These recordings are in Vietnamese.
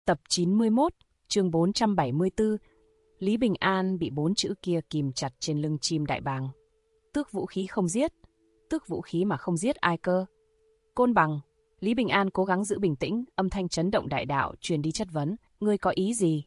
Tập 91, chương 474. Lý Bình An bị 4 chữ kia kìm chặt trên lưng chim đại bàng. Tước vũ khí không giết. Tước vũ khí mà không giết ai cơ? Côn bằng. Lý Bình An cố gắng giữ bình tĩnh, âm thanh chấn động đại đạo truyền đi chất vấn. Ngươi có ý gì?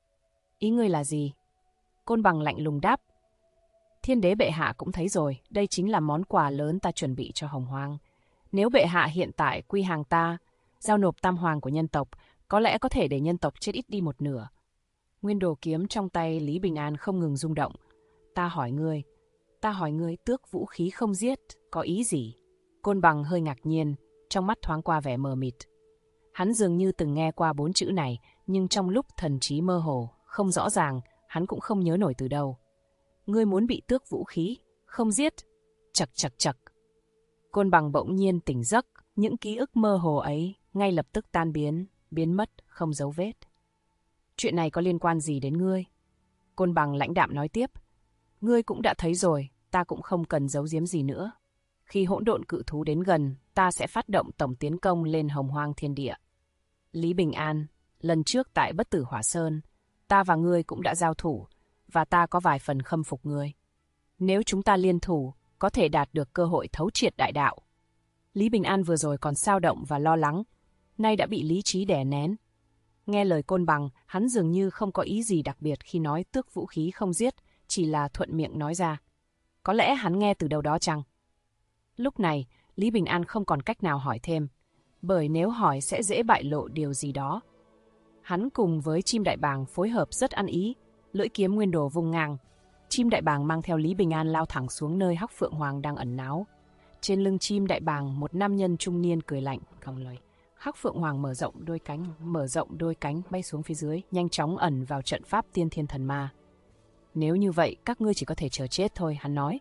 Ý ngươi là gì? Côn bằng lạnh lùng đáp. Thiên đế bệ hạ cũng thấy rồi, đây chính là món quà lớn ta chuẩn bị cho Hồng Hoang. Nếu bệ hạ hiện tại quy hàng ta, giao nộp tam hoàng của nhân tộc, có lẽ có thể để nhân tộc chết ít đi một nửa. Nguyên đồ kiếm trong tay Lý Bình An không ngừng rung động. Ta hỏi ngươi, tước vũ khí không giết, có ý gì? Côn bằng hơi ngạc nhiên, trong mắt thoáng qua vẻ mờ mịt. Hắn dường như từng nghe qua 4 chữ này, nhưng trong lúc thần trí mơ hồ, không rõ ràng, hắn cũng không nhớ nổi từ đâu. Ngươi muốn bị tước vũ khí, không giết? Chậc chậc chậc. Côn bằng bỗng nhiên tỉnh giấc, những ký ức mơ hồ ấy ngay lập tức tan biến mất, không dấu vết. Chuyện này có liên quan gì đến ngươi? Côn bằng lãnh đạm nói tiếp. Ngươi cũng đã thấy rồi, ta cũng không cần giấu giếm gì nữa. Khi hỗn độn cự thú đến gần, ta sẽ phát động tổng tiến công lên Hồng Hoang thiên địa. Lý Bình An, lần trước tại Bất Tử Hỏa Sơn, ta và ngươi cũng đã giao thủ, và ta có vài phần khâm phục ngươi. Nếu chúng ta liên thủ, có thể đạt được cơ hội thấu triệt đại đạo. Lý Bình An vừa rồi còn xao động và lo lắng, nay đã bị lý trí đè nén. Nghe lời Côn bằng, hắn dường như không có ý gì đặc biệt khi nói tước vũ khí không giết, chỉ là thuận miệng nói ra. Có lẽ hắn nghe từ đâu đó chăng? Lúc này, Lý Bình An không còn cách nào hỏi thêm, bởi nếu hỏi sẽ dễ bại lộ điều gì đó. Hắn cùng với chim đại bàng phối hợp rất ăn ý, lưỡi kiếm nguyên đồ vung ngang. Chim đại bàng mang theo Lý Bình An lao thẳng xuống nơi Hắc Phượng Hoàng đang ẩn náu. Trên lưng chim đại bàng, một nam nhân trung niên cười lạnh, còng lời. Hắc Phượng Hoàng mở rộng đôi cánh bay xuống phía dưới, nhanh chóng ẩn vào trận pháp Tiên Thiên Thần Ma. Nếu như vậy, các ngươi chỉ có thể chờ chết thôi, hắn nói.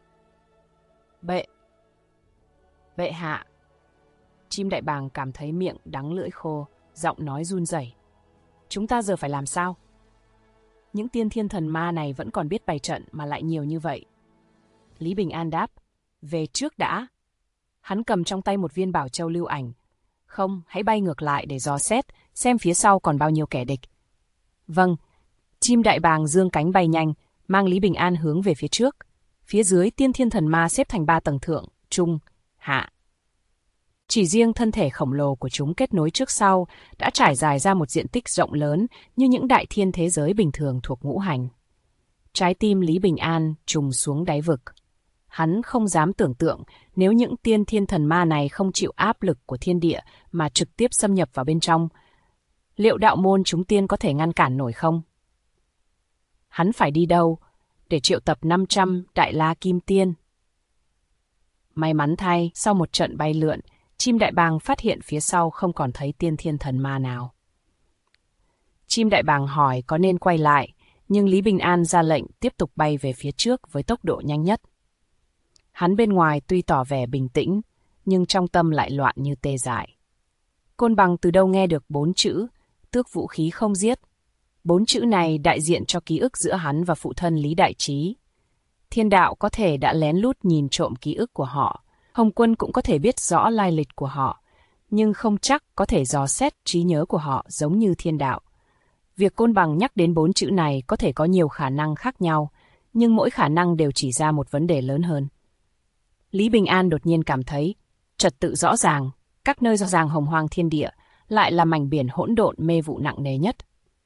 Bệ hạ. Chim đại bàng cảm thấy miệng đắng lưỡi khô, giọng nói run rẩy. Chúng ta giờ phải làm sao? Những Tiên Thiên Thần Ma này vẫn còn biết bày trận mà lại nhiều như vậy. Lý Bình An đáp, về trước đã. Hắn cầm trong tay một viên bảo châu lưu ảnh. Không, hãy bay ngược lại để dò xét, xem phía sau còn bao nhiêu kẻ địch. Vâng, chim đại bàng dương cánh bay nhanh, mang Lý Bình An hướng về phía trước. Phía dưới Tiên Thiên Thần Ma xếp thành 3 tầng thượng, trung, hạ. Chỉ riêng thân thể khổng lồ của chúng kết nối trước sau đã trải dài ra một diện tích rộng lớn như những đại thiên thế giới bình thường thuộc ngũ hành. Trái tim Lý Bình An trùng xuống đáy vực. Hắn không dám tưởng tượng nếu những Tiên Thiên Thần Ma này không chịu áp lực của thiên địa mà trực tiếp xâm nhập vào bên trong. Liệu đạo môn chúng tiên có thể ngăn cản nổi không? Hắn phải đi đâu để triệu tập 500 Đại La Kim Tiên? May mắn thay, sau một trận bay lượn, chim đại bàng phát hiện phía sau không còn thấy Tiên Thiên Thần Ma nào. Chim đại bàng hỏi có nên quay lại, nhưng Lý Bình An ra lệnh tiếp tục bay về phía trước với tốc độ nhanh nhất. Hắn bên ngoài tuy tỏ vẻ bình tĩnh, nhưng trong tâm lại loạn như tê dại. Côn bằng từ đâu nghe được 4 chữ, tước vũ khí không giết. 4 chữ này đại diện cho ký ức giữa hắn và phụ thân Lý Đại Trí. Thiên đạo có thể đã lén lút nhìn trộm ký ức của họ, Hồng Quân cũng có thể biết rõ lai lịch của họ, nhưng không chắc có thể dò xét trí nhớ của họ giống như thiên đạo. Việc Côn bằng nhắc đến 4 chữ này có thể có nhiều khả năng khác nhau, nhưng mỗi khả năng đều chỉ ra một vấn đề lớn hơn. Lý Bình An đột nhiên cảm thấy trật tự rõ ràng, các nơi rõ ràng Hồng Hoang thiên địa lại là mảnh biển hỗn độn mê vụ nặng nề nhất.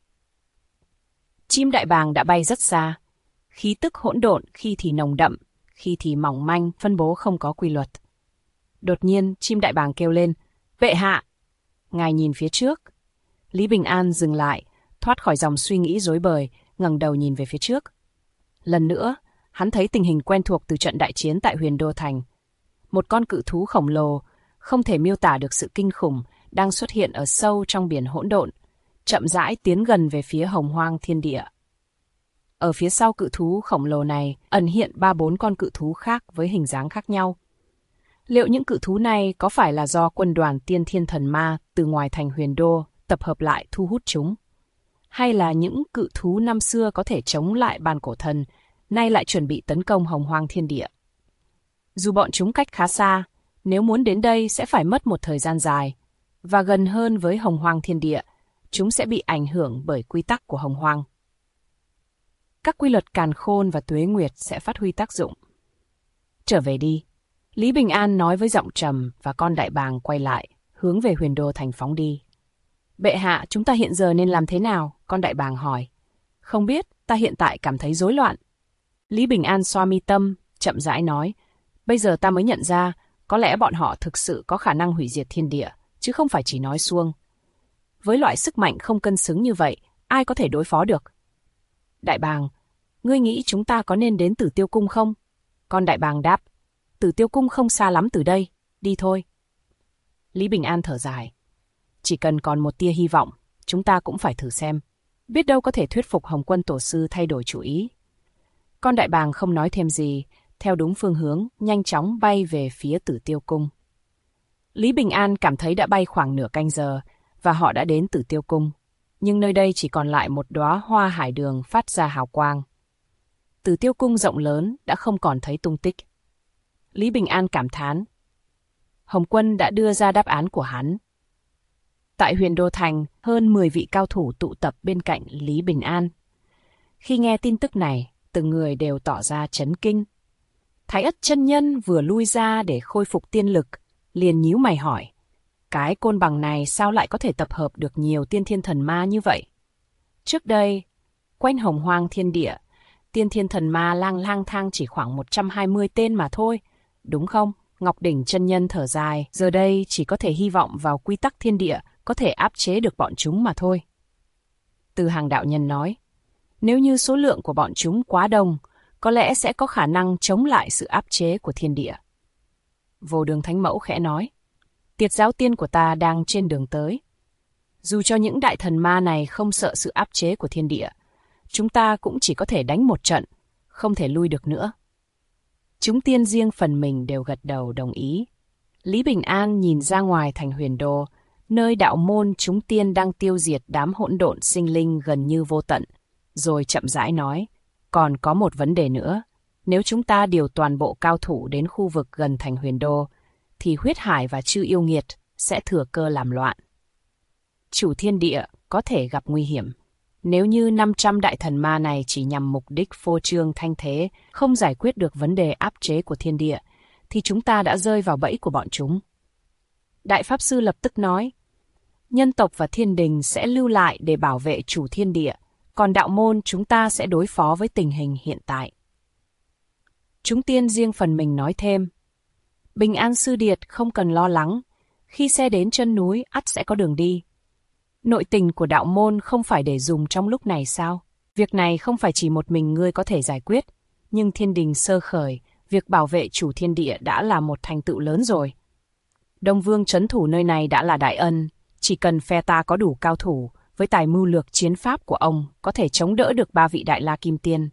Chim đại bàng đã bay rất xa, khí tức hỗn độn khi thì nồng đậm, khi thì mỏng manh, phân bố không có quy luật. Đột nhiên, chim đại bàng kêu lên, bệ hạ! Ngài nhìn phía trước. Lý Bình An dừng lại, thoát khỏi dòng suy nghĩ rối bời, ngẩng đầu nhìn về phía trước. Lần nữa, hắn thấy tình hình quen thuộc từ trận đại chiến tại Huyền Đô Thành. Một con cự thú khổng lồ, không thể miêu tả được sự kinh khủng, đang xuất hiện ở sâu trong biển hỗn độn, chậm rãi tiến gần về phía Hồng Hoang thiên địa. Ở phía sau cự thú khổng lồ này ẩn hiện 3-4 con cự thú khác với hình dáng khác nhau. Liệu những cự thú này có phải là do quân đoàn Tiên Thiên Thần Ma từ ngoài thành Huyền Đô tập hợp lại thu hút chúng? Hay là những cự thú năm xưa có thể chống lại bàn cổ thần, nay lại chuẩn bị tấn công Hồng Hoang thiên địa? Dù bọn chúng cách khá xa, nếu muốn đến đây sẽ phải mất một thời gian dài, và gần hơn với Hồng Hoang thiên địa, chúng sẽ bị ảnh hưởng bởi quy tắc của Hồng Hoang. Các quy luật càn khôn và tuế nguyệt sẽ phát huy tác dụng. Trở về đi, Lý Bình An nói với giọng trầm, và con đại bàng quay lại, hướng về Huyền Đô Thành phóng đi. Bệ hạ, chúng ta hiện giờ nên làm thế nào? Con đại bàng hỏi. Không biết, ta hiện tại cảm thấy rối loạn. Lý Bình An xoa mi tâm, chậm rãi nói. Bây giờ ta mới nhận ra, có lẽ bọn họ thực sự có khả năng hủy diệt thiên địa, chứ không phải chỉ nói suông. Với loại sức mạnh không cân xứng như vậy, ai có thể đối phó được? Đại bàng, ngươi nghĩ chúng ta có nên đến Tử Tiêu Cung không? Con đại bàng đáp. Tử Tiêu Cung không xa lắm từ đây, đi thôi. Lý Bình An thở dài. Chỉ cần còn một tia hy vọng, chúng ta cũng phải thử xem. Biết đâu có thể thuyết phục Hồng Quân Tổ sư thay đổi chủ ý. Con đại bàng không nói thêm gì, theo đúng phương hướng, nhanh chóng bay về phía Tử Tiêu Cung. Lý Bình An cảm thấy đã bay khoảng nửa canh giờ, và họ đã đến Tử Tiêu Cung. Nhưng nơi đây chỉ còn lại một đóa hoa hải đường phát ra hào quang. Tử Tiêu Cung rộng lớn đã không còn thấy tung tích. Lý Bình An cảm thán. Hồng Quân đã đưa ra đáp án của hắn. Tại Huyền Đô Thành, hơn 10 vị cao thủ tụ tập bên cạnh Lý Bình An. Khi nghe tin tức này, từng người đều tỏ ra chấn kinh. Thái Ất chân nhân vừa lui ra để khôi phục tiên lực, liền nhíu mày hỏi. Cái côn bằng này sao lại có thể tập hợp được nhiều tiên thiên thần ma như vậy? Trước đây, quanh Hồng Hoang thiên địa, tiên thiên thần ma lang thang chỉ khoảng 120 tên mà thôi, đúng không? Ngọc Đỉnh chân nhân thở dài, giờ đây chỉ có thể hy vọng vào quy tắc thiên địa có thể áp chế được bọn chúng mà thôi. Từ Hàng đạo nhân nói, nếu như số lượng của bọn chúng quá đông, có lẽ sẽ có khả năng chống lại sự áp chế của thiên địa. Vô Đường Thánh Mẫu khẽ nói, Tiệt giáo tiên của ta đang trên đường tới. Dù cho những đại thần ma này không sợ sự áp chế của thiên địa, chúng ta cũng chỉ có thể đánh một trận, không thể lui được nữa. Chúng tiên riêng phần mình đều gật đầu đồng ý. Lý Bình An nhìn ra ngoài thành Huyền Đô, nơi đạo môn chúng tiên đang tiêu diệt đám hỗn độn sinh linh gần như vô tận, rồi chậm rãi nói, còn có một vấn đề nữa, nếu chúng ta điều toàn bộ cao thủ đến khu vực gần thành Huyền Đô, thì huyết hải và chư yêu nghiệt sẽ thừa cơ làm loạn. Chủ thiên địa có thể gặp nguy hiểm. Nếu như 500 đại thần ma này chỉ nhằm mục đích phô trương thanh thế, không giải quyết được vấn đề áp chế của thiên địa, thì chúng ta đã rơi vào bẫy của bọn chúng. Đại Pháp Sư lập tức nói, nhân tộc và thiên đình sẽ lưu lại để bảo vệ chủ thiên địa, còn đạo môn chúng ta sẽ đối phó với tình hình hiện tại. Chúng tiên riêng phần mình nói thêm, Bình An Sư Điệt không cần lo lắng, khi xe đến chân núi ắt sẽ có đường đi. Nội tình của đạo môn không phải để dùng trong lúc này sao? Việc này không phải chỉ một mình ngươi có thể giải quyết, nhưng thiên đình sơ khởi, việc bảo vệ chủ thiên địa đã là một thành tựu lớn rồi. Đông Vương trấn thủ nơi này đã là đại ân, chỉ cần phe ta có đủ cao thủ, với tài mưu lược chiến pháp của ông, có thể chống đỡ được 3 vị đại la kim tiên.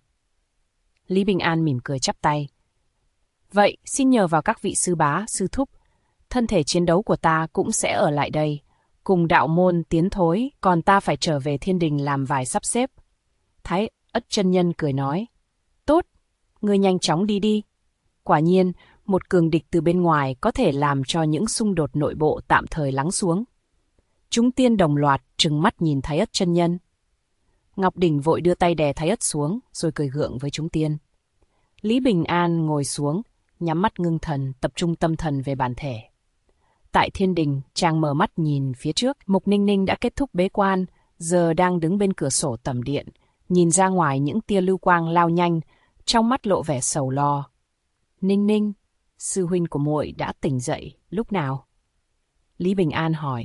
Lý Bình An mỉm cười chắp tay. Vậy, xin nhờ vào các vị sư bá, sư thúc, thân thể chiến đấu của ta cũng sẽ ở lại đây, cùng đạo môn tiến thối, còn ta phải trở về thiên đình làm vài sắp xếp. Thái Ất chân nhân cười nói, tốt, ngươi nhanh chóng đi đi. Quả nhiên, một cường địch từ bên ngoài có thể làm cho những xung đột nội bộ tạm thời lắng xuống. Chúng tiên đồng loạt trừng mắt nhìn Thái Ất chân nhân. Ngọc Đỉnh vội đưa tay đè Thái Ất xuống, rồi cười gượng với chúng tiên. Lý Bình An ngồi xuống, nhắm mắt ngưng thần, tập trung tâm thần về bản thể. Tại thiên đình, chàng mở mắt nhìn phía trước, Mục Ninh Ninh đã kết thúc bế quan, giờ đang đứng bên cửa sổ tầm điện, nhìn ra ngoài những tia lưu quang lao nhanh, trong mắt lộ vẻ sầu lo. Ninh Ninh, sư huynh của muội đã tỉnh dậy, lúc nào? Lý Bình An hỏi.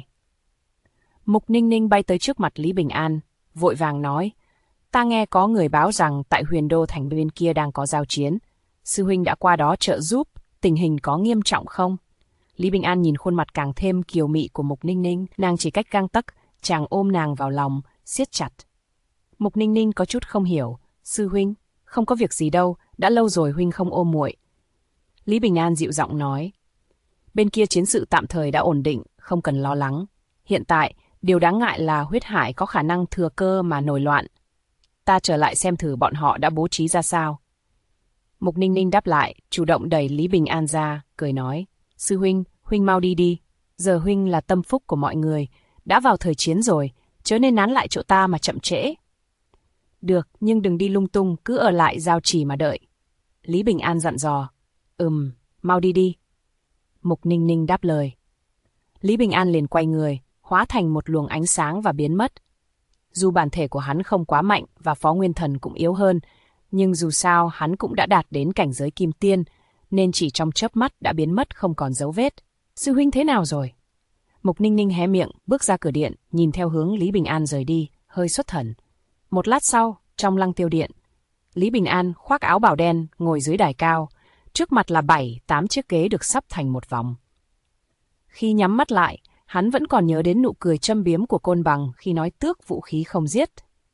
Mục Ninh Ninh bay tới trước mặt Lý Bình An, vội vàng nói, ta nghe có người báo rằng tại Huyền Đô thành bên kia đang có giao chiến, sư huynh đã qua đó trợ giúp, tình hình có nghiêm trọng không? Lý Bình An nhìn khuôn mặt càng thêm kiều mị của Mục Ninh Ninh, nàng chỉ cách gang tấc, chàng ôm nàng vào lòng, siết chặt. Mục Ninh Ninh có chút không hiểu, sư huynh, không có việc gì đâu, đã lâu rồi huynh không ôm muội. Lý Bình An dịu giọng nói, bên kia chiến sự tạm thời đã ổn định, không cần lo lắng. Hiện tại, điều đáng ngại là huyết hải có khả năng thừa cơ mà nổi loạn. Ta trở lại xem thử bọn họ đã bố trí ra sao. Mục Ninh Ninh đáp lại, chủ động đẩy Lý Bình An ra, cười nói, sư huynh, huynh mau đi đi. Giờ huynh là tâm phúc của mọi người, đã vào thời chiến rồi, chớ nên nán lại chỗ ta mà chậm trễ. Được, nhưng đừng đi lung tung, cứ ở lại giao trì mà đợi. Lý Bình An dặn dò. Mau đi đi. Mục Ninh Ninh đáp lời. Lý Bình An liền quay người, hóa thành một luồng ánh sáng và biến mất. Dù bản thể của hắn không quá mạnh và Phó Nguyên Thần cũng yếu hơn, nhưng dù sao hắn cũng đã đạt đến cảnh giới kim tiên, nên chỉ trong chớp mắt đã biến mất không còn dấu vết. Sư huynh thế nào rồi? Mục Ninh Ninh hé miệng, bước ra cửa điện, nhìn theo hướng Lý Bình An rời đi, hơi xuất thần. Một lát sau, trong Lăng Tiêu Điện, Lý Bình An khoác áo bào đen, ngồi dưới đài cao, trước mặt là 7-8 chiếc ghế được sắp thành một vòng. Khi nhắm mắt lại, hắn vẫn còn nhớ đến nụ cười châm biếm của Côn Bằng khi nói tước vũ khí không giết.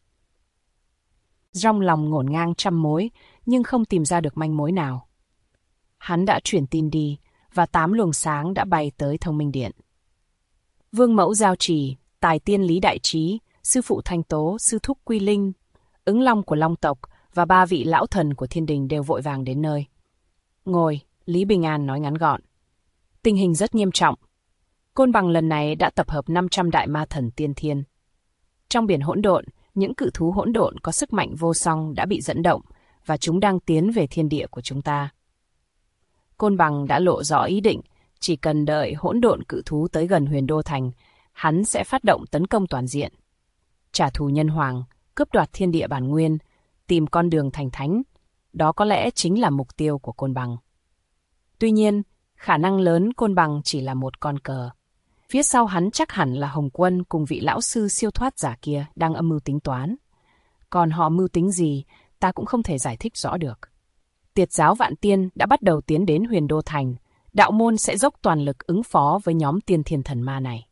Trong lòng ngổn ngang trăm mối, nhưng không tìm ra được manh mối nào. Hắn đã chuyển tin đi, và 8 luồng sáng đã bay tới Thông Minh Điện. Vương mẫu Giao Trì, tài tiên Lý Đại Trí, sư phụ Thanh Tố, sư thúc Quy Linh, ứng long của Long tộc và 3 vị lão thần của Thiên Đình đều vội vàng đến nơi. Ngồi, Lý Bình An nói ngắn gọn. Tình hình rất nghiêm trọng. Côn Bằng lần này đã tập hợp 500 đại ma thần tiên thiên. Trong biển hỗn độn, những cự thú hỗn độn có sức mạnh vô song đã bị dẫn động, và chúng đang tiến về thiên địa của chúng ta. Côn Bằng đã lộ rõ ý định, chỉ cần đợi hỗn độn cự thú tới gần Huyền Đô Thành, hắn sẽ phát động tấn công toàn diện. Trả thù nhân hoàng, cướp đoạt thiên địa bản nguyên, tìm con đường thành thánh, đó có lẽ chính là mục tiêu của Côn Bằng. Tuy nhiên, khả năng lớn Côn Bằng chỉ là một con cờ. Phía sau hắn chắc hẳn là Hồng Quân cùng vị lão sư siêu thoát giả kia đang âm mưu tính toán. Còn họ mưu tính gì, ta cũng không thể giải thích rõ được. Tiệt giáo Vạn Tiên đã bắt đầu tiến đến Huyền Đô Thành, đạo môn sẽ dốc toàn lực ứng phó với nhóm tiên thiên thần ma này.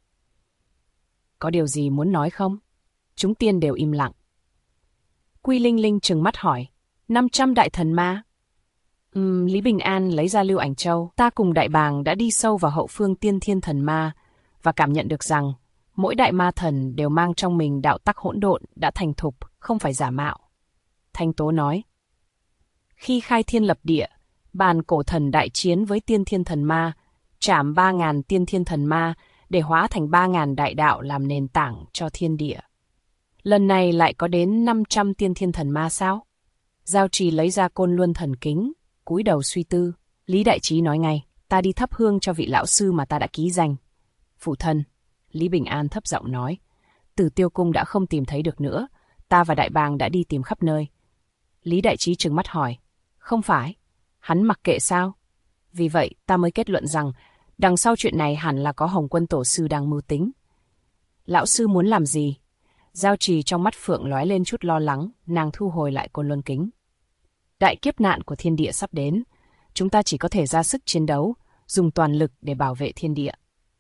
Có điều gì muốn nói không? Chúng tiên đều im lặng. Quy Linh Linh trừng mắt hỏi, 500 đại thần ma? Lý Bình An lấy ra Lưu Ảnh Châu. Ta cùng Đại Bàng đã đi sâu vào hậu phương tiên thiên thần ma và cảm nhận được rằng mỗi đại ma thần đều mang trong mình đạo tắc hỗn độn đã thành thục, không phải giả mạo. Thanh Tố nói, khi khai thiên lập địa, bàn cổ thần đại chiến với tiên thiên thần ma, trảm 3.000 tiên thiên thần ma để hóa thành 3.000 đại đạo làm nền tảng cho thiên địa. Lần này lại có đến 500 tiên thiên thần ma sao? Giao Trì lấy ra Côn Luân thần kính, cúi đầu suy tư. Lý Đại Trí nói ngay, ta đi thắp hương cho vị lão sư mà ta đã ký danh. Phụ thân, Lý Bình An thấp giọng nói, Tử Tiêu Cung đã không tìm thấy được nữa, ta và Đại Bàng đã đi tìm khắp nơi. Lý Đại Trí trừng mắt hỏi, không phải, hắn mặc kệ sao? Vì vậy ta mới kết luận rằng đằng sau chuyện này hẳn là có Hồng Quân tổ sư đang mưu tính. Lão sư muốn làm gì? Giao Trì trong mắt Phượng lóe lên chút lo lắng, nàng thu hồi lại Côn Luân kính. Đại kiếp nạn của thiên địa sắp đến, chúng ta chỉ có thể ra sức chiến đấu, dùng toàn lực để bảo vệ thiên địa.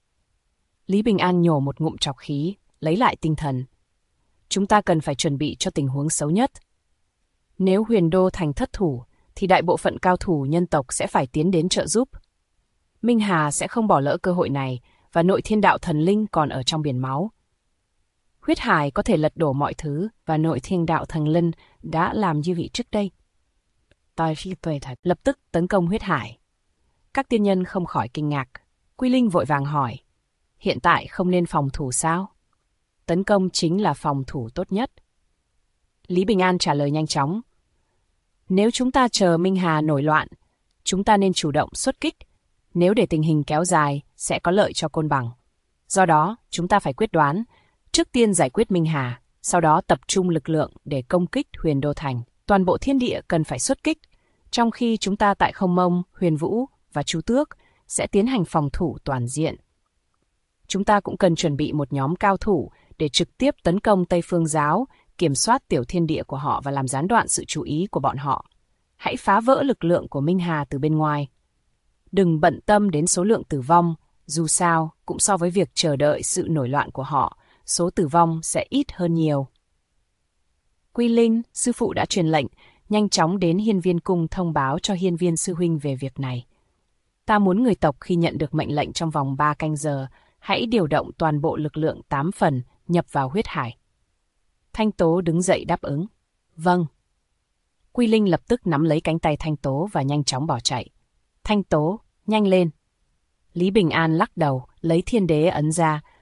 Lý Bình An nhổ một ngụm trọc khí, lấy lại tinh thần. Chúng ta cần phải chuẩn bị cho tình huống xấu nhất. Nếu Huyền Đô Thành thất thủ, thì đại bộ phận cao thủ nhân tộc sẽ phải tiến đến trợ giúp. Minh Hà sẽ không bỏ lỡ cơ hội này, và nội thiên đạo thần linh còn ở trong biển máu. Huyết hải có thể lật đổ mọi thứ, và nội thiên đạo thần linh đã làm như vậy trước đây. Tài phi tuệ thật lập tức tấn công huyết hải. Các tiên nhân không khỏi kinh ngạc. Quy Linh vội vàng hỏi, hiện tại không nên phòng thủ sao? Tấn công chính là phòng thủ tốt nhất. Lý Bình An trả lời nhanh chóng. Nếu chúng ta chờ Minh Hà nổi loạn, chúng ta nên chủ động xuất kích. Nếu để tình hình kéo dài, sẽ có lợi cho Côn Bằng. Do đó, chúng ta phải quyết đoán, trước tiên giải quyết Minh Hà, sau đó tập trung lực lượng để công kích Huyền Đô Thành. Toàn bộ thiên địa cần phải xuất kích, trong khi chúng ta tại Không Mông, Huyền Vũ và Chu Tước sẽ tiến hành phòng thủ toàn diện. Chúng ta cũng cần chuẩn bị một nhóm cao thủ để trực tiếp tấn công Tây Phương Giáo, kiểm soát tiểu thiên địa của họ và làm gián đoạn sự chú ý của bọn họ. Hãy phá vỡ lực lượng của Minh Hà từ bên ngoài. Đừng bận tâm đến số lượng tử vong, dù sao cũng so với việc chờ đợi sự nổi loạn của họ, số tử vong sẽ ít hơn nhiều. Quy Linh, sư phụ đã truyền lệnh, nhanh chóng đến Hiên Viên Cung thông báo cho Hiên Viên sư huynh về việc này. Ta muốn người tộc khi nhận được mệnh lệnh trong vòng 3 canh giờ, hãy điều động toàn bộ lực lượng 8 phần nhập vào huyết hải. Thanh Tố đứng dậy đáp ứng. Vâng. Quy Linh lập tức nắm lấy cánh tay Thanh Tố và nhanh chóng bỏ chạy. Thanh Tố, nhanh lên. Lý Bình An lắc đầu, lấy thiên đế ấn ra,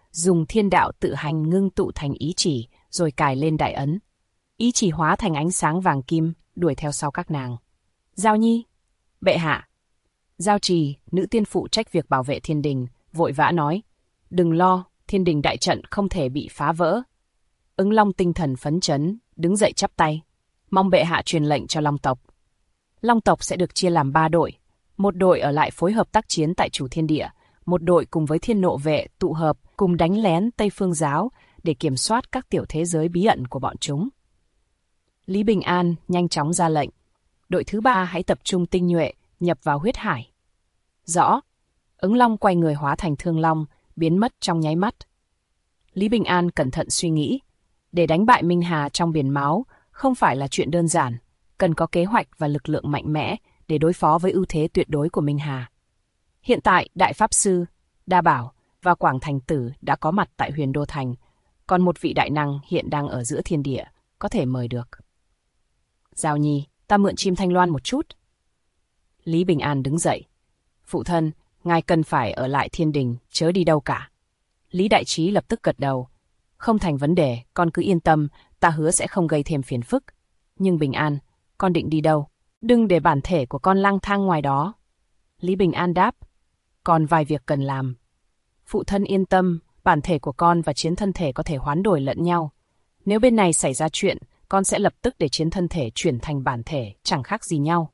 dùng thiên đạo tự hành ngưng tụ thành ý chỉ, rồi cài lên đại ấn. Ý chỉ hóa thành ánh sáng vàng kim, đuổi theo sau các nàng. Giao Nhi, bệ hạ. Giao Trì, nữ tiên phụ trách việc bảo vệ thiên đình, vội vã nói, đừng lo, thiên đình đại trận không thể bị phá vỡ. Ứng Long tinh thần phấn chấn, đứng dậy chắp tay, mong bệ hạ truyền lệnh cho Long tộc. Long tộc sẽ được chia làm 3 đội, một đội ở lại phối hợp tác chiến tại chủ thiên địa, một đội cùng với thiên nộ vệ tụ hợp cùng đánh lén Tây Phương giáo để kiểm soát các tiểu thế giới bí ẩn của bọn chúng. Lý Bình An nhanh chóng ra lệnh, đội thứ 3 hãy tập trung tinh nhuệ, nhập vào huyết hải. Rõ. Ứng Long quay người hóa thành Thương Long, biến mất trong nháy mắt. Lý Bình An cẩn thận suy nghĩ, để đánh bại Minh Hà trong biển máu không phải là chuyện đơn giản, cần có kế hoạch và lực lượng mạnh mẽ để đối phó với ưu thế tuyệt đối của Minh Hà. Hiện tại, Đại Pháp Sư, Đa Bảo và Quảng Thành Tử đã có mặt tại Huyền Đô Thành, còn một vị đại năng hiện đang ở giữa thiên địa, có thể mời được. Giao Nhi, ta mượn chim thanh loan một chút. Lý Bình An đứng dậy. Phụ thân, ngài cần phải ở lại thiên đình, chớ đi đâu cả. Lý Đại Trí lập tức gật đầu. Không thành vấn đề, con cứ yên tâm, ta hứa sẽ không gây thêm phiền phức. Nhưng Bình An, con định đi đâu? Đừng để bản thể của con lang thang ngoài đó. Lý Bình An đáp. Còn vài việc cần làm. Phụ thân yên tâm, bản thể của con và chiến thân thể có thể hoán đổi lẫn nhau. Nếu bên này xảy ra chuyện, con sẽ lập tức để chiến thân thể chuyển thành bản thể, chẳng khác gì nhau.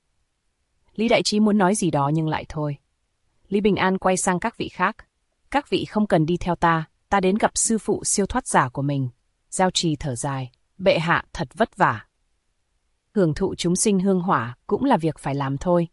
Lý Đại Trí muốn nói gì đó nhưng lại thôi. Lý Bình An quay sang các vị khác. Các vị không cần đi theo ta đến gặp sư phụ siêu thoát giả của mình. Giao Trì thở dài, bệ hạ thật vất vả. Hưởng thụ chúng sinh hương hỏa cũng là việc phải làm thôi.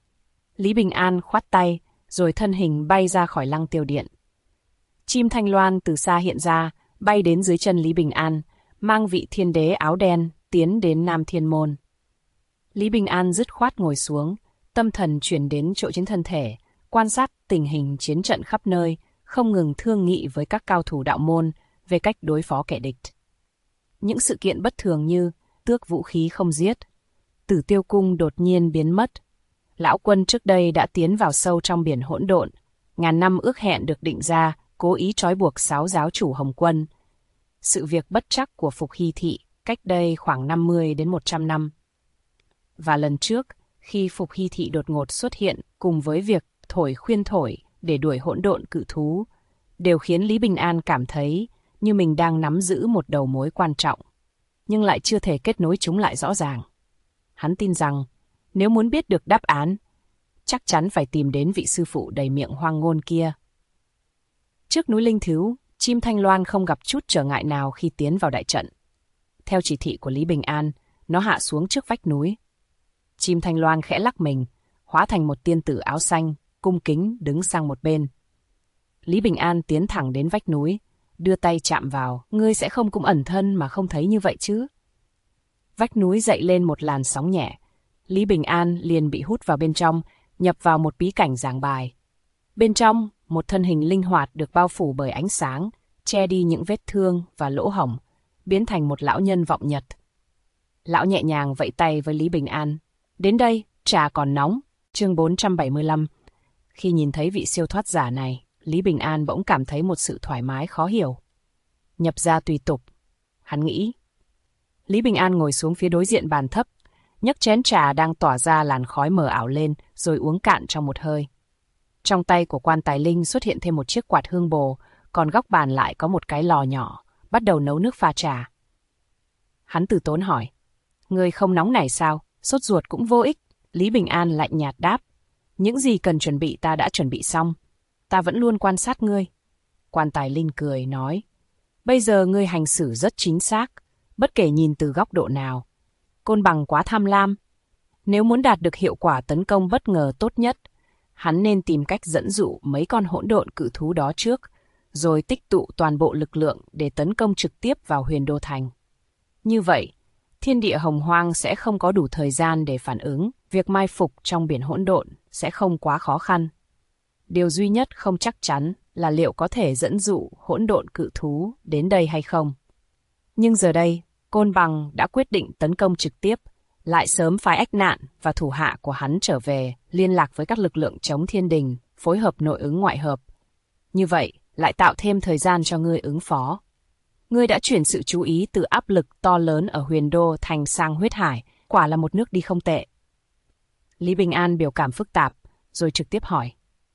Lý Bình An khoát tay, rồi thân hình bay ra khỏi Lăng Tiêu Điện. Chim thanh loan từ xa hiện ra, bay đến dưới chân Lý Bình An, mang vị thiên đế áo đen tiến đến Nam Thiên Môn. Lý Bình An dứt khoát ngồi xuống, tâm thần chuyển đến chỗ chiến thân thể, quan sát tình hình chiến trận khắp nơi, không ngừng thương nghị với các cao thủ đạo môn về cách đối phó kẻ địch. Những sự kiện bất thường như tước vũ khí không giết, Tử Tiêu Cung đột nhiên biến mất, Lão Quân trước đây đã tiến vào sâu trong biển hỗn độn, ngàn năm ước hẹn được định ra, cố ý trói buộc 6 giáo chủ Hồng Quân. Sự việc bất trắc của Phục Hy Thị cách đây khoảng 50 đến 100 năm. Và lần trước, khi Phục Hy Thị đột ngột xuất hiện cùng với việc thổi khuyên thổi để đuổi hỗn độn cự thú, đều khiến Lý Bình An cảm thấy như mình đang nắm giữ một đầu mối quan trọng, nhưng lại chưa thể kết nối chúng lại rõ ràng. Hắn tin rằng, nếu muốn biết được đáp án, chắc chắn phải tìm đến vị sư phụ đầy miệng hoang ngôn kia. Trước núi Linh Thứu, chim thanh loan không gặp chút trở ngại nào khi tiến vào đại trận. Theo chỉ thị của Lý Bình An, nó hạ xuống trước vách núi. Chim thanh loan khẽ lắc mình, hóa thành một tiên tử áo xanh, cung kính đứng sang một bên. Lý Bình An tiến thẳng đến vách núi, đưa tay chạm vào. Ngươi sẽ không cũng ẩn thân mà không thấy như vậy chứ? Vách núi dậy lên một làn sóng nhẹ. Lý Bình An liền bị hút vào bên trong, nhập vào một bí cảnh giảng bài. Bên trong, một thân hình linh hoạt được bao phủ bởi ánh sáng, che đi những vết thương và lỗ hổng, biến thành một lão nhân vọng nhật. Lão nhẹ nhàng vẫy tay với Lý Bình An. Đến đây, trà còn nóng. Chương 475. Khi nhìn thấy vị siêu thoát giả này, Lý Bình An bỗng cảm thấy một sự thoải mái khó hiểu. Nhập gia tùy tục, hắn nghĩ. Lý Bình An ngồi xuống phía đối diện bàn thấp, nhấc chén trà đang tỏa ra làn khói mờ ảo lên, rồi uống cạn trong một hơi. Trong tay của quan tài linh xuất hiện thêm một chiếc quạt hương bồ, còn góc bàn lại có một cái lò nhỏ, bắt đầu nấu nước pha trà. Hắn từ tốn hỏi, ngươi không nóng này sao, sốt ruột cũng vô ích. Lý Bình An lạnh nhạt đáp, những gì cần chuẩn bị ta đã chuẩn bị xong, ta vẫn luôn quan sát ngươi. Quan tài linh cười nói, bây giờ ngươi hành xử rất chính xác, bất kể nhìn từ góc độ nào. Côn Bằng quá tham lam. Nếu muốn đạt được hiệu quả tấn công bất ngờ tốt nhất, hắn nên tìm cách dẫn dụ mấy con hỗn độn cự thú đó trước, rồi tích tụ toàn bộ lực lượng để tấn công trực tiếp vào Huyền Đô Thành. Như vậy, thiên địa hồng hoang sẽ không có đủ thời gian để phản ứng, việc mai phục trong biển hỗn độn sẽ không quá khó khăn. Điều duy nhất không chắc chắn là liệu có thể dẫn dụ hỗn độn cự thú đến đây hay không. Nhưng giờ đây, Côn Bằng đã quyết định tấn công trực tiếp, lại sớm phái Ách Nạn và thủ hạ của hắn trở về, liên lạc với các lực lượng chống thiên đình, phối hợp nội ứng ngoại hợp. Như vậy lại tạo thêm thời gian cho ngươi ứng phó. Ngươi đã chuyển sự chú ý từ áp lực to lớn ở Huyền Đô thành sang huyết hải, quả là một nước đi không tệ. Lý Bình An biểu cảm phức tạp, rồi trực tiếp hỏi.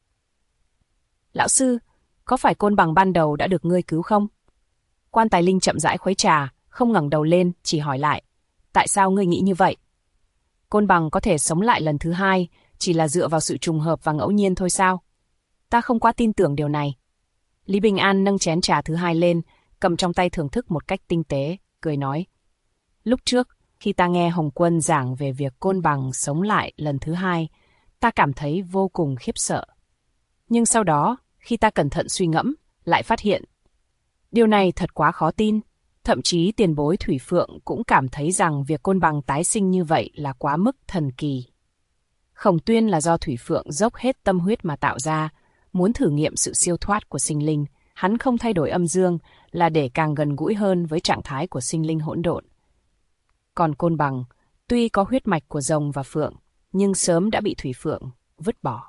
Lão sư, có phải Côn Bằng ban đầu đã được ngươi cứu không? Quan Tài Linh chậm rãi khuấy trà, không ngẩng đầu lên, chỉ hỏi lại. Tại sao ngươi nghĩ như vậy? Côn Bằng có thể sống lại lần thứ hai, chỉ là dựa vào sự trùng hợp và ngẫu nhiên thôi sao? Ta không quá tin tưởng điều này. Lý Bình An nâng chén trà thứ hai lên, cầm trong tay thưởng thức một cách tinh tế, cười nói. Lúc trước, khi ta nghe Hồng Quân giảng về việc Côn Bằng sống lại lần thứ hai, ta cảm thấy vô cùng khiếp sợ. Nhưng sau đó, khi ta cẩn thận suy ngẫm, lại phát hiện. Điều này thật quá khó tin, thậm chí tiền bối Thủy Phượng cũng cảm thấy rằng việc Côn Bằng tái sinh như vậy là quá mức thần kỳ. Khổng Tuyên là do Thủy Phượng dốc hết tâm huyết mà tạo ra, muốn thử nghiệm sự siêu thoát của sinh linh, hắn không thay đổi âm dương là để càng gần gũi hơn với trạng thái của sinh linh hỗn độn. Còn Côn Bằng, tuy có huyết mạch của rồng và phượng, nhưng sớm đã bị Thủy Phượng vứt bỏ.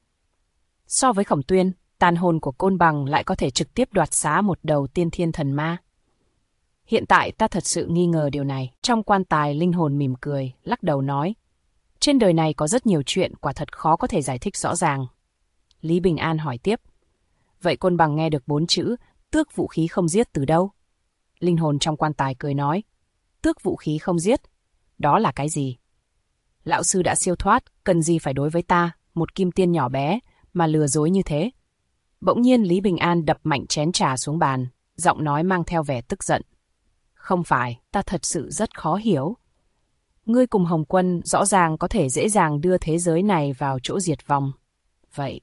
So với Khổng Tuyên, tàn hồn của Côn Bằng lại có thể trực tiếp đoạt xá một đầu tiên thiên thần ma. Hiện tại ta thật sự nghi ngờ điều này. Trong quan tài linh hồn mỉm cười, lắc đầu nói. Trên đời này có rất nhiều chuyện quả thật khó có thể giải thích rõ ràng. Lý Bình An hỏi tiếp. Vậy Côn Bằng nghe được 4 chữ, tước vũ khí không giết từ đâu? Linh hồn trong quan tài cười nói. Tước vũ khí không giết? Đó là cái gì? Lão sư đã siêu thoát, cần gì phải đối với ta, một kim tiên nhỏ bé, mà lừa dối như thế? Bỗng nhiên Lý Bình An đập mạnh chén trà xuống bàn, giọng nói mang theo vẻ tức giận. Không phải, ta thật sự rất khó hiểu. Ngươi cùng Hồng Quân rõ ràng có thể dễ dàng đưa thế giới này vào chỗ diệt vong. Vậy,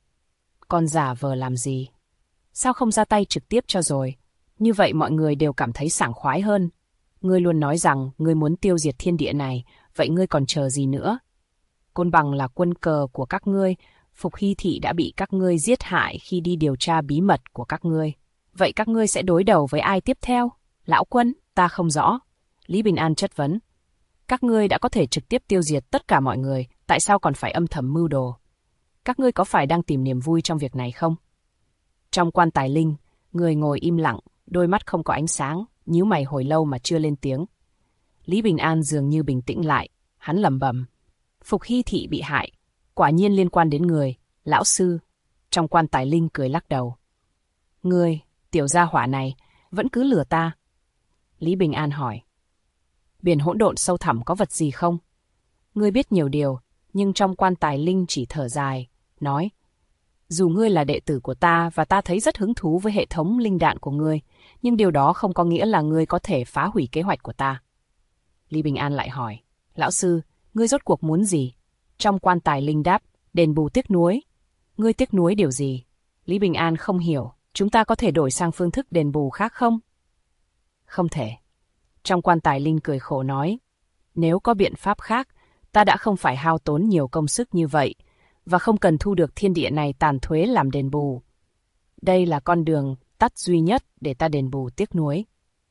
còn giả vờ làm gì? Sao không ra tay trực tiếp cho rồi? Như vậy mọi người đều cảm thấy sảng khoái hơn. Ngươi luôn nói rằng ngươi muốn tiêu diệt thiên địa này, vậy ngươi còn chờ gì nữa? Côn Bằng là quân cờ của các ngươi, Phục Hy Thị đã bị các ngươi giết hại khi đi điều tra bí mật của các ngươi. Vậy các ngươi sẽ đối đầu với ai tiếp theo? Lão Quân, ta không rõ. Lý Bình An chất vấn. Các ngươi đã có thể trực tiếp tiêu diệt tất cả mọi người, tại sao còn phải âm thầm mưu đồ? Các ngươi có phải đang tìm niềm vui trong việc này không? Trong quan tài linh, người ngồi im lặng, đôi mắt không có ánh sáng, nhíu mày hồi lâu mà chưa lên tiếng. Lý Bình An dường như bình tĩnh lại, hắn lẩm bẩm. Phục Hy Thị bị hại, quả nhiên liên quan đến người, lão sư. Trong quan tài linh cười lắc đầu. Ngươi, tiểu gia hỏa này, vẫn cứ lừa ta. Lý Bình An hỏi. Biển hỗn độn sâu thẳm có vật gì không? Ngươi biết nhiều điều, nhưng trong quan tài linh chỉ thở dài, nói. Dù ngươi là đệ tử của ta và ta thấy rất hứng thú với hệ thống linh đạn của ngươi, nhưng điều đó không có nghĩa là ngươi có thể phá hủy kế hoạch của ta. Lý Bình An lại hỏi. Lão sư, ngươi rốt cuộc muốn gì? Trong quan tài linh đáp, đền bù tiếc nuối. Ngươi tiếc nuối điều gì? Lý Bình An không hiểu. Chúng ta có thể đổi sang phương thức đền bù khác không? Không thể. Trong quan tài linh cười khổ nói. Nếu có biện pháp khác, ta đã không phải hao tốn nhiều công sức như vậy, và không cần thu được thiên địa này tàn thuế làm đền bù. Đây là con đường tắt duy nhất để ta đền bù tiếc nuối.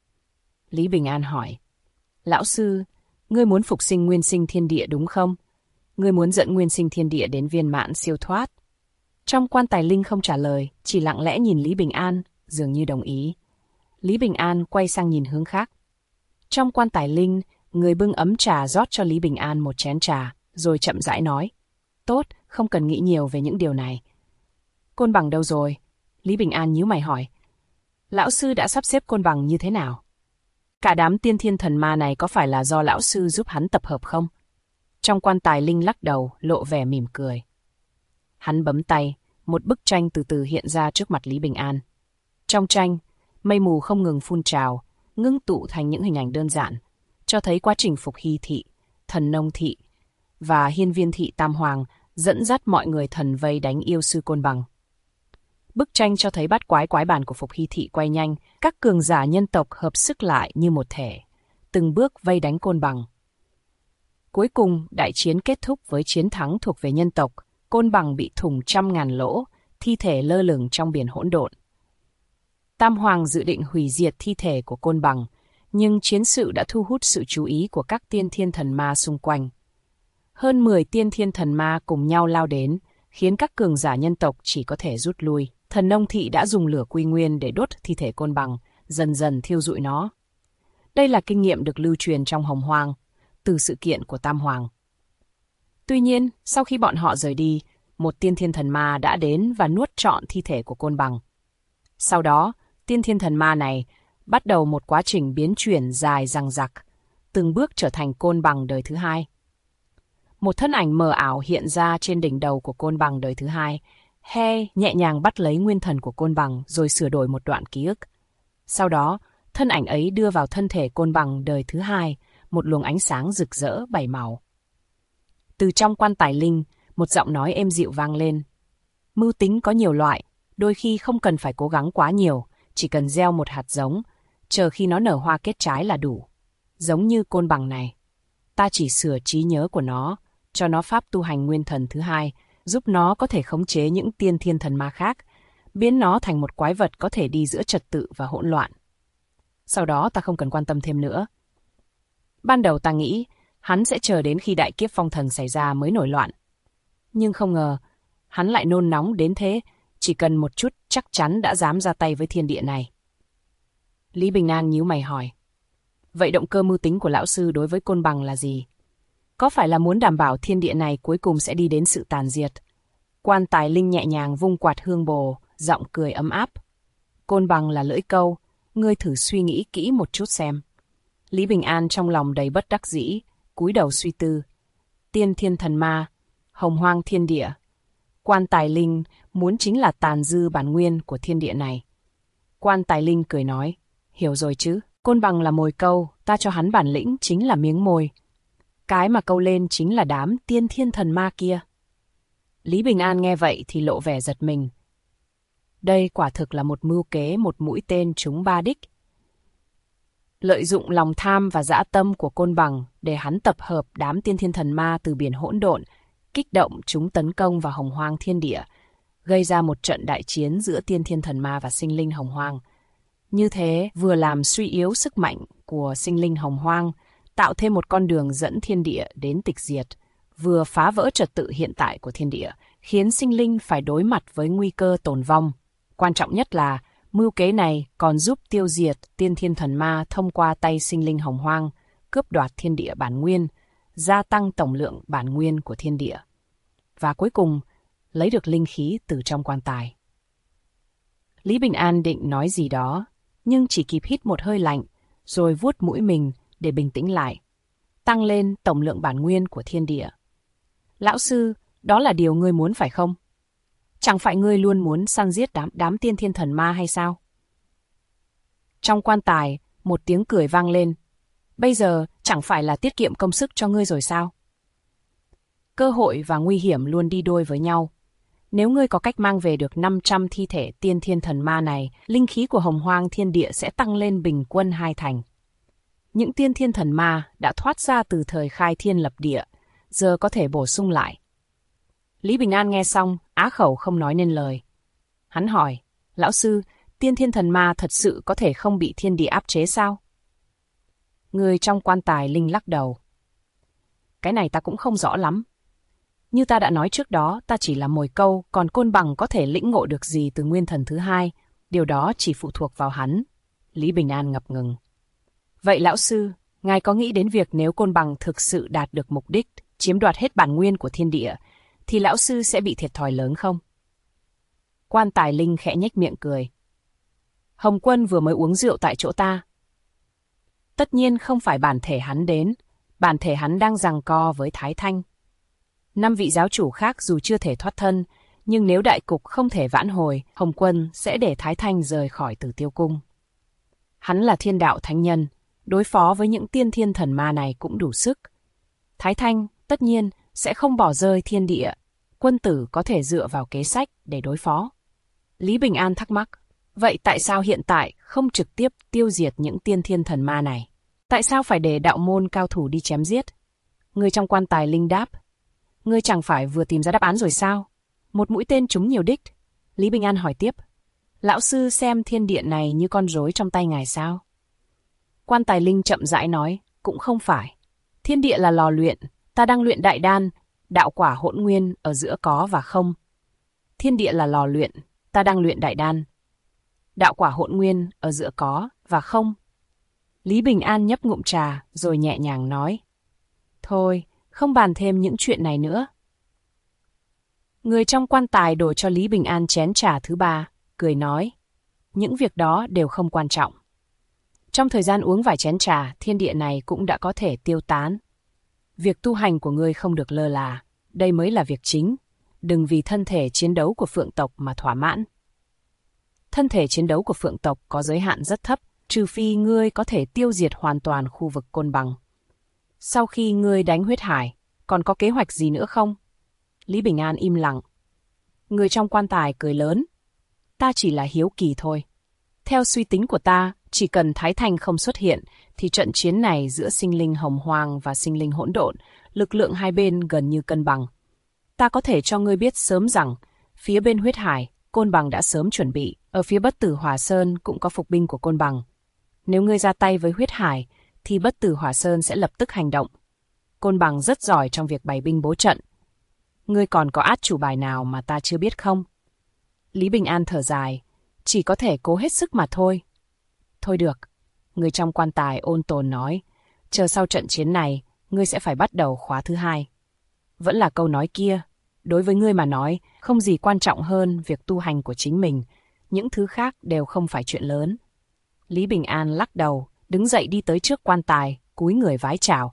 Lý Bình An hỏi. Lão sư, ngươi muốn phục sinh nguyên sinh thiên địa đúng không? Ngươi muốn dẫn nguyên sinh thiên địa đến viên mãn siêu thoát. Trong quan tài linh không trả lời, chỉ lặng lẽ nhìn Lý Bình An, dường như đồng ý. Lý Bình An quay sang nhìn hướng khác. Trong quan tài linh, người bưng ấm trà rót cho Lý Bình An một chén trà, rồi chậm rãi nói. Tốt, không cần nghĩ nhiều về những điều này. Côn Bằng đâu rồi? Lý Bình An nhíu mày hỏi. Lão sư đã sắp xếp Côn Bằng như thế nào? Cả đám tiên thiên thần ma này có phải là do lão sư giúp hắn tập hợp không? Trong quan tài linh lắc đầu, lộ vẻ mỉm cười. Hắn bấm tay, một bức tranh từ từ hiện ra trước mặt Lý Bình An. Trong tranh, mây mù không ngừng phun trào, ngưng tụ thành những hình ảnh đơn giản, cho thấy quá trình Phục Hy Thị, Thần Nông Thị và Hiên Viên Thị Tam Hoàng dẫn dắt mọi người thần vây đánh yêu sư Côn Bằng. Bức tranh cho thấy bát quái quái bản của Phục Hy Thị quay nhanh, các cường giả nhân tộc hợp sức lại như một thể, từng bước vây đánh Côn Bằng. Cuối cùng, đại chiến kết thúc với chiến thắng thuộc về nhân tộc, Côn Bằng bị thủng 100.000 lỗ, thi thể lơ lửng trong biển hỗn độn. Tam Hoàng dự định hủy diệt thi thể của Côn Bằng, nhưng chiến sự đã thu hút sự chú ý của các tiên thiên thần ma xung quanh. Hơn 10 tiên thiên thần ma cùng nhau lao đến, khiến các cường giả nhân tộc chỉ có thể rút lui. Thần nông thị đã dùng lửa quy nguyên để đốt thi thể côn bằng, dần dần thiêu rụi nó. Đây là kinh nghiệm được lưu truyền trong Hồng Hoang, từ sự kiện của Tam Hoàng. Tuy nhiên, sau khi bọn họ rời đi, một tiên thiên thần ma đã đến và nuốt trọn thi thể của côn bằng. Sau đó, tiên thiên thần ma này bắt đầu một quá trình biến chuyển dài dằng dặc, từng bước trở thành côn bằng đời thứ hai. Một thân ảnh mờ ảo hiện ra trên đỉnh đầu của côn bằng đời thứ hai, nhẹ nhàng bắt lấy nguyên thần của côn bằng rồi sửa đổi một đoạn ký ức. Sau đó, thân ảnh ấy đưa vào thân thể côn bằng đời thứ hai một luồng ánh sáng rực rỡ bảy màu. Từ trong quan tài linh, một giọng nói êm dịu vang lên. Mưu tính có nhiều loại, đôi khi không cần phải cố gắng quá nhiều, chỉ cần gieo một hạt giống, chờ khi nó nở hoa kết trái là đủ. Giống như côn bằng này, ta chỉ sửa trí nhớ của nó, cho nó pháp tu hành nguyên thần thứ hai, giúp nó có thể khống chế những tiên thiên thần ma khác, biến nó thành một quái vật có thể đi giữa trật tự và hỗn loạn. Sau đó ta không cần quan tâm thêm nữa. Ban đầu ta nghĩ, hắn sẽ chờ đến khi đại kiếp phong thần xảy ra mới nổi loạn. Nhưng không ngờ, hắn lại nôn nóng đến thế, chỉ cần một chút chắc chắn đã dám ra tay với thiên địa này. Lý Bình An nhíu mày hỏi. Vậy động cơ mưu tính của lão sư đối với côn bằng là gì? Có phải là muốn đảm bảo thiên địa này cuối cùng sẽ đi đến sự tàn diệt? Quan tài linh nhẹ nhàng vung quạt hương bồ, giọng cười ấm áp. Côn bằng là lưỡi câu, ngươi thử suy nghĩ kỹ một chút xem. Lý Bình An trong lòng đầy bất đắc dĩ, cúi đầu suy tư. Tiên thiên thần ma, hồng hoang thiên địa. Quan tài linh muốn chính là tàn dư bản nguyên của thiên địa này. Quan tài linh cười nói, hiểu rồi chứ, côn bằng là mồi câu, ta cho hắn bản lĩnh chính là miếng mồi. Cái mà câu lên chính là đám tiên thiên thần ma kia. Lý Bình An nghe vậy thì lộ vẻ giật mình. Đây quả thực là một mưu kế, một mũi tên trúng ba đích. Lợi dụng lòng tham và dã tâm của côn bằng để hắn tập hợp đám tiên thiên thần ma từ biển hỗn độn, kích động chúng tấn công vào hồng hoang thiên địa, gây ra một trận đại chiến giữa tiên thiên thần ma và sinh linh hồng hoang. Như thế vừa làm suy yếu sức mạnh của sinh linh hồng hoang, tạo thêm một con đường dẫn thiên địa đến tịch diệt, vừa phá vỡ trật tự hiện tại của thiên địa, khiến sinh linh phải đối mặt với nguy cơ tồn vong. Quan trọng nhất là, mưu kế này còn giúp tiêu diệt tiên thiên thần ma thông qua tay sinh linh hồng hoang, cướp đoạt thiên địa bản nguyên, gia tăng tổng lượng bản nguyên của thiên địa. Và cuối cùng, lấy được linh khí từ trong quan tài. Lý Bình An định nói gì đó, nhưng chỉ kịp hít một hơi lạnh, rồi vuốt mũi mình để bình tĩnh lại, tăng lên tổng lượng bản nguyên của thiên địa. Lão sư, đó là điều ngươi muốn phải không? Chẳng phải ngươi luôn muốn săn giết đám tiên thiên thần ma hay sao? Trong quan tài, một tiếng cười vang lên. Bây giờ chẳng phải là tiết kiệm công sức cho ngươi rồi sao? Cơ hội và nguy hiểm luôn đi đôi với nhau. Nếu ngươi có cách mang về được 500 thi thể tiên thiên thần ma này, linh khí của hồng hoang thiên địa sẽ tăng lên bình quân 2 thành. Những tiên thiên thần ma đã thoát ra từ thời khai thiên lập địa, giờ có thể bổ sung lại. Lý Bình An nghe xong, á khẩu không nói nên lời. Hắn hỏi, lão sư, tiên thiên thần ma thật sự có thể không bị thiên địa áp chế sao? Người trong quan tài linh lắc đầu. Cái này ta cũng không rõ lắm. Như ta đã nói trước đó, ta chỉ là mồi câu, còn côn bằng có thể lĩnh ngộ được gì từ nguyên thần thứ hai, điều đó chỉ phụ thuộc vào hắn. Lý Bình An ngập ngừng. Vậy lão sư, ngài có nghĩ đến việc nếu côn bằng thực sự đạt được mục đích, chiếm đoạt hết bản nguyên của thiên địa, thì lão sư sẽ bị thiệt thòi lớn không? Quan tài linh khẽ nhếch miệng cười. Hồng Quân vừa mới uống rượu tại chỗ ta. Tất nhiên không phải bản thể hắn đến, bản thể hắn đang giằng co với Thái Thanh. 5 vị giáo chủ khác dù chưa thể thoát thân, nhưng nếu đại cục không thể vãn hồi, Hồng Quân sẽ để Thái Thanh rời khỏi Tử Tiêu Cung. Hắn là thiên đạo thánh nhân, đối phó với những tiên thiên thần ma này cũng đủ sức. Thái Thanh, tất nhiên, sẽ không bỏ rơi thiên địa. Quân tử có thể dựa vào kế sách để đối phó. Lý Bình An thắc mắc, vậy tại sao hiện tại không trực tiếp tiêu diệt những tiên thiên thần ma này? Tại sao phải để đạo môn cao thủ đi chém giết? Người trong quan tài linh đáp, ngươi chẳng phải vừa tìm ra đáp án rồi sao? Một mũi tên trúng nhiều đích. Lý Bình An hỏi tiếp, lão sư xem thiên địa này như con rối trong tay ngài sao? Quan tài linh chậm rãi nói, cũng không phải. Thiên địa là lò luyện, ta đang luyện đại đan, đạo quả hỗn nguyên ở giữa có và không. Thiên địa là lò luyện, Ta đang luyện đại đan. Đạo quả hỗn nguyên ở giữa có và không. Lý Bình An nhấp ngụm trà rồi nhẹ nhàng nói. Thôi, không bàn thêm những chuyện này nữa. Người trong quan tài đổ cho Lý Bình An chén trà thứ 3, cười nói. Những việc đó đều không quan trọng. Trong thời gian uống vài chén trà, thiên địa này cũng đã có thể tiêu tán. Việc tu hành của ngươi không được lơ là, đây mới là việc chính. Đừng vì thân thể chiến đấu của Phượng tộc mà thỏa mãn. Thân thể chiến đấu của Phượng tộc có giới hạn rất thấp, trừ phi ngươi có thể tiêu diệt hoàn toàn khu vực Côn Bằng. Sau khi ngươi đánh huyết hải, còn có kế hoạch gì nữa không? Lý Bình An im lặng. Người trong quan tài cười lớn. Ta chỉ là hiếu kỳ thôi. Theo suy tính của ta, chỉ cần Thái Thanh không xuất hiện, thì trận chiến này giữa sinh linh hồng hoang và sinh linh hỗn độn, lực lượng hai bên gần như cân bằng. Ta có thể cho ngươi biết sớm rằng, phía bên huyết hải, Côn Bằng đã sớm chuẩn bị, ở phía Bất Tử Hỏa Sơn cũng có phục binh của Côn Bằng. Nếu ngươi ra tay với huyết hải, thì Bất Tử Hỏa Sơn sẽ lập tức hành động. Côn Bằng rất giỏi trong việc bày binh bố trận. Ngươi còn có át chủ bài nào mà ta chưa biết không? Lý Bình An thở dài, chỉ có thể cố hết sức mà thôi. Thôi được, người trong quan tài ôn tồn nói, chờ sau trận chiến này, ngươi sẽ phải bắt đầu khóa thứ 2. Vẫn là câu nói kia, đối với ngươi mà nói, không gì quan trọng hơn việc tu hành của chính mình, những thứ khác đều không phải chuyện lớn. Lý Bình An lắc đầu, đứng dậy đi tới trước quan tài, cúi người vái chào.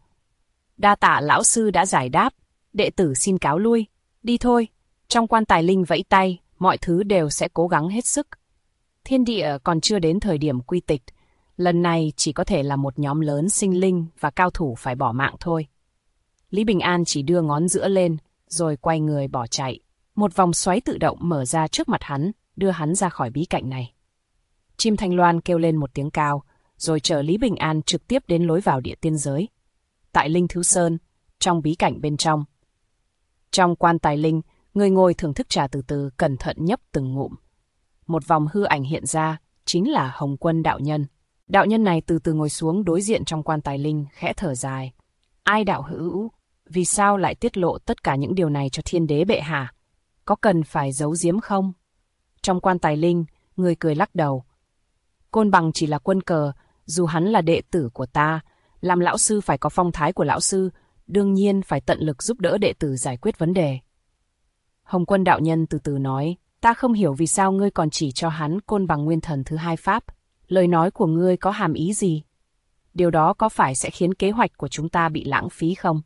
Đa tạ lão sư đã giải đáp, đệ tử xin cáo lui, đi thôi. Trong quan tài linh vẫy tay, mọi thứ đều sẽ cố gắng hết sức. Thiên địa còn chưa đến thời điểm quy tịch, lần này chỉ có thể là một nhóm lớn sinh linh và cao thủ phải bỏ mạng thôi. Lý Bình An chỉ đưa ngón giữa lên, rồi quay người bỏ chạy. Một vòng xoáy tự động mở ra trước mặt hắn, đưa hắn ra khỏi bí cảnh này. Chim Thanh Loan kêu lên một tiếng cao, rồi chở Lý Bình An trực tiếp đến lối vào địa tiên giới. Tại Linh Thứ Sơn, trong bí cảnh bên trong. Trong quan tài linh, người ngồi thưởng thức trà từ từ, cẩn thận nhấp từng ngụm. Một vòng hư ảnh hiện ra, chính là Hồng Quân đạo nhân. Đạo nhân này từ từ ngồi xuống đối diện trong quan tài linh, khẽ thở dài. Ai đạo hữu, vì sao lại tiết lộ tất cả những điều này cho thiên đế bệ hạ? Có cần phải giấu giếm không? Trong quan tài linh, người cười lắc đầu. Côn Bằng chỉ là quân cờ, dù hắn là đệ tử của ta, làm lão sư phải có phong thái của lão sư, đương nhiên phải tận lực giúp đỡ đệ tử giải quyết vấn đề. Hồng Quân đạo nhân từ từ nói, ta không hiểu vì sao ngươi còn chỉ cho hắn Côn Bằng nguyên thần thứ 2 pháp. Lời nói của ngươi có hàm ý gì? Điều đó có phải sẽ khiến kế hoạch của chúng ta bị lãng phí không?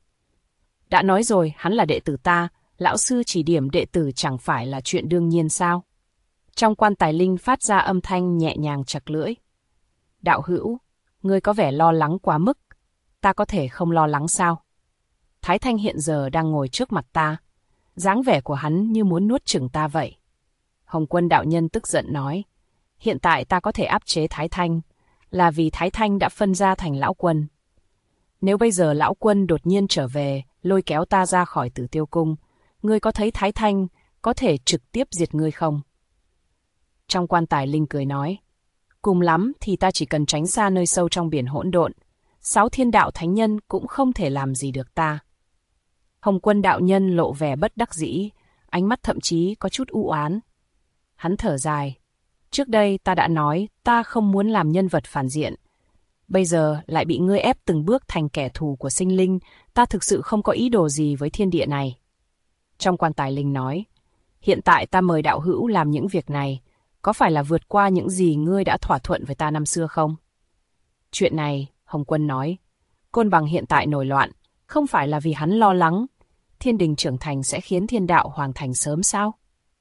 Đã nói rồi, hắn là đệ tử ta, lão sư chỉ điểm đệ tử chẳng phải là chuyện đương nhiên sao? Trong quan tài linh phát ra âm thanh nhẹ nhàng chặt lưỡi. Đạo hữu, ngươi có vẻ lo lắng quá mức, ta có thể không lo lắng sao? Thái Thanh hiện giờ đang ngồi trước mặt ta, dáng vẻ của hắn như muốn nuốt chửng ta vậy. Hồng Quân đạo nhân tức giận nói, hiện tại ta có thể áp chế Thái Thanh, là vì Thái Thanh đã phân ra thành lão quân. Nếu bây giờ lão quân đột nhiên trở về, lôi kéo ta ra khỏi Tử Tiêu Cung, ngươi có thấy Thái Thanh có thể trực tiếp diệt ngươi không? Trong quan tài linh cười nói, cùng lắm thì ta chỉ cần tránh xa nơi sâu trong biển hỗn độn, 6 thiên đạo thánh nhân cũng không thể làm gì được ta. Hồng Quân đạo nhân lộ vẻ bất đắc dĩ, ánh mắt thậm chí có chút u oán. Hắn thở dài, trước đây ta đã nói ta không muốn làm nhân vật phản diện. Bây giờ lại bị ngươi ép từng bước thành kẻ thù của sinh linh, ta thực sự không có ý đồ gì với thiên địa này. Trong quan tài linh nói, hiện tại ta mời đạo hữu làm những việc này, có phải là vượt qua những gì ngươi đã thỏa thuận với ta năm xưa không? Chuyện này, Hồng Quân nói, Côn Bằng hiện tại nổi loạn, không phải là vì hắn lo lắng, thiên đình trưởng thành sẽ khiến thiên đạo hoàn thành sớm sao?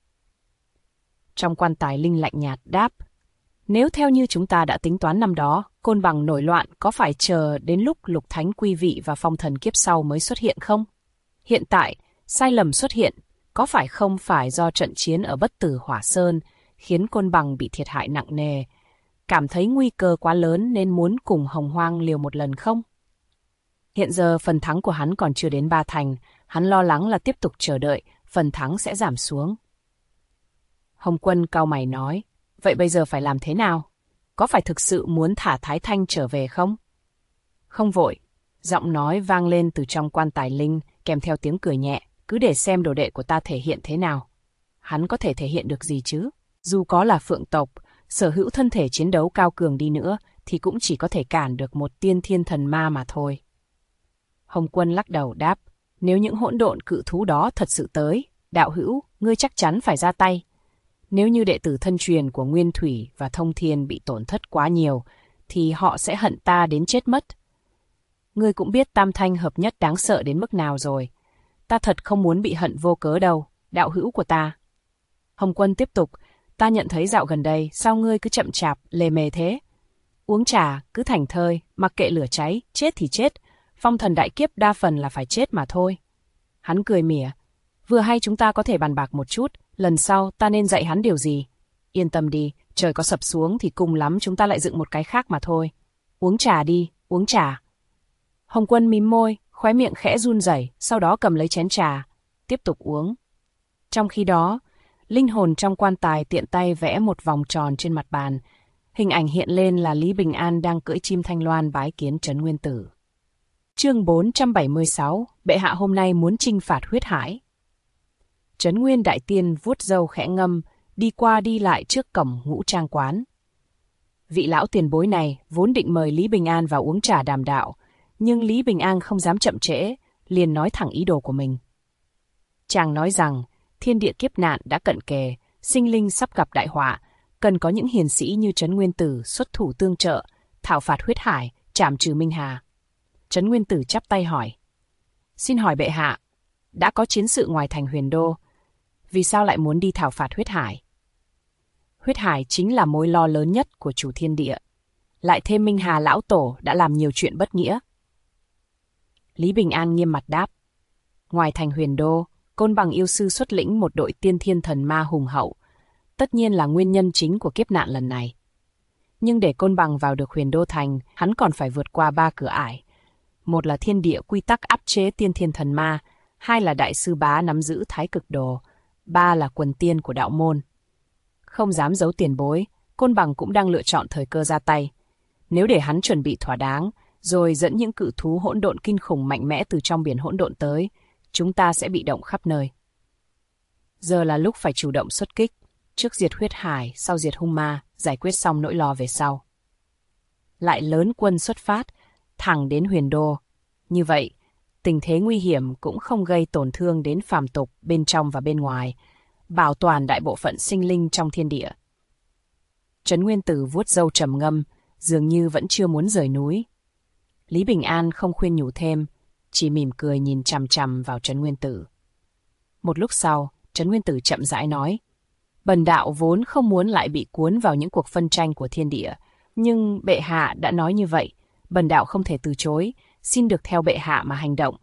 Trong quan tài linh lạnh nhạt đáp, nếu theo như chúng ta đã tính toán năm đó, Côn Bằng nổi loạn có phải chờ đến lúc Lục Thánh quy vị và phong thần kiếp sau mới xuất hiện không? Hiện tại, sai lầm xuất hiện, có phải không phải do trận chiến ở Bất Tử Hỏa Sơn khiến Côn Bằng bị thiệt hại nặng nề, cảm thấy nguy cơ quá lớn nên muốn cùng Hồng Hoang liều một lần không? Hiện giờ phần thắng của hắn còn chưa đến 3 thành, hắn lo lắng là tiếp tục chờ đợi, phần thắng sẽ giảm xuống. Hồng Quân cau mày nói, vậy bây giờ phải làm thế nào? Có phải thực sự muốn thả Thái Thanh trở về không? Không vội, giọng nói vang lên từ trong quan tài linh kèm theo tiếng cười nhẹ, cứ để xem đồ đệ của ta thể hiện thế nào. hắn có thể thể hiện được gì chứ? Dù có là phượng tộc, sở hữu thân thể chiến đấu cao cường đi nữa, thì cũng chỉ có thể cản được một tiên thiên thần ma mà thôi. Hồng Quân lắc đầu đáp, nếu những hỗn độn cự thú đó thật sự tới, đạo hữu, ngươi chắc chắn phải ra tay. Nếu như đệ tử thân truyền của Nguyên Thủy và Thông Thiên bị tổn thất quá nhiều, thì họ sẽ hận ta đến chết mất. Ngươi cũng biết tam thanh hợp nhất đáng sợ đến mức nào rồi. Ta thật không muốn bị hận vô cớ đâu, đạo hữu của ta. Hồng Quân tiếp tục, ta nhận thấy dạo gần đây, sao ngươi cứ chậm chạp, lề mề thế? Uống trà, cứ thảnh thơi, mặc kệ lửa cháy, chết thì chết. Phong thần đại kiếp đa phần là phải chết mà thôi. Hắn cười mỉa, vừa hay chúng ta có thể bàn bạc một chút, lần sau ta nên dạy hắn điều gì? Yên tâm đi, trời có sập xuống thì cùng lắm chúng ta lại dựng một cái khác mà thôi. Uống trà đi, uống trà. Hồng Quân mím môi, khóe miệng khẽ run rẩy, sau đó cầm lấy chén trà, tiếp tục uống. Trong khi đó, linh hồn trong quan tài tiện tay vẽ một vòng tròn trên mặt bàn. Hình ảnh hiện lên là Lý Bình An đang cưỡi chim thanh loan bái kiến Trấn Nguyên Tử. Chương 476, bệ hạ hôm nay muốn chinh phạt huyết hải. Trấn Nguyên Đại Tiên vuốt râu khẽ ngâm, đi qua đi lại trước cổng Ngũ Trang quán. Vị lão tiền bối này vốn định mời Lý Bình An vào uống trà đàm đạo, nhưng Lý Bình An không dám chậm trễ, liền nói thẳng ý đồ của mình. Chàng nói rằng, thiên địa kiếp nạn đã cận kề, sinh linh sắp gặp đại họa, cần có những hiền sĩ như Trấn Nguyên Tử xuất thủ tương trợ, thảo phạt huyết hải, trảm trừ Minh Hà. Trấn Nguyên Tử chắp tay hỏi, xin hỏi bệ hạ, đã có chiến sự ngoài thành Huyền Đô, vì sao lại muốn đi thảo phạt huyết hải? Huyết hải chính là mối lo lớn nhất của chủ thiên địa, lại thêm Minh Hà lão tổ đã làm nhiều chuyện bất nghĩa. Lý Bình An nghiêm mặt đáp, ngoài thành Huyền Đô, Côn Bằng yêu sư xuất lĩnh một đội tiên thiên thần ma hùng hậu, tất nhiên là nguyên nhân chính của kiếp nạn lần này. Nhưng để Côn Bằng vào được Huyền Đô thành, hắn còn phải vượt qua 3 cửa ải. Một là thiên địa quy tắc áp chế tiên thiên thần ma, hai là đại sư bá nắm giữ thái cực đồ, ba là quần tiên của đạo môn. Không dám giấu tiền bối, Côn Bằng cũng đang lựa chọn thời cơ ra tay. Nếu để hắn chuẩn bị thỏa đáng, rồi dẫn những cự thú hỗn độn kinh khủng mạnh mẽ từ trong biển hỗn độn tới, chúng ta sẽ bị động khắp nơi. Giờ là lúc phải chủ động xuất kích, trước diệt huyết hải, sau diệt hung ma, giải quyết xong nỗi lo về sau. Lại lớn quân xuất phát, thẳng đến Huyền Đô. Như vậy, tình thế nguy hiểm cũng không gây tổn thương đến phàm tục bên trong và bên ngoài, bảo toàn đại bộ phận sinh linh trong thiên địa. Trấn Nguyên Tử vuốt râu trầm ngâm, dường như vẫn chưa muốn rời núi. Lý Bình An không khuyên nhủ thêm, chỉ mỉm cười nhìn chằm chằm vào Trấn Nguyên Tử. Một lúc sau, Trấn Nguyên Tử chậm rãi nói, bần đạo vốn không muốn lại bị cuốn vào những cuộc phân tranh của thiên địa, nhưng bệ hạ đã nói như vậy, bần đạo không thể từ chối, xin được theo bệ hạ mà hành động.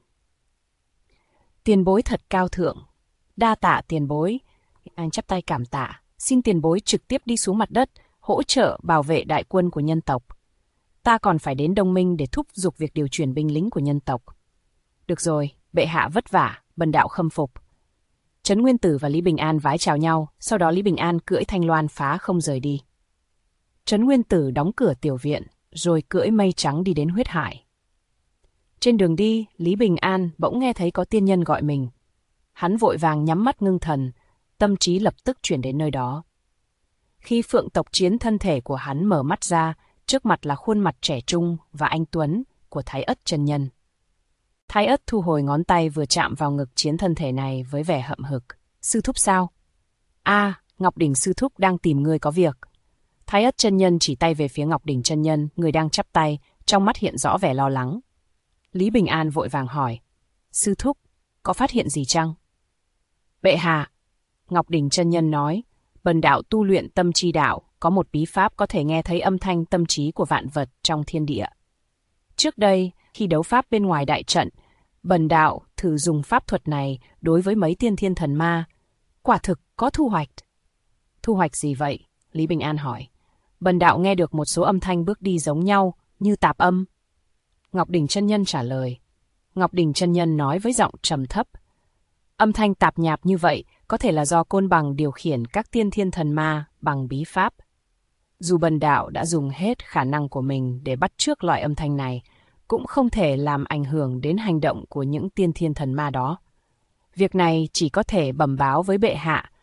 Tiền bối thật cao thượng, đa tạ tiền bối. Anh chắp tay cảm tạ, xin tiền bối trực tiếp đi xuống mặt đất, hỗ trợ bảo vệ đại quân của nhân tộc. Ta còn phải đến Đông Minh để thúc giục việc điều chuyển binh lính của nhân tộc. Được rồi, bệ hạ vất vả, bần đạo khâm phục. Trấn Nguyên Tử và Lý Bình An vái chào nhau, sau đó Lý Bình An cưỡi thanh loan phá không rời đi. Trấn Nguyên Tử đóng cửa tiểu viện, rồi cưỡi mây trắng đi đến huyết hải. Trên đường đi, Lý Bình An bỗng nghe thấy có tiên nhân gọi mình. Hắn vội vàng nhắm mắt ngưng thần, tâm trí lập tức chuyển đến nơi đó. Khi phượng tộc chiến thân thể của hắn mở mắt ra, trước mặt là khuôn mặt trẻ trung và anh tuấn của Thái Ất chân nhân. Thái Ất thu hồi ngón tay vừa chạm vào ngực chiến thân thể này với vẻ hậm hực. Sư thúc sao? Ngọc Đỉnh sư thúc đang tìm ngươi có việc. Thái Ất chân nhân chỉ tay về phía Ngọc Đỉnh chân nhân, người đang chắp tay, trong mắt hiện rõ vẻ lo lắng. Lý Bình An vội vàng hỏi, sư thúc, có phát hiện gì chăng? Bệ hạ, Ngọc Đỉnh chân nhân nói, bần đạo tu luyện tâm chi đạo, có một bí pháp có thể nghe thấy âm thanh tâm trí của vạn vật trong thiên địa. Trước đây, khi đấu pháp bên ngoài đại trận, bần đạo thử dùng pháp thuật này đối với mấy tiên thiên thần ma. Quả thực có thu hoạch. Thu hoạch gì vậy? Lý Bình An hỏi. Bần đạo nghe được một số âm thanh bước đi giống nhau, như tạp âm. Ngọc Đỉnh chân nhân trả lời. Ngọc Đỉnh chân nhân nói với giọng trầm thấp. Âm thanh tạp nhạp như vậy có thể là do Côn Bằng điều khiển các tiên thiên thần ma bằng bí pháp. Dù bần đạo đã dùng hết khả năng của mình để bắt chước loại âm thanh này, cũng không thể làm ảnh hưởng đến hành động của những tiên thiên thần ma đó. Việc này chỉ có thể bẩm báo với bệ hạ,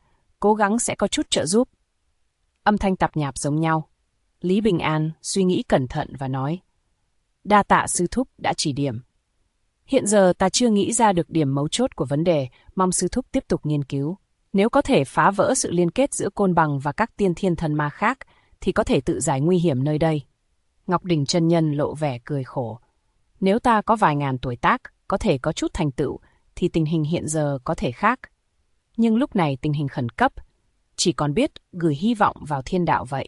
cố gắng sẽ có chút trợ giúp. Âm thanh tạp nhạp giống nhau. Lý Bình An suy nghĩ cẩn thận và nói, đa tạ sư thúc đã chỉ điểm. Hiện giờ ta chưa nghĩ ra được điểm mấu chốt của vấn đề, mong sư thúc tiếp tục nghiên cứu. Nếu có thể phá vỡ sự liên kết giữa Côn Bằng và các tiên thiên thần ma khác, thì có thể tự giải nguy hiểm nơi đây. Ngọc Đỉnh chân nhân lộ vẻ cười khổ. Nếu ta có vài ngàn tuổi tác, có thể có chút thành tựu, thì tình hình hiện giờ có thể khác. Nhưng lúc này tình hình khẩn cấp, chỉ còn biết gửi hy vọng vào thiên đạo vậy.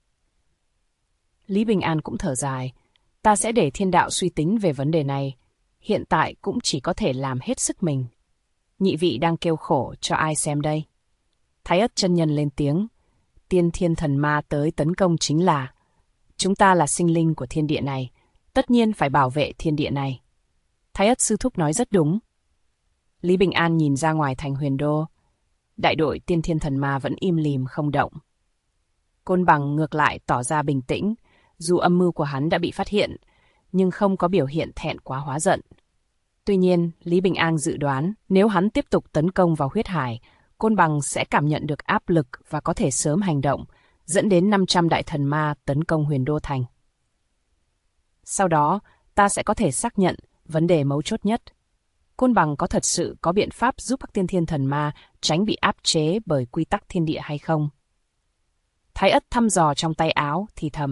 Lý Bình An cũng thở dài. Ta sẽ để thiên đạo suy tính về vấn đề này. Hiện tại cũng chỉ có thể làm hết sức mình. Nhị vị đang kêu khổ cho ai xem đây? Thái Ất chân nhân lên tiếng. Tiên thiên thần ma tới tấn công chính là chúng ta là sinh linh của thiên địa này, tất nhiên phải bảo vệ thiên địa này. Thái Ất sư thúc nói rất đúng. Lý Bình An nhìn ra ngoài thành Huyền Đô. Đại đội tiên thiên thần ma vẫn im lìm không động. Côn Bằng ngược lại tỏ ra bình tĩnh, dù âm mưu của hắn đã bị phát hiện, nhưng không có biểu hiện thẹn quá hóa giận. Tuy nhiên, Lý Bình An dự đoán nếu hắn tiếp tục tấn công vào huyết hải, Côn Bằng sẽ cảm nhận được áp lực và có thể sớm hành động, dẫn đến 500 đại thần ma tấn công Huyền Đô Thành. Sau đó, ta sẽ có thể xác nhận vấn đề mấu chốt nhất. Côn Bằng có thật sự có biện pháp giúp các tiên thiên thần ma tránh bị áp chế bởi quy tắc thiên địa hay không? Thái Ất thăm dò trong tay áo, thì thầm.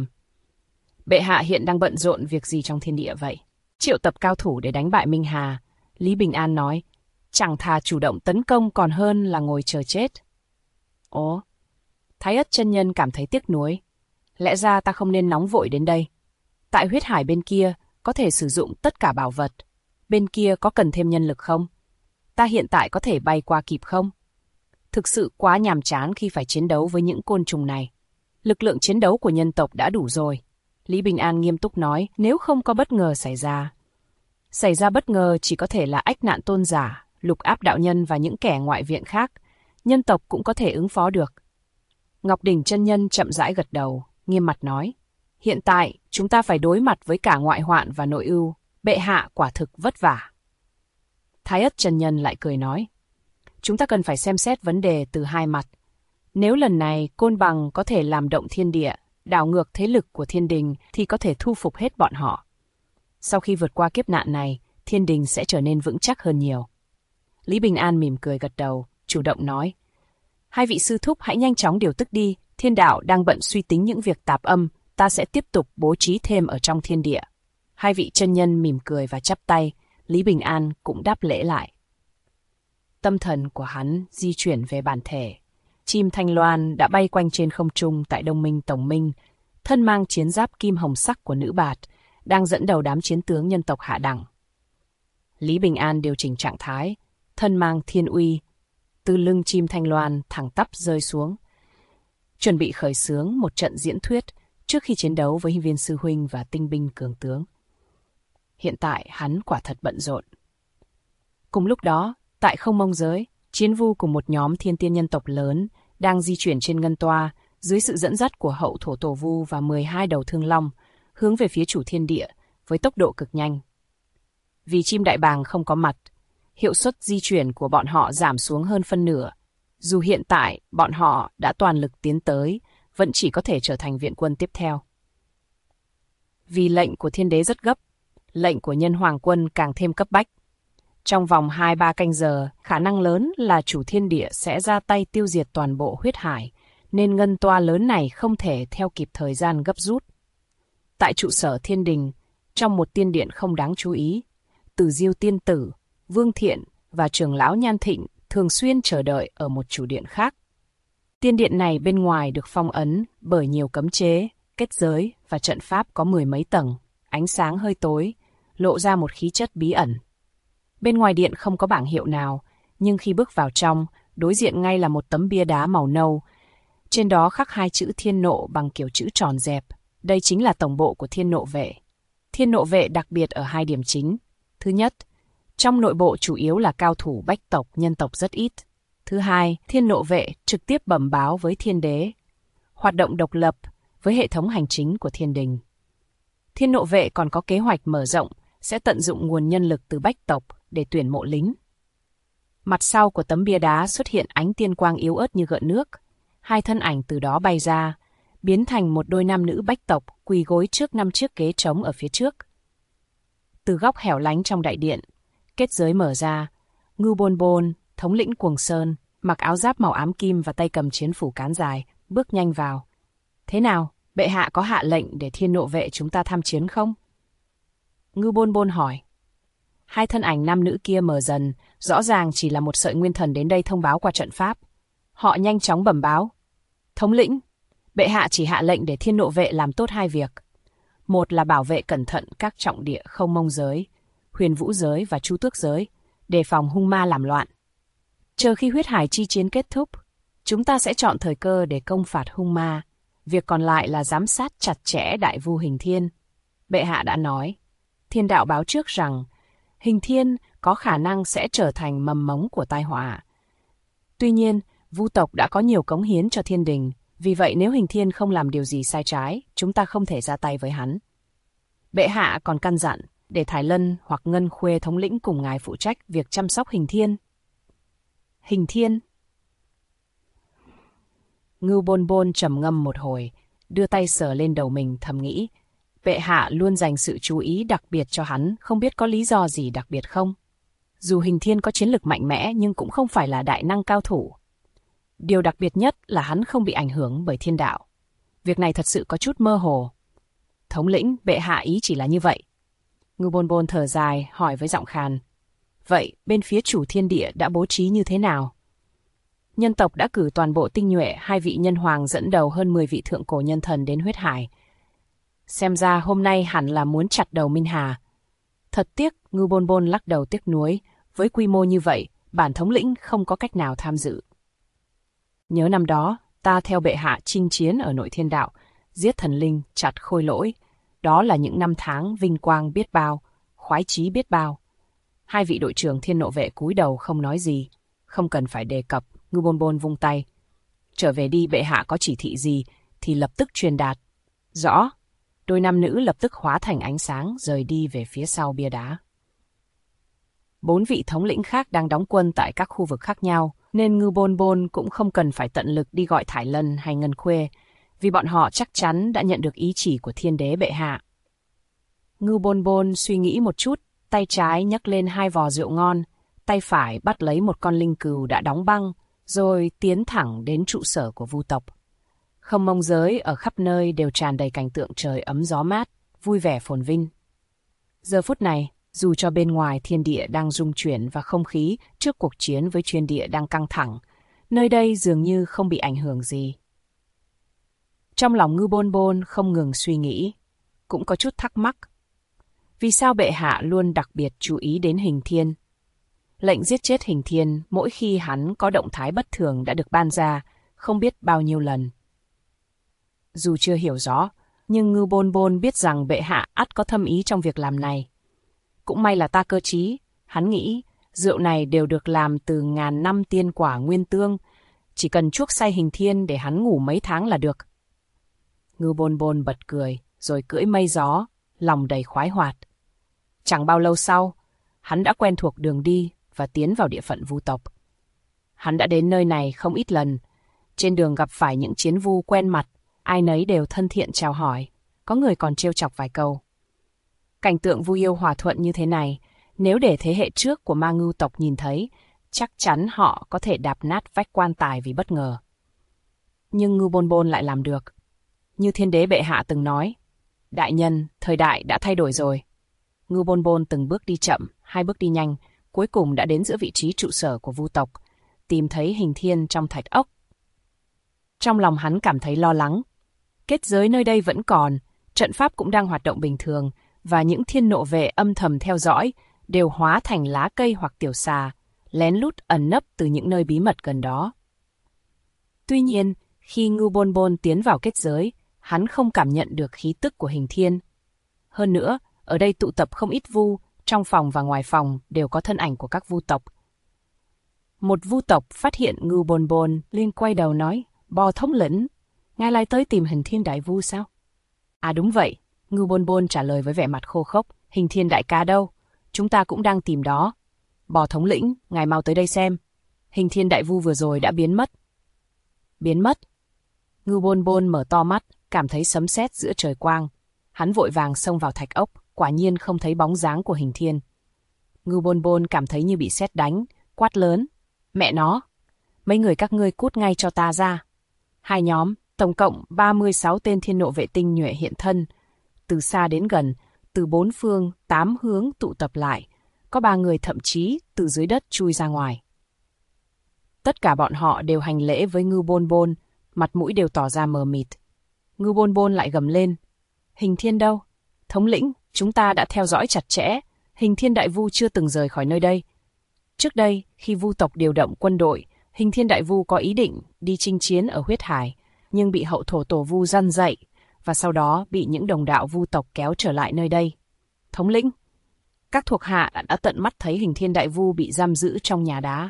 Bệ hạ hiện đang bận rộn việc gì trong thiên địa vậy? Triệu tập cao thủ để đánh bại Minh Hà. Lý Bình An nói, chẳng thà chủ động tấn công còn hơn là ngồi chờ chết. Ồ, Thái Ất chân nhân cảm thấy tiếc nuối. Lẽ ra ta không nên nóng vội đến đây. Tại huyết hải bên kia có thể sử dụng tất cả bảo vật. Bên kia có cần thêm nhân lực không? Ta hiện tại có thể bay qua kịp không? Thực sự quá nhàm chán khi phải chiến đấu với những côn trùng này. Lực lượng chiến đấu của nhân tộc đã đủ rồi. Lý Bình An nghiêm túc nói, nếu không có bất ngờ xảy ra. Xảy ra bất ngờ chỉ có thể là ách nạn tôn giả, Lục Áp đạo nhân và những kẻ ngoại viện khác. Nhân tộc cũng có thể ứng phó được. Ngọc Đỉnh chân nhân chậm rãi gật đầu, nghiêm mặt nói. Hiện tại, chúng ta phải đối mặt với cả ngoại hoạn và nội ưu. Bệ hạ quả thực vất vả. Thái Ất chân nhân lại cười nói. Chúng ta cần phải xem xét vấn đề từ hai mặt. Nếu lần này Côn Bằng có thể làm động thiên địa, đảo ngược thế lực của thiên đình thì có thể thu phục hết bọn họ. Sau khi vượt qua kiếp nạn này, thiên đình sẽ trở nên vững chắc hơn nhiều. Lý Bình An mỉm cười gật đầu, chủ động nói. Hai vị sư thúc hãy nhanh chóng điều tức đi, thiên đạo đang bận suy tính những việc tạp âm, ta sẽ tiếp tục bố trí thêm ở trong thiên địa. Hai vị chân nhân mỉm cười và chắp tay, Lý Bình An cũng đáp lễ lại. Tâm thần của hắn di chuyển về bản thể. Chim Thanh Loan đã bay quanh trên không trung tại Đông Minh Tổng Minh, thân mang chiến giáp kim hồng sắc của nữ bạt, đang dẫn đầu đám chiến tướng nhân tộc hạ đẳng. Lý Bình An điều chỉnh trạng thái, thân mang thiên uy, từ lưng chim Thanh Loan thẳng tắp rơi xuống, chuẩn bị khởi xướng một trận diễn thuyết trước khi chiến đấu với viên sư huynh và tinh binh cường tướng. Hiện tại hắn quả thật bận rộn. Cùng lúc đó, tại Không Mông giới, Chiến Vu cùng một nhóm thiên tiên nhân tộc lớn đang di chuyển trên ngân toa dưới sự dẫn dắt của hậu thổ tổ Vu và 12 đầu thương long, hướng về phía chủ thiên địa với tốc độ cực nhanh. Vì chim đại bàng không có mặt, hiệu suất di chuyển của bọn họ giảm xuống hơn phân nửa. Dù hiện tại bọn họ đã toàn lực tiến tới, vẫn chỉ có thể trở thành viện quân tiếp theo. Vì lệnh của thiên đế rất gấp, lệnh của nhân hoàng quân càng thêm cấp bách. Trong vòng 2-3 canh giờ, khả năng lớn là chủ thiên địa sẽ ra tay tiêu diệt toàn bộ huyết hải, nên ngân toa lớn này không thể theo kịp thời gian gấp rút. Tại trụ sở thiên đình, trong một tiên điện không đáng chú ý, Tử Diêu tiên tử, Vương Thiện và trưởng lão Nhan Thịnh thường xuyên chờ đợi ở một chủ điện khác. Tiên điện này bên ngoài được phong ấn bởi nhiều cấm chế, kết giới và trận pháp có 10 mấy tầng, ánh sáng hơi tối, lộ ra một khí chất bí ẩn. Bên ngoài điện không có bảng hiệu nào, nhưng khi bước vào trong, đối diện ngay là một tấm bia đá màu nâu. Trên đó khắc 2 chữ Thiên Nộ bằng kiểu chữ tròn dẹp. Đây chính là tổng bộ của Thiên Nộ vệ. Thiên Nộ vệ đặc biệt ở 2 điểm chính. Thứ nhất, trong nội bộ chủ yếu là cao thủ bách tộc, nhân tộc rất ít. Thứ hai, Thiên Nộ vệ trực tiếp bẩm báo với thiên đế, hoạt động độc lập với hệ thống hành chính của thiên đình. Thiên Nộ vệ còn có kế hoạch mở rộng, sẽ tận dụng nguồn nhân lực từ bách tộc để tuyển mộ lính. Mặt sau của tấm bia đá xuất hiện ánh tiên quang yếu ớt như gợn nước. Hai thân ảnh từ đó bay ra, biến thành một đôi nam nữ bách tộc quỳ gối trước 5 chiếc ghế trống ở phía trước. Từ góc hẻo lánh trong đại điện, kết giới mở ra, Ngưu Bôn Bôn, thống lĩnh Cuồng Sơn, mặc áo giáp màu ám kim và tay cầm chiến phủ cán dài, bước nhanh vào. Thế nào, bệ hạ có hạ lệnh để Thiên Nộ Vệ chúng ta tham chiến không? Ngưu Bôn Bôn hỏi. Hai thân ảnh nam nữ kia mờ dần, rõ ràng chỉ là một sợi nguyên thần đến đây thông báo qua trận pháp. Họ nhanh chóng bẩm báo. Thống lĩnh, bệ hạ chỉ hạ lệnh để Thiên Nộ Vệ làm tốt 2 việc. Một là bảo vệ cẩn thận các trọng địa Không Mông giới, Huyền Vũ giới và Chu Tước giới, đề phòng hung ma làm loạn. Chờ khi huyết hải chi chiến kết thúc, chúng ta sẽ chọn thời cơ để công phạt hung ma. Việc còn lại là giám sát chặt chẽ đại vu Hình Thiên. Bệ hạ đã nói, thiên đạo báo trước rằng Hình Thiên có khả năng sẽ trở thành mầm mống của tai họa. Tuy nhiên, vu tộc đã có nhiều cống hiến cho thiên đình, vì vậy nếu Hình Thiên không làm điều gì sai trái, chúng ta không thể ra tay với hắn. Bệ hạ còn căn dặn để Thái Lân hoặc Ngân Khuê thống lĩnh cùng ngài phụ trách việc chăm sóc Hình Thiên. Hình Thiên. Ngưu Bôn Bôn trầm ngâm một hồi, đưa tay sờ lên đầu mình thầm nghĩ, bệ hạ luôn dành sự chú ý đặc biệt cho hắn, không biết có lý do gì đặc biệt không? Dù Hình Thiên có chiến lực mạnh mẽ nhưng cũng không phải là đại năng cao thủ. Điều đặc biệt nhất là hắn không bị ảnh hưởng bởi thiên đạo. Việc này thật sự có chút mơ hồ. Thống lĩnh, bệ hạ ý chỉ là như vậy. Ngưu Bôn Bôn thở dài, hỏi với giọng khàn. Vậy, bên phía chủ thiên địa đã bố trí như thế nào? Nhân tộc đã cử toàn bộ tinh nhuệ 2 vị nhân hoàng dẫn đầu hơn 10 vị thượng cổ nhân thần đến huyết hải. Xem ra hôm nay hẳn là muốn chặt đầu Minh Hà. Thật tiếc, Ngưu Bôn Bôn lắc đầu tiếc nuối. Với quy mô như vậy, bản thống lĩnh không có cách nào tham dự. Nhớ năm đó, ta theo bệ hạ chinh chiến ở nội thiên đạo, giết thần linh, chặt khôi lỗi. Đó là những năm tháng vinh quang biết bao, khoái chí biết bao. 2 vị đội trưởng Thiên Nộ Vệ cúi đầu không nói gì. Không cần phải đề cập, Ngưu Bôn Bôn vung tay. Trở về đi, bệ hạ có chỉ thị gì thì lập tức truyền đạt. Rõ. Đôi nam nữ lập tức hóa thành ánh sáng rời đi về phía sau bia đá. 4 vị thống lĩnh khác đang đóng quân tại các khu vực khác nhau, nên Ngưu Bôn Bôn cũng không cần phải tận lực đi gọi Thải Lân hay Ngân Khuê, vì bọn họ chắc chắn đã nhận được ý chỉ của thiên đế bệ hạ. Ngưu Bôn Bôn suy nghĩ một chút, tay trái nhấc lên 2 vò rượu ngon, tay phải bắt lấy một con linh cừu đã đóng băng, rồi tiến thẳng đến trụ sở của vu tộc. Không Mông giới ở khắp nơi đều tràn đầy cảnh tượng trời ấm gió mát, vui vẻ phồn vinh. Giờ phút này, dù cho bên ngoài thiên địa đang rung chuyển và không khí trước cuộc chiến với chuyên địa đang căng thẳng, nơi đây dường như không bị ảnh hưởng gì. Trong lòng Ngưu Bôn Bôn không ngừng suy nghĩ, cũng có chút thắc mắc. Vì sao bệ hạ luôn đặc biệt chú ý đến Hình Thiên? Lệnh giết chết Hình Thiên mỗi khi hắn có động thái bất thường đã được ban ra, không biết bao nhiêu lần. Dù chưa hiểu rõ, nhưng Ngưu Bôn Bôn biết rằng bệ hạ ắt có thâm ý trong việc làm này. Cũng may là ta cơ trí, hắn nghĩ, rượu này đều được làm từ ngàn năm tiên quả nguyên tương, chỉ cần chuốc say Hình Thiên để hắn ngủ mấy tháng là được. Ngưu Bôn Bôn bật cười, rồi cưỡi mây gió, lòng đầy khoái hoạt. Chẳng bao lâu sau, hắn đã quen thuộc đường đi và tiến vào địa phận vu tộc. Hắn đã đến nơi này không ít lần, trên đường gặp phải những chiến vu quen mặt, ai nấy đều thân thiện chào hỏi, có người còn trêu chọc vài câu. Cảnh tượng vu yêu hòa thuận như thế này, nếu để thế hệ trước của Ma Ngưu tộc nhìn thấy, chắc chắn họ có thể đạp nát vách quan tài vì bất ngờ. Nhưng Ngưu Bôn Bôn lại làm được. Như thiên đế bệ hạ từng nói, đại nhân, thời đại đã thay đổi rồi. Ngưu Bôn Bôn từng bước đi chậm, 2 bước đi nhanh, cuối cùng đã đến giữa vị trí trụ sở của vu tộc, tìm thấy Hình Thiên trong thạch ốc. Trong lòng hắn cảm thấy lo lắng. Kết giới nơi đây vẫn còn, trận pháp cũng đang hoạt động bình thường, và những thiên nộ vệ âm thầm theo dõi đều hóa thành lá cây hoặc tiểu xà, lén lút ẩn nấp từ những nơi bí mật gần đó. Tuy nhiên, khi Ngưu Bôn Bôn tiến vào kết giới, hắn không cảm nhận được khí tức của Hình Thiên. Hơn nữa, ở đây tụ tập không ít vu, trong phòng và ngoài phòng đều có thân ảnh của các vu tộc. Một vu tộc phát hiện Ngưu Bôn Bôn, liền quay đầu nói, Bò thống lĩnh, ngài lại tới tìm Hình Thiên đại vu sao? À đúng vậy, Ngưu Bôn Bôn trả lời với vẻ mặt khô khốc, Hình Thiên đại ca đâu? Chúng ta cũng đang tìm đó. Bò thống lĩnh, ngài mau tới đây xem. Hình Thiên Đại Vu vừa rồi đã biến mất. Biến mất? Ngưu Bôn Bôn mở to mắt, cảm thấy sấm sét giữa trời quang. Hắn vội vàng xông vào thạch ốc, quả nhiên không thấy bóng dáng của Hình Thiên. Ngưu Bôn Bôn cảm thấy như bị sét đánh, quát lớn. Mẹ nó! Mấy người các ngươi cút ngay cho ta ra. Hai nhóm, tổng cộng 36 tên thiên nộ vệ tinh nhuệ hiện thân. Từ xa đến gần, từ 4 phương, 8 hướng tụ tập lại. Có 3 người thậm chí từ dưới đất chui ra ngoài. Tất cả bọn họ đều hành lễ với Ngưu Bôn Bôn, mặt mũi đều tỏ ra mờ mịt. Ngưu Bôn Bôn lại gầm lên. Hình Thiên đâu? Thống lĩnh, chúng ta đã theo dõi chặt chẽ. Hình Thiên Đại Vu chưa từng rời khỏi nơi đây. Trước đây, khi Vu tộc điều động quân đội, Hình Thiên Đại Vu có ý định đi chinh chiến ở Huyết Hải, nhưng bị hậu thổ tổ Vu răn dạy, và sau đó bị những đồng đạo Vu tộc kéo trở lại nơi đây. Thống lĩnh, các thuộc hạ đã tận mắt thấy Hình Thiên Đại Vu bị giam giữ trong nhà đá.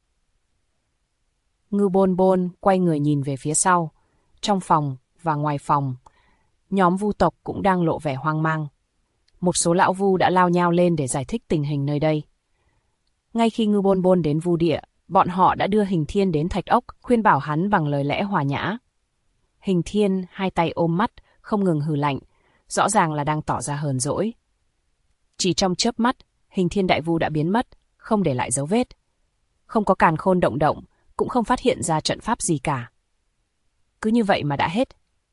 Ngưu Bôn Bôn quay người nhìn về phía sau. Trong phòng và ngoài phòng, nhóm Vu tộc cũng đang lộ vẻ hoang mang. Một số lão Vu đã lao nhao lên để giải thích tình hình nơi đây. Ngay khi Ngưu Bôn Bôn đến Vu địa, bọn họ đã đưa Hình Thiên đến thạch ốc, khuyên bảo hắn bằng lời lẽ hòa nhã. Hình Thiên hai tay ôm mắt, không ngừng hừ lạnh, rõ ràng là đang tỏ ra hờn dỗi. Chỉ trong chớp mắt, Hình Thiên Đại Vu đã biến mất, không để lại dấu vết. Không có càn khôn động động, cũng không phát hiện ra trận pháp gì cả. Cứ như vậy mà đã hết.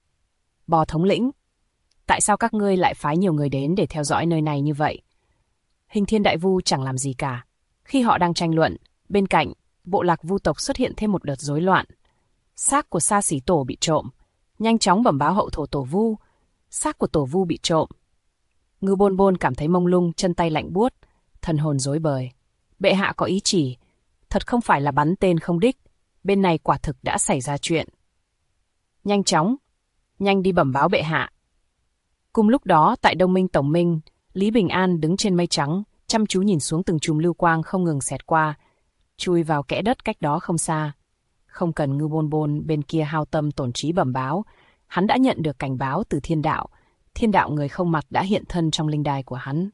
Bò thống lĩnh, tại sao các ngươi lại phái nhiều người đến để theo dõi nơi này như vậy? Hình Thiên Đại Vu chẳng làm gì cả. Khi họ đang tranh luận, bên cạnh, bộ lạc Vu tộc xuất hiện thêm một đợt rối loạn. Xác của Sa Sĩ Tổ bị trộm, nhanh chóng bẩm báo hậu thổ tổ Vu. Xác của tổ Vu bị trộm. Ngưu Bôn Bôn cảm thấy mông lung, chân tay lạnh buốt, thần hồn rối bời. Bệ hạ có ý chỉ, thật không phải là bắn tên không đích, bên này quả thực đã xảy ra chuyện. Nhanh chóng, nhanh đi bẩm báo bệ hạ. Cùng lúc đó, tại Đông Minh Tổng Minh, Lý Bình An đứng trên mây trắng, chăm chú nhìn xuống từng chùm lưu quang không ngừng xẹt qua, chui vào kẽ đất cách đó không xa. Không cần Ngưu Bôn Bôn bên kia hao tâm tổn trí bẩm báo, hắn đã nhận được cảnh báo từ thiên đạo. Thiên đạo người không mặt đã hiện thân trong linh đài của hắn.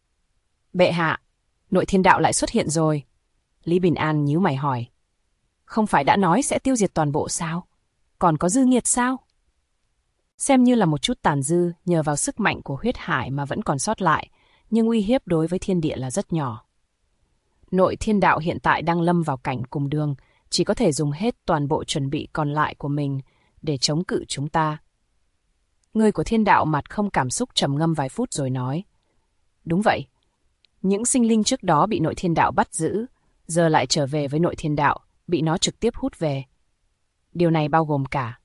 Bệ hạ, nội thiên đạo lại xuất hiện rồi. Lý Bình An nhíu mày hỏi. Không phải đã nói sẽ tiêu diệt toàn bộ sao? Còn có dư nghiệt sao? Xem như là một chút tàn dư nhờ vào sức mạnh của huyết hải mà vẫn còn sót lại, nhưng uy hiếp đối với thiên địa là rất nhỏ. Nội thiên đạo hiện tại đang lâm vào cảnh cùng đường, chỉ có thể dùng hết toàn bộ chuẩn bị còn lại của mình để chống cự chúng ta. Người của thiên đạo mặt không cảm xúc trầm ngâm vài phút rồi nói. Đúng vậy. Những sinh linh trước đó bị nội thiên đạo bắt giữ, giờ lại trở về với nội thiên đạo, bị nó trực tiếp hút về. Điều này bao gồm cả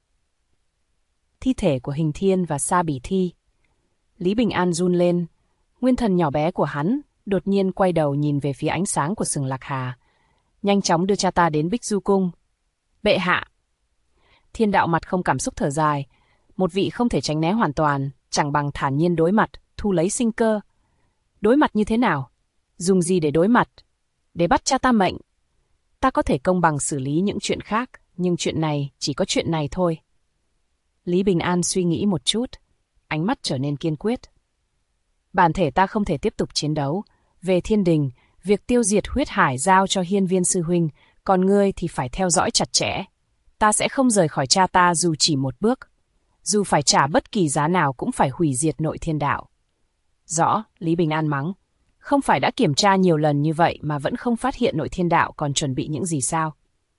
thi thể của Hình Thiên và Sa Bỉ Thi. Lý Bình An run lên, nguyên thần nhỏ bé của hắn đột nhiên quay đầu nhìn về phía ánh sáng của Sừng Lạc Hà. Nhanh chóng đưa cha ta đến Bích Du Cung. Bệ hạ. Thiên đạo mặt không cảm xúc thở dài. Một vị không thể tránh né hoàn toàn, chẳng bằng thản nhiên đối mặt, thu lấy sinh cơ. Đối mặt như thế nào? Dùng gì để đối mặt? Để bắt cha ta mệnh. Ta có thể công bằng xử lý những chuyện khác, nhưng chuyện này chỉ có chuyện này thôi. Lý Bình An suy nghĩ một chút, ánh mắt trở nên kiên quyết. Bản thể ta không thể tiếp tục chiến đấu. Về thiên đình, việc tiêu diệt huyết hải giao cho Hiên Viên sư huynh, còn ngươi thì phải theo dõi chặt chẽ. Ta sẽ không rời khỏi cha ta dù chỉ một bước. Dù phải trả bất kỳ giá nào cũng phải hủy diệt nội thiên đạo. Rõ, Lý Bình An mắng. Không phải đã kiểm tra nhiều lần như vậy mà vẫn không phát hiện nội thiên đạo còn chuẩn bị những gì sao?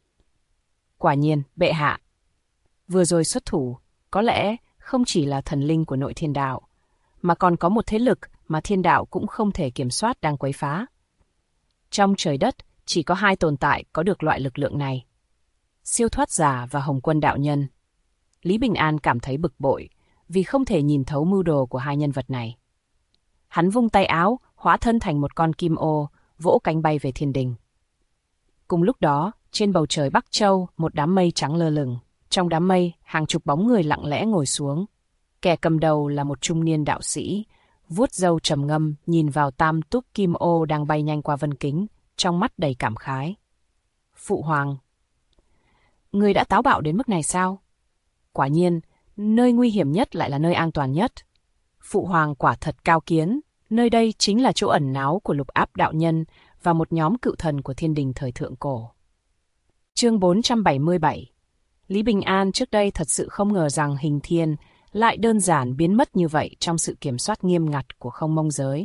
Quả nhiên, bệ hạ. Vừa rồi xuất thủ, có lẽ không chỉ là thần linh của nội thiên đạo, mà còn có một thế lực mà thiên đạo cũng không thể kiểm soát đang quấy phá. Trong trời đất, chỉ có hai tồn tại có được loại lực lượng này. Siêu thoát giả và Hồng Quân đạo nhân. Lý Bình An cảm thấy bực bội vì không thể nhìn thấu mưu đồ của hai nhân vật này. Hắn vung tay áo, hóa thân thành một con kim ô, vỗ cánh bay về thiên đình. Cùng lúc đó, trên bầu trời Bắc Châu, một đám mây trắng lơ lửng. Trong đám mây, hàng chục bóng người lặng lẽ ngồi xuống. Kẻ cầm đầu là một trung niên đạo sĩ, vuốt râu trầm ngâm, nhìn vào tam túc kim ô đang bay nhanh qua vân kính, trong mắt đầy cảm khái. Phụ hoàng, người đã táo bạo đến mức này sao? Quả nhiên, nơi nguy hiểm nhất lại là nơi an toàn nhất. Phụ hoàng quả thật cao kiến, nơi đây chính là chỗ ẩn náu của Lục Áp đạo nhân và một nhóm cựu thần của thiên đình thời thượng cổ. Chương 477. Lý Bình An trước đây thật sự không ngờ rằng Hình Thiên lại đơn giản biến mất như vậy trong sự kiểm soát nghiêm ngặt của Không Mông giới.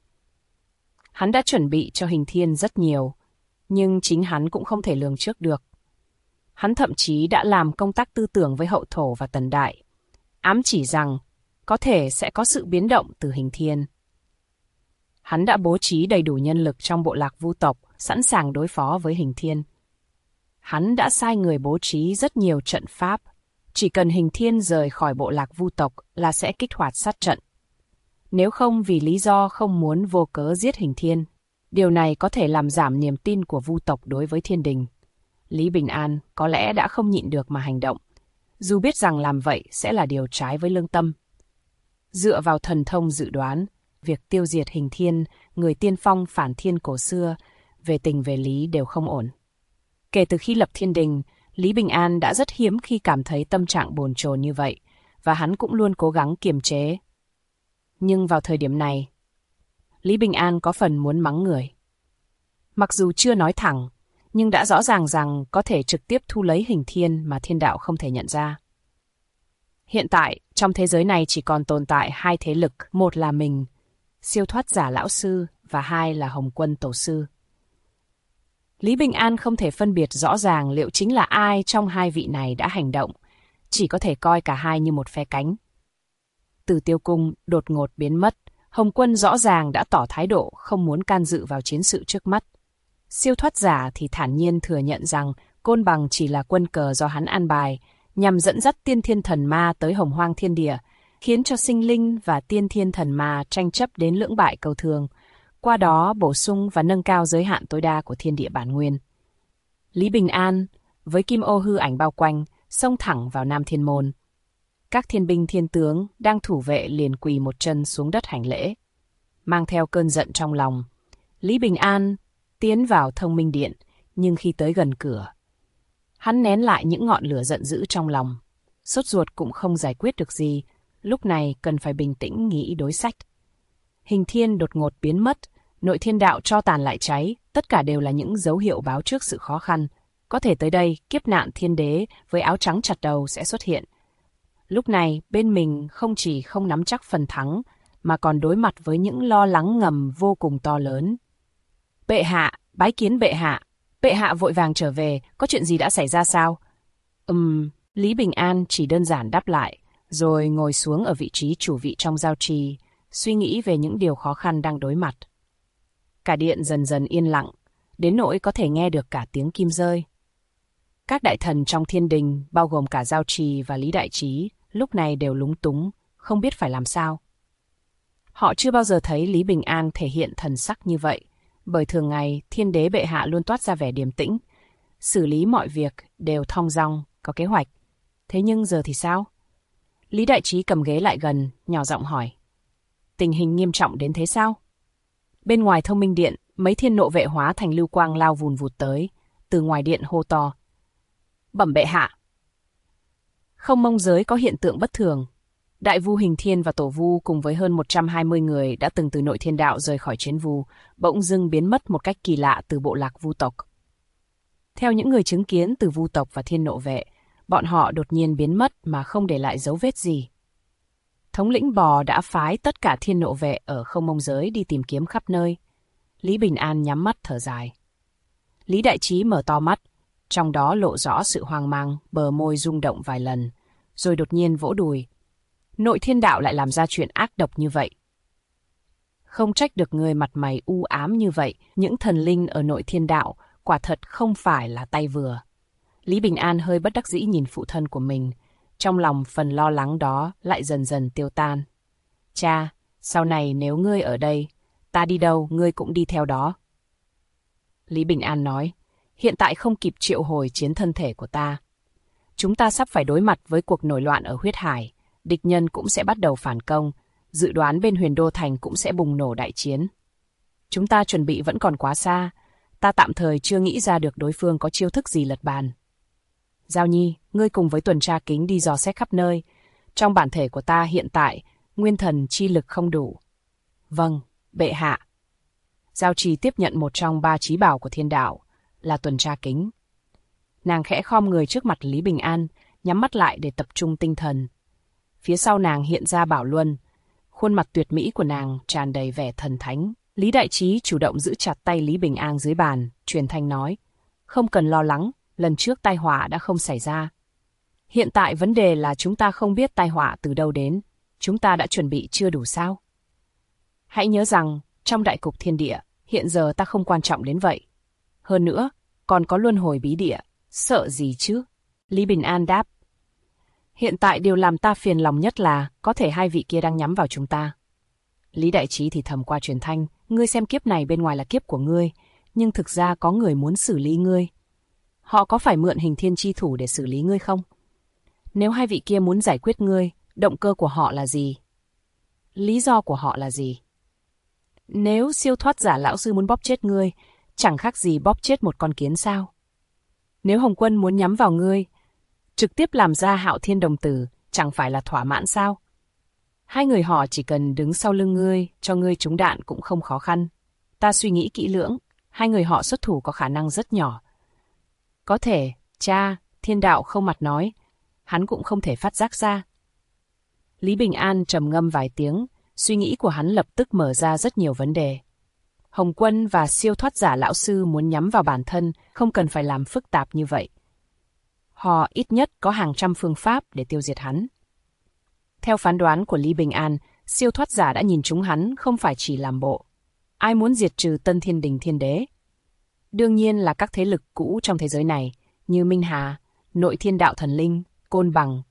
Hắn đã chuẩn bị cho Hình Thiên rất nhiều, nhưng chính hắn cũng không thể lường trước được. Hắn thậm chí đã làm công tác tư tưởng với Hậu Thổ và Tần Đại, ám chỉ rằng có thể sẽ có sự biến động từ Hình Thiên. Hắn đã bố trí đầy đủ nhân lực trong bộ lạc Vu tộc, sẵn sàng đối phó với Hình Thiên. Hắn đã sai người bố trí rất nhiều trận pháp, chỉ cần Hình Thiên rời khỏi bộ lạc Vu tộc là sẽ kích hoạt sát trận. Nếu không vì lý do không muốn vô cớ giết Hình Thiên, điều này có thể làm giảm niềm tin của Vu tộc đối với thiên đình. Lý Bình An có lẽ đã không nhịn được mà hành động, dù biết rằng làm vậy sẽ là điều trái với lương tâm. Dựa vào thần thông dự đoán, việc tiêu diệt Hình Thiên, người tiên phong phản thiên cổ xưa, về tình về lý đều không ổn. Kể từ khi lập thiên đình, Lý Bình An đã rất hiếm khi cảm thấy tâm trạng bồn chồn như vậy, và hắn cũng luôn cố gắng kiềm chế. Nhưng vào thời điểm này, Lý Bình An có phần muốn mắng người. Mặc dù chưa nói thẳng, nhưng đã rõ ràng rằng có thể trực tiếp thu lấy Hình Thiên mà thiên đạo không thể nhận ra. Hiện tại, trong thế giới này chỉ còn tồn tại hai thế lực, một là mình, siêu thoát giả lão sư, và hai là Hồng Quân tổ sư. Lý Bình An không thể phân biệt rõ ràng liệu chính là ai trong hai vị này đã hành động, chỉ có thể coi cả hai như một phe cánh. Từ Tiêu Cung đột ngột biến mất, Hồng Quân rõ ràng đã tỏ thái độ không muốn can dự vào chiến sự trước mắt. Siêu thoát giả thì thản nhiên thừa nhận rằng Côn Bằng chỉ là quân cờ do hắn an bài, nhằm dẫn dắt tiên thiên thần ma tới Hồng Hoang thiên địa, khiến cho sinh linh và tiên thiên thần ma tranh chấp đến lưỡng bại cầu thường, qua đó bổ sung và nâng cao giới hạn tối đa của thiên địa bản nguyên. Lý Bình An, với kim ô hư ảnh bao quanh, xông thẳng vào Nam Thiên Môn. Các thiên binh thiên tướng đang thủ vệ liền quỳ một chân xuống đất hành lễ. Mang theo cơn giận trong lòng, Lý Bình An tiến vào Thông Minh Điện, nhưng khi tới gần cửa, hắn nén lại những ngọn lửa giận dữ trong lòng. Sốt ruột cũng không giải quyết được gì, lúc này cần phải bình tĩnh nghĩ đối sách. Hình Thiên đột ngột biến mất, nội thiên đạo tro tàn lại cháy, tất cả đều là những dấu hiệu báo trước sự khó khăn. Có thể tới đây, kiếp nạn thiên đế với áo trắng chặt đầu sẽ xuất hiện. Lúc này, bên mình không chỉ không nắm chắc phần thắng, mà còn đối mặt với những lo lắng ngầm vô cùng to lớn. Bệ hạ, bái kiến bệ hạ. Bệ hạ vội vàng trở về, có chuyện gì đã xảy ra sao? Lý Bình An chỉ đơn giản đáp lại, rồi ngồi xuống ở vị trí chủ vị trong giao trì, suy nghĩ về những điều khó khăn đang đối mặt. Cả điện dần dần yên lặng, đến nỗi có thể nghe được cả tiếng kim rơi. Các đại thần trong thiên đình, bao gồm cả Giao Trì và Lý Đại Trí, lúc này đều lúng túng, không biết phải làm sao. Họ chưa bao giờ thấy Lý Bình An thể hiện thần sắc như vậy, bởi thường ngày thiên đế bệ hạ luôn toát ra vẻ điềm tĩnh, xử lý mọi việc đều thong dong, có kế hoạch. Thế nhưng giờ thì sao? Lý Đại Trí cầm ghế lại gần, nhỏ giọng hỏi. Tình hình nghiêm trọng đến thế sao? Bên ngoài Thông Minh Điện, mấy thiên nộ vệ hóa thành lưu quang lao vùn vụt tới, từ ngoài điện hô to. Bẩm bệ hạ. Không Mông giới có hiện tượng bất thường. Đại vu Hình Thiên và Tổ vu cùng với hơn 120 người đã từng từ nội thiên đạo rời khỏi chiến vu, bỗng dưng biến mất một cách kỳ lạ từ bộ lạc Vu tộc. Theo những người chứng kiến từ Vu tộc và thiên nộ vệ, bọn họ đột nhiên biến mất mà không để lại dấu vết gì. Thống lĩnh Bò đã phái tất cả thiên nộ vệ ở Không Mông giới đi tìm kiếm khắp nơi. Lý Bình An nhắm mắt thở dài. Lý Đại Trí mở to mắt, trong đó lộ rõ sự hoang mang, bờ môi rung động vài lần, rồi đột nhiên vỗ đùi. Nội thiên đạo lại làm ra chuyện ác độc như vậy. Không trách được người mặt mày u ám như vậy, những thần linh ở nội thiên đạo quả thật không phải là tay vừa. Lý Bình An hơi bất đắc dĩ nhìn phụ thân của mình, trong lòng phần lo lắng đó lại dần dần tiêu tan. Cha, sau này nếu ngươi ở đây, ta đi đâu ngươi cũng đi theo đó. Lý Bình An nói, hiện tại không kịp triệu hồi chiến thân thể của ta. Chúng ta sắp phải đối mặt với cuộc nổi loạn ở huyết hải, địch nhân cũng sẽ bắt đầu phản công, dự đoán bên Huyền Đô Thành cũng sẽ bùng nổ đại chiến. Chúng ta chuẩn bị vẫn còn quá xa, ta tạm thời chưa nghĩ ra được đối phương có chiêu thức gì lật bàn. Giao Nhi, ngươi cùng với tuần tra kính đi dò xét khắp nơi. Trong bản thể của ta hiện tại, nguyên thần chi lực không đủ. Vâng, bệ hạ. Giao Trì tiếp nhận một trong 3 chí bảo của thiên đạo, là tuần tra kính. Nàng khẽ khom người trước mặt Lý Bình An, nhắm mắt lại để tập trung tinh thần. Phía sau nàng hiện ra Bảo Luân, khuôn mặt tuyệt mỹ của nàng tràn đầy vẻ thần thánh. Lý Đại Trí chủ động giữ chặt tay Lý Bình An dưới bàn, truyền thanh nói, không cần lo lắng, lần trước tai họa đã không xảy ra. Hiện tại vấn đề là chúng ta không biết tai họa từ đâu đến, chúng ta đã chuẩn bị chưa đủ sao? Hãy nhớ rằng, trong đại cục thiên địa, hiện giờ ta không quan trọng đến vậy. Hơn nữa, còn có luân hồi bí địa, sợ gì chứ? Lý Bình An đáp. Hiện tại điều làm ta phiền lòng nhất là có thể hai vị kia đang nhắm vào chúng ta. Lý Đại Trí thì thầm qua truyền thanh, ngươi xem kiếp này bên ngoài là kiếp của ngươi, nhưng thực ra có người muốn xử lý ngươi. Họ có phải mượn hình thiên chi thủ để xử lý ngươi không? Nếu hai vị kia muốn giải quyết ngươi, động cơ của họ là gì? Lý do của họ là gì? Nếu siêu thoát giả lão sư muốn bóp chết ngươi, chẳng khác gì bóp chết một con kiến sao? Nếu Hồng Quân muốn nhắm vào ngươi, trực tiếp làm ra Hạo Thiên Đồng Tử, chẳng phải là thỏa mãn sao? Hai người họ chỉ cần đứng sau lưng ngươi, cho ngươi trúng đạn cũng không khó khăn. Ta suy nghĩ kỹ lưỡng, hai người họ xuất thủ có khả năng rất nhỏ. Có thể, cha, thiên đạo không mặt nói, hắn cũng không thể phát giác ra. Lý Bình An trầm ngâm vài tiếng, suy nghĩ của hắn lập tức mở ra rất nhiều vấn đề. Hồng Quân và siêu thoát giả lão sư muốn nhắm vào bản thân, không cần phải làm phức tạp như vậy. Họ ít nhất có hàng trăm phương pháp để tiêu diệt hắn. Theo phán đoán của Lý Bình An, siêu thoát giả đã nhìn chúng hắn không phải chỉ làm bộ. Ai muốn diệt trừ Tân Thiên Đình Thiên Đế? Đương nhiên là các thế lực cũ trong thế giới này, như Minh Hà, Nội Thiên Đạo Thần Linh, Côn Bằng,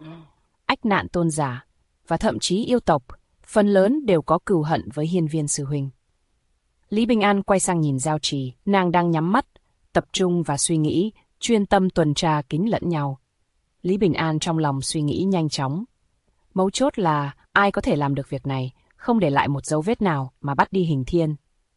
Ách Nạn Tôn Giả, và thậm chí yêu tộc, phần lớn đều có cừu hận với Hiên Viên sư huynh. Lý Bình An quay sang nhìn Giao Trì, nàng đang nhắm mắt, tập trung và suy nghĩ, chuyên tâm tuần tra kính lẫn nhau. Lý Bình An trong lòng suy nghĩ nhanh chóng. Mấu chốt là ai có thể làm được việc này, không để lại một dấu vết nào mà bắt đi Hình Thiên.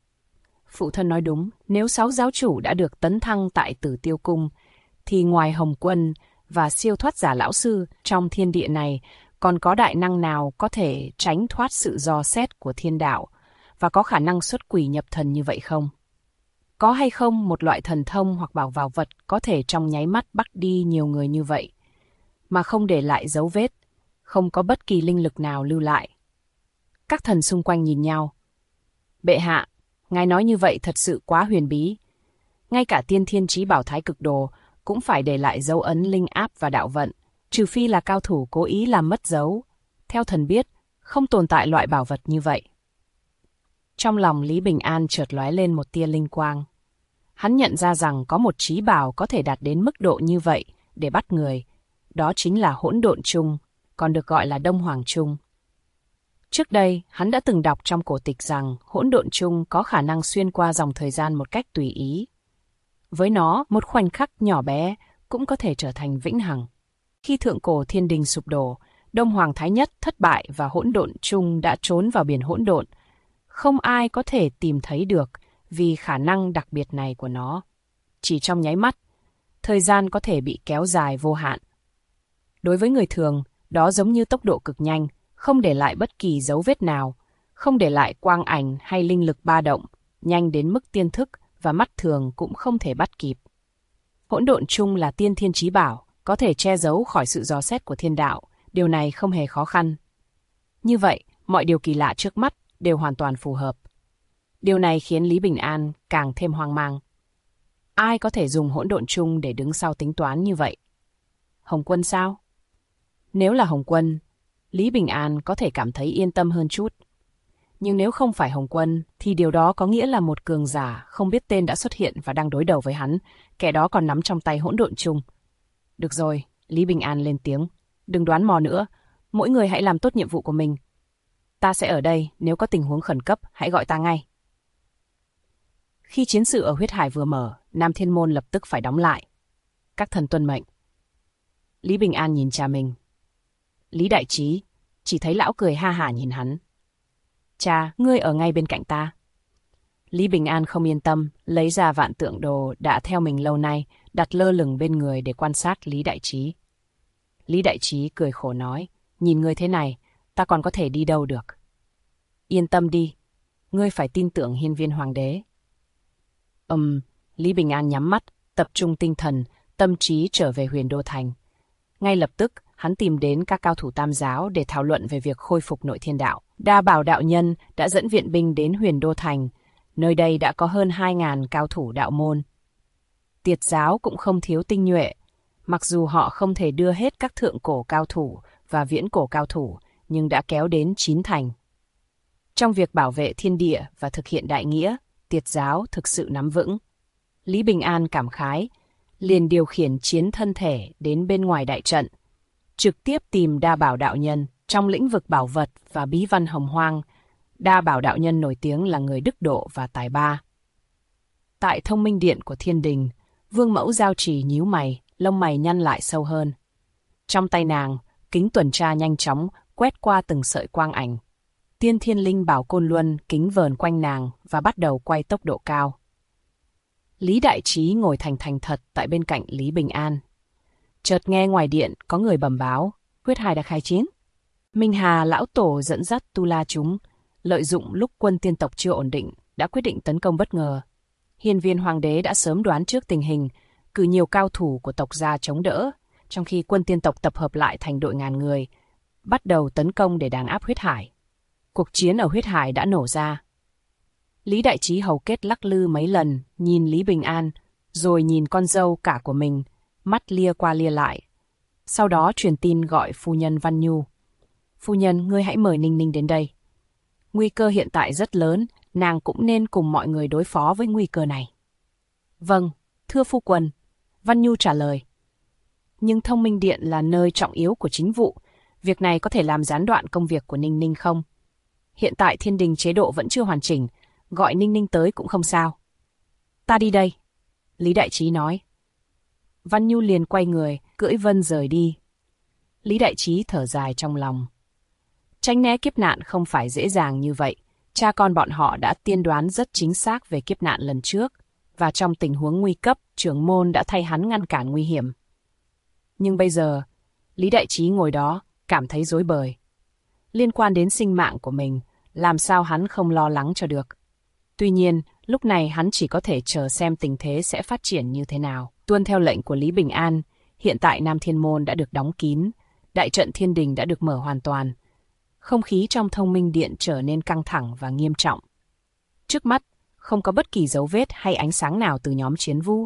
Phụ thân nói đúng, nếu 6 giáo chủ đã được tấn thăng tại Tử Tiêu Cung, thì ngoài Hồng Quân và siêu thoát giả lão sư trong thiên địa này, còn có đại năng nào có thể tránh thoát sự dò xét của thiên đạo và có khả năng xuất quỷ nhập thần như vậy không? Có hay không một loại thần thông hoặc bảo vào vật có thể trong nháy mắt bắt đi nhiều người như vậy, mà không để lại dấu vết, không có bất kỳ linh lực nào lưu lại? Các thần xung quanh nhìn nhau. Bệ hạ, ngài nói như vậy thật sự quá huyền bí. Ngay cả tiên thiên chí bảo thái cực đồ cũng phải để lại dấu ấn linh áp và đạo vận, trừ phi là cao thủ cố ý làm mất dấu. Theo thần biết, không tồn tại loại bảo vật như vậy. Trong lòng Lý Bình An chợt lóe lên một tia linh quang. Hắn nhận ra rằng có một chí bảo có thể đạt đến mức độ như vậy để bắt người. Đó chính là hỗn độn chung, còn được gọi là Đông Hoàng chung. Trước đây, hắn đã từng đọc trong cổ tịch rằng hỗn độn chung có khả năng xuyên qua dòng thời gian một cách tùy ý. Với nó, một khoảnh khắc nhỏ bé cũng có thể trở thành vĩnh hằng. Khi thượng cổ thiên đình sụp đổ, Đông Hoàng Thái Nhất thất bại và hỗn độn chung đã trốn vào biển hỗn độn. Không ai có thể tìm thấy được vì khả năng đặc biệt này của nó. Chỉ trong nháy mắt, thời gian có thể bị kéo dài vô hạn. Đối với người thường, đó giống như tốc độ cực nhanh, không để lại bất kỳ dấu vết nào, không để lại quang ảnh hay linh lực ba động, nhanh đến mức tiên thức và mắt thường cũng không thể bắt kịp. Hỗn độn chung là tiên thiên chí bảo, có thể che giấu khỏi sự dò xét của thiên đạo, điều này không hề khó khăn. Như vậy, mọi điều kỳ lạ trước mắt đều hoàn toàn phù hợp. Điều này khiến Lý Bình An càng thêm hoang mang. Ai có thể dùng hỗn độn chung để đứng sau tính toán như vậy? Hồng Quân sao? Nếu là Hồng Quân, Lý Bình An có thể cảm thấy yên tâm hơn chút. Nhưng nếu không phải Hồng Quân, thì điều đó có nghĩa là một cường giả không biết tên đã xuất hiện và đang đối đầu với hắn, kẻ đó còn nắm trong tay hỗn độn chung. Được rồi, Lý Bình An lên tiếng. Đừng đoán mò nữa, mỗi người hãy làm tốt nhiệm vụ của mình. Ta sẽ ở đây, nếu có tình huống khẩn cấp, hãy gọi ta ngay. Khi chiến sự ở huyết hải vừa mở, Nam Thiên Môn lập tức phải đóng lại. Các thần tuân mệnh. Lý Bình An nhìn cha mình. Lý Đại Trí chỉ thấy lão cười ha hả nhìn hắn. Cha, ngươi ở ngay bên cạnh ta. Lý Bình An không yên tâm, lấy ra vạn tượng đồ đã theo mình lâu nay, đặt lơ lửng bên người để quan sát Lý Đại Trí. Lý Đại Trí cười khổ nói, nhìn ngươi thế này, ta còn có thể đi đâu được. Yên tâm đi, Ngươi phải tin tưởng hiên viên hoàng đế. Lý Bình An nhắm mắt, tập trung tinh thần, tâm trí trở về Huyền Đô Thành. Ngay lập tức, hắn tìm đến các cao thủ Tam giáo để thảo luận về việc khôi phục Nội Thiên Đạo. Đa Bảo đạo nhân đã dẫn viện binh đến Huyền Đô Thành. Nơi đây đã có hơn 2.000 cao thủ đạo môn. Tiệt giáo cũng không thiếu tinh nhuệ. Mặc dù họ không thể đưa hết các thượng cổ cao thủ và viễn cổ cao thủ, nhưng đã kéo đến 9 thành. Trong việc bảo vệ thiên địa và thực hiện đại nghĩa, Tiệt giáo thực sự nắm vững. Lý Bình An cảm khái, liền điều khiển chiến thân thể đến bên ngoài đại trận, trực tiếp tìm Đa Bảo đạo nhân. Trong lĩnh vực bảo vật và bí văn hồng hoang, Đa Bảo đạo nhân nổi tiếng là người đức độ và tài ba. Tại Thông Minh Điện của Thiên Đình, Vương Mẫu Giao Trì nhíu mày, lông mày nhăn lại sâu hơn. Trong tay nàng, kính tuần tra nhanh chóng quét qua từng sợi quang ảnh. Tiên Thiên Linh Bảo Côn Luân kính vờn quanh nàng và bắt đầu quay tốc độ cao. Lý Đại Trí ngồi thành thật tại bên cạnh Lý Bình An. Chợt nghe ngoài điện có người bẩm báo, huyết hải đã khai chiến. Minh Hà lão tổ dẫn dắt Tu La chúng, lợi dụng lúc quân tiên tộc chưa ổn định, đã quyết định tấn công bất ngờ. Hiên viên hoàng đế đã sớm đoán trước tình hình, cử nhiều cao thủ của tộc ra chống đỡ, trong khi quân tiên tộc tập hợp lại thành đội ngàn người, bắt đầu tấn công để đàn áp huyết hải. Cuộc chiến ở huyết hải đã nổ ra. Lý Đại Trí hầu kết lắc lư mấy lần, nhìn Lý Bình An, rồi nhìn con dâu cả của mình, mắt lia qua lia lại. Sau đó truyền tin gọi phu nhân Văn Nhu. Phu nhân, ngươi hãy mời Ninh Ninh đến đây. Nguy cơ hiện tại rất lớn, nàng cũng nên cùng mọi người đối phó với nguy cơ này. Vâng, thưa phu quân, Văn Nhu trả lời. Nhưng Thông Minh Điện là nơi trọng yếu của chính vụ, việc này có thể làm gián đoạn công việc của Ninh Ninh không? Hiện tại Thiên Đình chế độ vẫn chưa hoàn chỉnh, gọi Ninh Ninh tới cũng không sao. Ta đi đây, Lý Đại Trí nói. Văn Nhu liền quay người, cưỡi vân rời đi. Lý Đại Trí thở dài trong lòng. Tránh né kiếp nạn không phải dễ dàng như vậy. Cha con bọn họ đã tiên đoán rất chính xác về kiếp nạn lần trước, và trong tình huống nguy cấp, trưởng môn đã thay hắn ngăn cản nguy hiểm. Nhưng bây giờ, Lý Đại Trí ngồi đó, cảm thấy rối bời. Liên quan đến sinh mạng của mình, làm sao hắn không lo lắng cho được. Tuy nhiên, lúc này hắn chỉ có thể chờ xem tình thế sẽ phát triển như thế nào. Tuân theo lệnh của Lý Bình An, hiện tại Nam Thiên Môn đã được đóng kín, đại trận Thiên Đình đã được mở hoàn toàn. Không khí trong Thông Minh Điện trở nên căng thẳng và nghiêm trọng. Trước mắt, không có bất kỳ dấu vết hay ánh sáng nào từ nhóm chiến vu.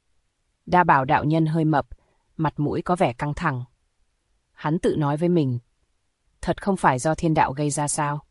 Đa Bảo đạo nhân hơi mập, mặt mũi có vẻ căng thẳng. Hắn tự nói với mình, thật không phải do thiên đạo gây ra sao?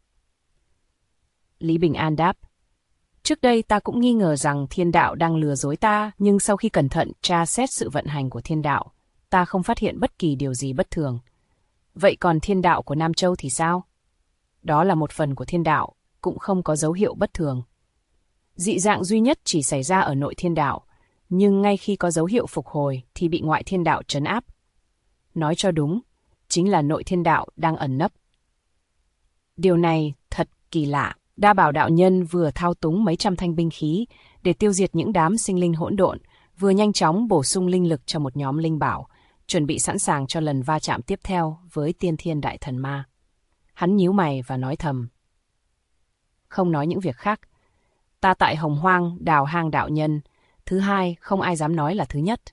Lý Bình An đáp, trước đây ta cũng nghi ngờ rằng thiên đạo đang lừa dối ta, nhưng sau khi cẩn thận tra xét sự vận hành của thiên đạo, ta không phát hiện bất kỳ điều gì bất thường. Vậy còn thiên đạo của Nam Châu thì sao? Đó là một phần của thiên đạo, cũng không có dấu hiệu bất thường. Dị dạng duy nhất chỉ xảy ra ở nội thiên đạo, nhưng ngay khi có dấu hiệu phục hồi thì bị ngoại thiên đạo trấn áp. Nói cho đúng, chính là nội thiên đạo đang ẩn nấp. Điều này thật kỳ lạ. Đa Bảo đạo nhân vừa thao túng mấy trăm thanh binh khí để tiêu diệt những đám sinh linh hỗn độn, vừa nhanh chóng bổ sung linh lực cho một nhóm linh bảo, chuẩn bị sẵn sàng cho lần va chạm tiếp theo với Tiên Thiên Đại Thần Ma. Hắn nhíu mày và nói thầm. Không nói những việc khác. Ta tại Hồng Hoang đào hang đạo nhân, thứ hai không ai dám nói là thứ nhất.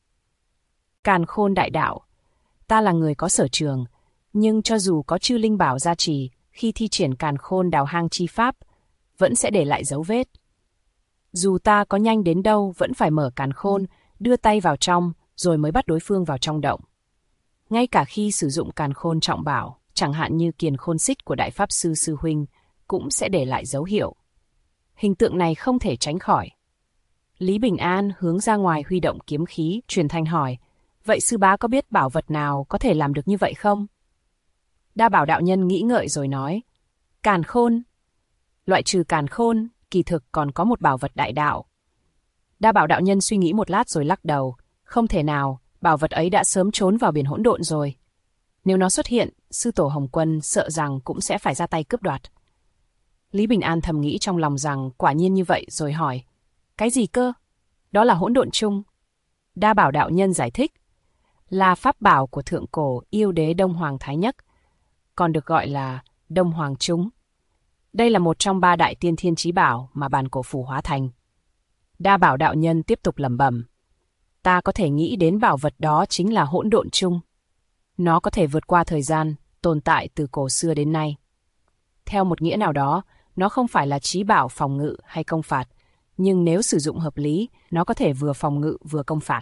Càn Khôn đại đạo. Ta là người có sở trường, nhưng cho dù có chư linh bảo gia trì, khi thi triển Càn Khôn đào hang chi pháp, vẫn sẽ để lại dấu vết. Dù ta có nhanh đến đâu vẫn phải mở Càn Khôn, đưa tay vào trong, rồi mới bắt đối phương vào trong động. Ngay cả khi sử dụng Càn Khôn trọng bảo, chẳng hạn như Kiền Khôn Xích của Đại Pháp Sư Sư Huynh, cũng sẽ để lại dấu hiệu. Hình tượng này không thể tránh khỏi. Lý Bình An hướng ra ngoài huy động kiếm khí, truyền thanh hỏi, vậy sư bá có biết bảo vật nào có thể làm được như vậy không? Đa Bảo đạo nhân nghĩ ngợi rồi nói, Càn Khôn. Loại trừ Càn Khôn, kỳ thực còn có một bảo vật đại đạo. Đa Bảo đạo nhân suy nghĩ một lát rồi lắc đầu, không thể nào, bảo vật ấy đã sớm trốn vào biển hỗn độn rồi. Nếu nó xuất hiện, sư tổ Hồng Quân sợ rằng cũng sẽ phải ra tay cướp đoạt. Lý Bình An thầm nghĩ trong lòng rằng quả nhiên như vậy rồi hỏi, cái gì cơ? Đó là hỗn độn chung. Đa Bảo đạo nhân giải thích, là pháp bảo của thượng cổ yêu đế Đông Hoàng Thái Nhất, còn được gọi là Đông Hoàng Trung. Đây là một trong 3 đại tiên thiên chí bảo mà bàn cổ phù hóa thành. Đa Bảo đạo nhân tiếp tục lẩm bẩm. Ta có thể nghĩ đến bảo vật đó chính là hỗn độn chung. Nó có thể vượt qua thời gian, tồn tại từ cổ xưa đến nay. Theo một nghĩa nào đó, nó không phải là chí bảo phòng ngự hay công phạt, nhưng nếu sử dụng hợp lý, nó có thể vừa phòng ngự vừa công phạt.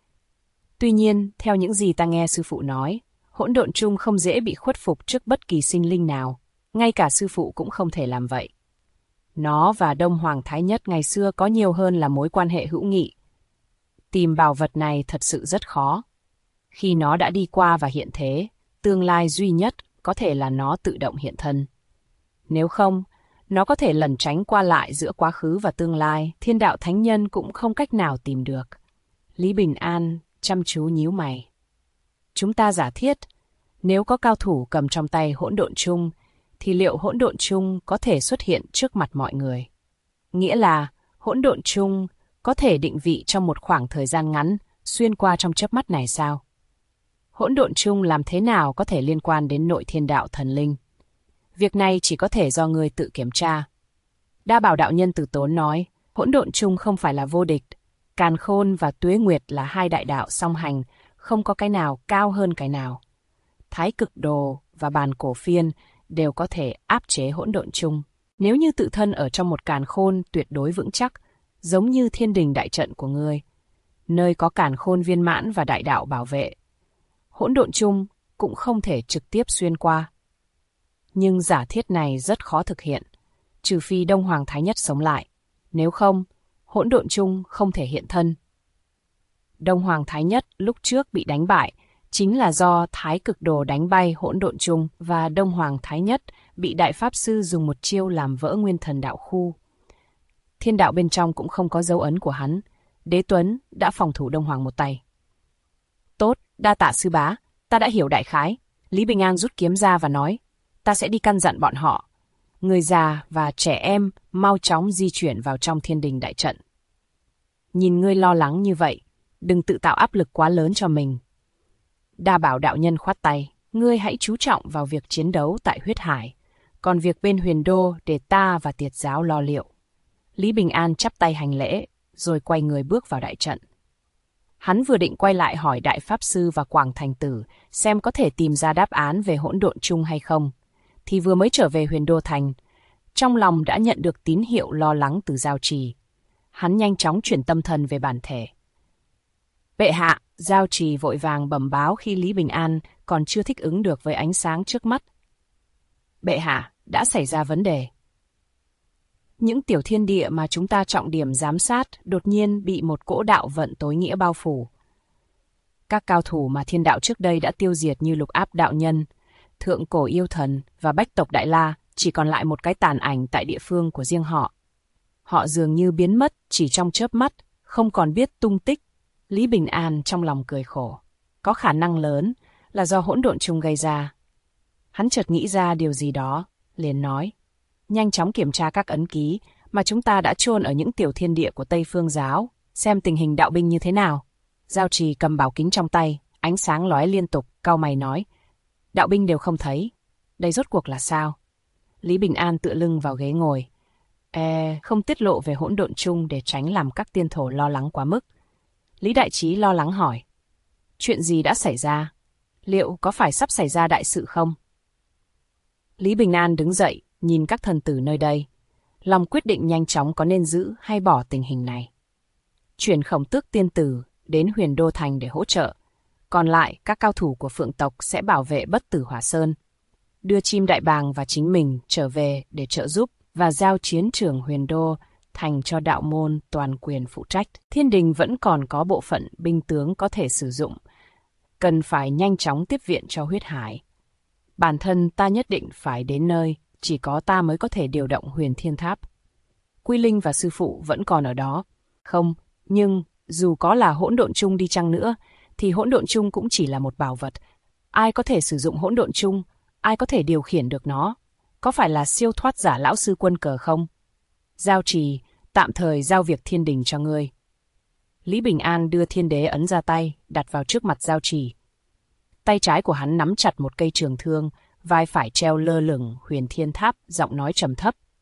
Tuy nhiên, theo những gì ta nghe sư phụ nói, hỗn độn chung không dễ bị khuất phục trước bất kỳ sinh linh nào, ngay cả sư phụ cũng không thể làm vậy. Nó và Đông Hoàng Thái Nhất ngày xưa có nhiều hơn là mối quan hệ hữu nghị. Tìm bảo vật này thật sự rất khó. Khi nó đã đi qua và hiện thế, tương lai duy nhất có thể là nó tự động hiện thân. Nếu không, nó có thể lẩn tránh qua lại giữa quá khứ và tương lai, thiên đạo thánh nhân cũng không cách nào tìm được. Lý Bình An chăm chú nhíu mày. Chúng ta giả thiết, nếu có cao thủ cầm trong tay hỗn độn chung, thì liệu hỗn độn chung có thể xuất hiện trước mặt mọi người? Nghĩa là, hỗn độn chung có thể định vị trong một khoảng thời gian ngắn, xuyên qua trong chớp mắt này sao? Hỗn độn chung làm thế nào có thể liên quan đến nội thiên đạo thần linh? Việc này chỉ có thể do người tự kiểm tra. Đa Bảo đạo nhân từ tốn nói, hỗn độn chung không phải là vô địch. Càn Khôn và Tuế Nguyệt là 2 đại đạo song hành, không có cái nào cao hơn cái nào. Thái Cực Đồ và Bàn Cổ Phiên đều có thể áp chế hỗn độn chung. Nếu như tự thân ở trong một càn khôn tuyệt đối vững chắc, giống như thiên đình đại trận của ngươi, nơi có càn khôn viên mãn và đại đạo bảo vệ, hỗn độn chung cũng không thể trực tiếp xuyên qua. Nhưng giả thiết này rất khó thực hiện, trừ phi Đông Hoàng Thái Nhất sống lại. Nếu không, hỗn độn chung không thể hiện thân. Đông Hoàng Thái Nhất lúc trước bị đánh bại chính là do Thái Cực Đồ đánh bay hỗn độn chung, và Đông Hoàng Thái Nhất bị Đại Pháp Sư dùng một chiêu làm vỡ nguyên thần đạo khu. Thiên đạo bên trong cũng không có dấu ấn của hắn. Đế Tuấn đã phòng thủ Đông Hoàng một tay. Tốt, đa tạ sư bá, ta đã hiểu đại khái. Lý Bình An rút kiếm ra và nói, ta sẽ đi căn dặn bọn họ. Người già và trẻ em mau chóng di chuyển vào trong thiên đình đại trận. Nhìn ngươi lo lắng như vậy, đừng tự tạo áp lực quá lớn cho mình. Đa Bảo đạo nhân khoát tay, ngươi hãy chú trọng vào việc chiến đấu tại huyết hải, còn việc bên Huyền Đô để ta và Tiệt giáo lo liệu. Lý Bình An chắp tay hành lễ, rồi quay người bước vào đại trận. Hắn vừa định quay lại hỏi Đại Pháp Sư và Quảng Thành Tử xem có thể tìm ra đáp án về hỗn độn chung hay không, thì vừa mới trở về Huyền Đô Thành, trong lòng đã nhận được tín hiệu lo lắng từ Giao Trì. Hắn nhanh chóng chuyển tâm thần về bản thể. Bệ hạ, Giao Trì vội vàng bẩm báo khi Lý Bình An còn chưa thích ứng được với ánh sáng trước mắt. Bệ hạ, đã xảy ra vấn đề. Những tiểu thiên địa mà chúng ta trọng điểm giám sát đột nhiên bị một cỗ đạo vận tối nghĩa bao phủ. Các cao thủ mà thiên đạo trước đây đã tiêu diệt như Lục Áp đạo nhân, Thượng Cổ Yêu Thần và Bách tộc Đại La chỉ còn lại một cái tàn ảnh tại địa phương của riêng họ. Họ dường như biến mất chỉ trong chớp mắt, không còn biết tung tích. Lý Bình An trong lòng cười khổ. Có khả năng lớn là do hỗn độn chung gây ra. Hắn chợt nghĩ ra điều gì đó, liền nói. Nhanh chóng kiểm tra các ấn ký mà chúng ta đã chôn ở những tiểu thiên địa của Tây Phương giáo, xem tình hình đạo binh như thế nào. Giao Trì cầm bảo kính trong tay, ánh sáng lóe liên tục, cau mày nói. Đạo binh đều không thấy. Đây rốt cuộc là sao? Lý Bình An tựa lưng vào ghế ngồi. Không tiết lộ về hỗn độn chung để tránh làm các tiên thổ lo lắng quá mức. Lý Đại Trí lo lắng hỏi. Chuyện gì đã xảy ra? Liệu có phải sắp xảy ra đại sự không? Lý Bình An đứng dậy, nhìn các thần tử nơi đây. Lòng quyết định nhanh chóng có nên giữ hay bỏ tình hình này. Chuyển Khổng Tước tiên tử đến Huyền Đô Thành để hỗ trợ. Còn lại, các cao thủ của Phượng tộc sẽ bảo vệ Bất Tử Hỏa Sơn. Đưa Chim Đại Bàng và chính mình trở về để trợ giúp và giao chiến trường Huyền Đô Thành cho đạo môn toàn quyền phụ trách. Thiên đình vẫn còn có bộ phận binh tướng có thể sử dụng. Cần phải nhanh chóng tiếp viện cho huyết hải. Bản thân ta nhất định phải đến nơi, chỉ có ta mới có thể điều động Huyền Thiên Tháp. Quy Linh và sư phụ vẫn còn ở đó. Không, nhưng dù có là hỗn độn chung đi chăng nữa, thì hỗn độn chung cũng chỉ là một bảo vật. Ai có thể sử dụng hỗn độn chung? Ai có thể điều khiển được nó? Có phải là siêu thoát giả lão sư Quân Cờ không? Giao Trì, tạm thời giao việc thiên đình cho ngươi. Lý Bình An đưa thiên đế ấn ra tay, đặt vào trước mặt Giao Trì. Tay trái của hắn nắm chặt một cây trường thương, vai phải treo lơ lửng Huyền Thiên Tháp, giọng nói trầm thấp.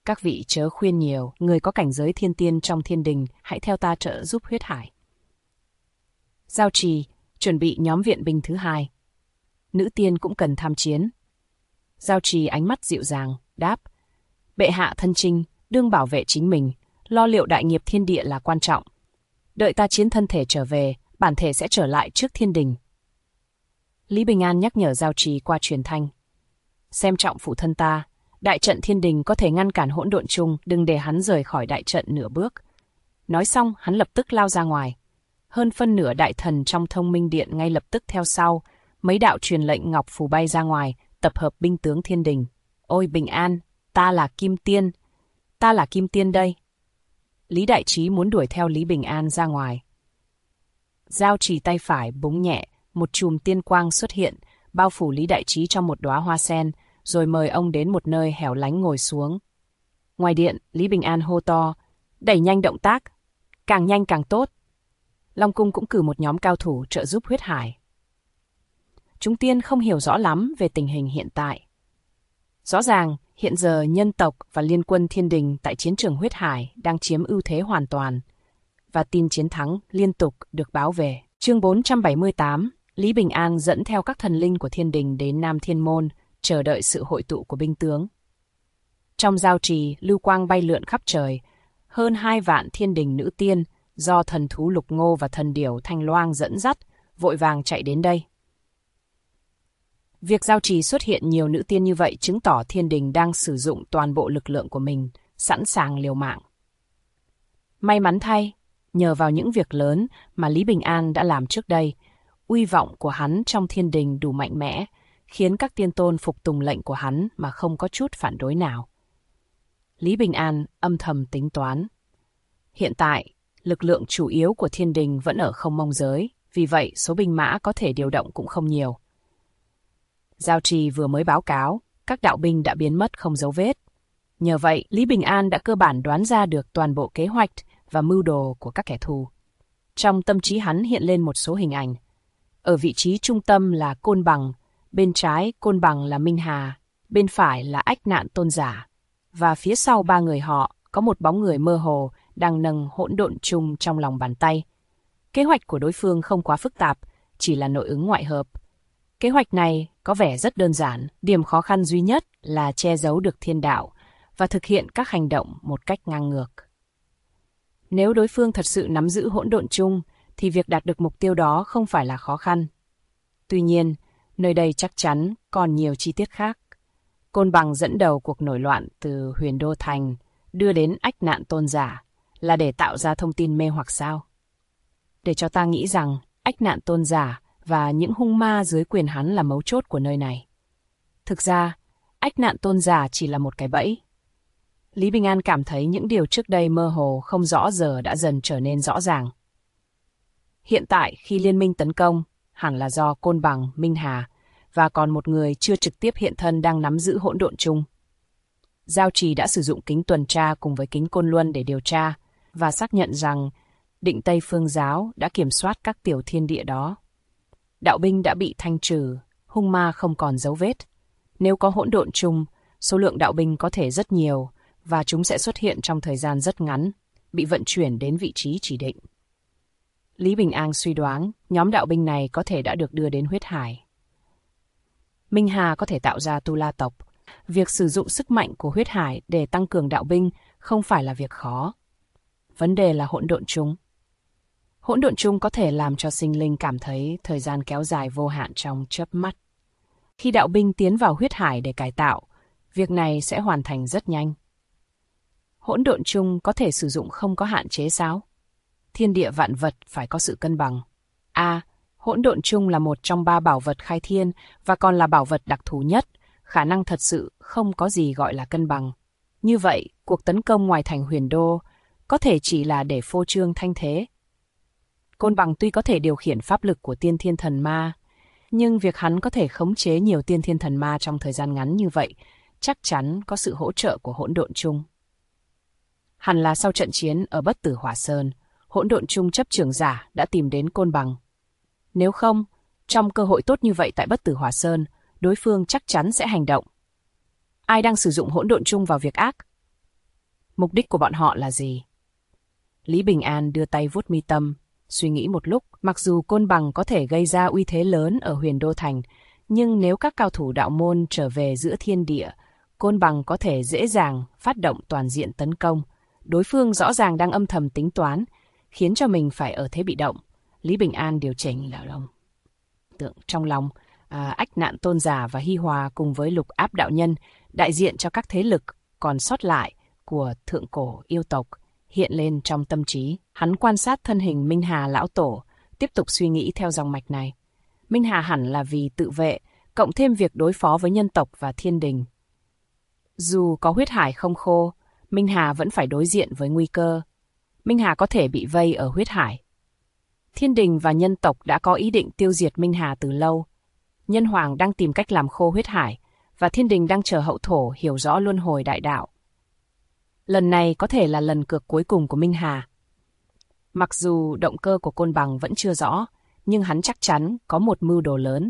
Các vị chớ khuyên nhiều, người có cảnh giới thiên tiên trong thiên đình, hãy theo ta trợ giúp huyết hải. Giao trì, chuẩn bị nhóm viện binh thứ 2. Nữ tiên cũng cần tham chiến. Giao trì ánh mắt dịu dàng, đáp. Bệ hạ thân chinh, đương bảo vệ chính mình, lo liệu đại nghiệp thiên địa là quan trọng. Đợi ta chiến thân thể trở về, bản thể sẽ trở lại trước thiên đình. Lý Bình An nhắc nhở Giao trì qua truyền thanh. Xem trọng phụ thân ta, đại trận thiên đình có thể ngăn cản hỗn độn chung, đừng để hắn rời khỏi đại trận nửa bước. Nói xong, hắn lập tức lao ra ngoài. Hơn phân nửa đại thần trong Thông Minh Điện ngay lập tức theo sau, mấy đạo truyền lệnh ngọc phù bay ra ngoài, tập hợp binh tướng thiên đình. Ôi Bình An, ta là Kim Tiên. Ta là Kim Tiên đây. Lý Đại Trí muốn đuổi theo Lý Bình An ra ngoài. Giao trì tay phải búng nhẹ, một chùm tiên quang xuất hiện, bao phủ Lý Đại Trí trong một đóa hoa sen, rồi mời ông đến một nơi hẻo lánh ngồi xuống. Ngoài điện, Lý Bình An hô to, đẩy nhanh động tác, càng nhanh càng tốt. Long Cung cũng cử một nhóm cao thủ trợ giúp huyết hải. Chúng tiên không hiểu rõ lắm về tình hình hiện tại. Rõ ràng, hiện giờ nhân tộc và liên quân thiên đình tại chiến trường huyết hải đang chiếm ưu thế hoàn toàn, và tin chiến thắng liên tục được báo về. Chương 478, Lý Bình An dẫn theo các thần linh của thiên đình đến Nam Thiên Môn, chờ đợi sự hội tụ của binh tướng. Trong giao trì, lưu quang bay lượn khắp trời, hơn 2 vạn thiên đình nữ tiên do thần thú Lục Ngô và thần điểu Thanh Loan dẫn dắt, vội vàng chạy đến đây. Việc giao trì xuất hiện nhiều nữ tiên như vậy chứng tỏ thiên đình đang sử dụng toàn bộ lực lượng của mình, sẵn sàng liều mạng. May mắn thay, nhờ vào những việc lớn mà Lý Bình An đã làm trước đây, uy vọng của hắn trong thiên đình đủ mạnh mẽ, khiến các tiên tôn phục tùng lệnh của hắn mà không có chút phản đối nào. Lý Bình An âm thầm tính toán. Hiện tại, lực lượng chủ yếu của thiên đình vẫn ở Không Mông Giới, vì vậy số binh mã có thể điều động cũng không nhiều. Giao trì vừa mới báo cáo, các đạo binh đã biến mất không dấu vết. Nhờ vậy, Lý Bình An đã cơ bản đoán ra được toàn bộ kế hoạch và mưu đồ của các kẻ thù. Trong tâm trí hắn hiện lên một số hình ảnh. Ở vị trí trung tâm là Côn Bằng, bên trái Côn Bằng là Minh Hà, bên phải là Ách Nạn Tôn Giả, và phía sau 3 người họ có một bóng người mơ hồ đang nâng hỗn độn chung trong lòng bàn tay. Kế hoạch của đối phương không quá phức tạp, chỉ là nội ứng ngoại hợp. Kế hoạch này có vẻ rất đơn giản, điểm khó khăn duy nhất là che giấu được thiên đạo và thực hiện các hành động một cách ngang ngược. Nếu đối phương thật sự nắm giữ hỗn độn chung, thì việc đạt được mục tiêu đó không phải là khó khăn. Tuy nhiên, nơi đây chắc chắn còn nhiều chi tiết khác. Côn Bằng dẫn đầu cuộc nổi loạn từ Huyền Đô Thành đưa đến Ách Nạn Tôn Giả là để tạo ra thông tin mê hoặc sao? Để cho ta nghĩ rằng Ách Nạn Tôn Giả và những hung ma dưới quyền hắn là mấu chốt của nơi này. Thực ra, Ách Nạn Tôn Giả chỉ là một cái bẫy. Lý Bình An cảm thấy những điều trước đây mơ hồ không rõ giờ đã dần trở nên rõ ràng. Hiện tại khi liên minh tấn công, hẳn là do Côn Bằng, Minh Hà và còn một người chưa trực tiếp hiện thân đang nắm giữ hỗn độn chung. Giao trì đã sử dụng kính tuần tra cùng với kính Côn Luân để điều tra và xác nhận rằng Định Tây Phương Giáo đã kiểm soát các tiểu thiên địa đó. Đạo binh đã bị thanh trừ, hung ma không còn dấu vết. Nếu có hỗn độn chung, số lượng đạo binh có thể rất nhiều và chúng sẽ xuất hiện trong thời gian rất ngắn, bị vận chuyển đến vị trí chỉ định. Lý Bình An suy đoán nhóm đạo binh này có thể đã được đưa đến huyết hải. Minh Hà có thể tạo ra Tu La tộc. Việc sử dụng sức mạnh của huyết hải để tăng cường đạo binh không phải là việc khó. Vấn đề là hỗn độn chung. Hỗn độn chung có thể làm cho sinh linh cảm thấy thời gian kéo dài vô hạn trong chớp mắt. Khi đạo binh tiến vào huyết hải để cải tạo, việc này sẽ hoàn thành rất nhanh. Hỗn độn chung có thể sử dụng không có hạn chế sao? Thiên địa vạn vật phải có sự cân bằng. Hỗn độn chung là một trong 3 bảo vật khai thiên và còn là bảo vật đặc thù nhất, khả năng thật sự không có gì gọi là cân bằng. Như vậy, cuộc tấn công ngoài thành Huyền Đô có thể chỉ là để phô trương thanh thế. Côn Bằng tuy có thể điều khiển pháp lực của tiên thiên thần ma, nhưng việc hắn có thể khống chế nhiều tiên thiên thần ma trong thời gian ngắn như vậy chắc chắn có sự hỗ trợ của hỗn độn chung. Hẳn là sau trận chiến ở Bất Tử Hỏa Sơn, hỗn độn chung chấp trưởng giả đã tìm đến Côn Bằng. Nếu không, trong cơ hội tốt như vậy tại Bất Tử Hỏa Sơn, đối phương chắc chắn sẽ hành động. Ai đang sử dụng hỗn độn chung vào việc ác? Mục đích của bọn họ là gì? Lý Bình An đưa tay vuốt mi tâm, suy nghĩ một lúc. Mặc dù côn bằng có thể gây ra uy thế lớn ở Huyền Đô Thành, nhưng nếu các cao thủ đạo môn trở về giữa thiên địa, côn bằng có thể dễ dàng phát động toàn diện tấn công. Đối phương rõ ràng đang âm thầm tính toán, khiến cho mình phải ở thế bị động. Lý Bình An điều chỉnh tượng trong lòng. Ách Nạn Tôn Giả và Hi Hòa cùng với Lục Áp đạo nhân, đại diện cho các thế lực còn sót lại của thượng cổ yêu tộc, hiện lên trong tâm trí. Hắn quan sát thân hình Minh Hà lão tổ, tiếp tục suy nghĩ theo dòng mạch này. Minh Hà hẳn là vì tự vệ, cộng thêm việc đối phó với nhân tộc và thiên đình. Dù có huyết hải không khô, Minh Hà vẫn phải đối diện với nguy cơ. Minh Hà có thể bị vây ở huyết hải. Thiên đình và nhân tộc đã có ý định tiêu diệt Minh Hà từ lâu. Nhân hoàng đang tìm cách làm khô huyết hải, và thiên đình đang chờ hậu thổ hiểu rõ luân hồi đại đạo. Lần này có thể là lần cược cuối cùng của Minh Hà. Mặc dù động cơ của côn bằng vẫn chưa rõ, nhưng hắn chắc chắn có một mưu đồ lớn.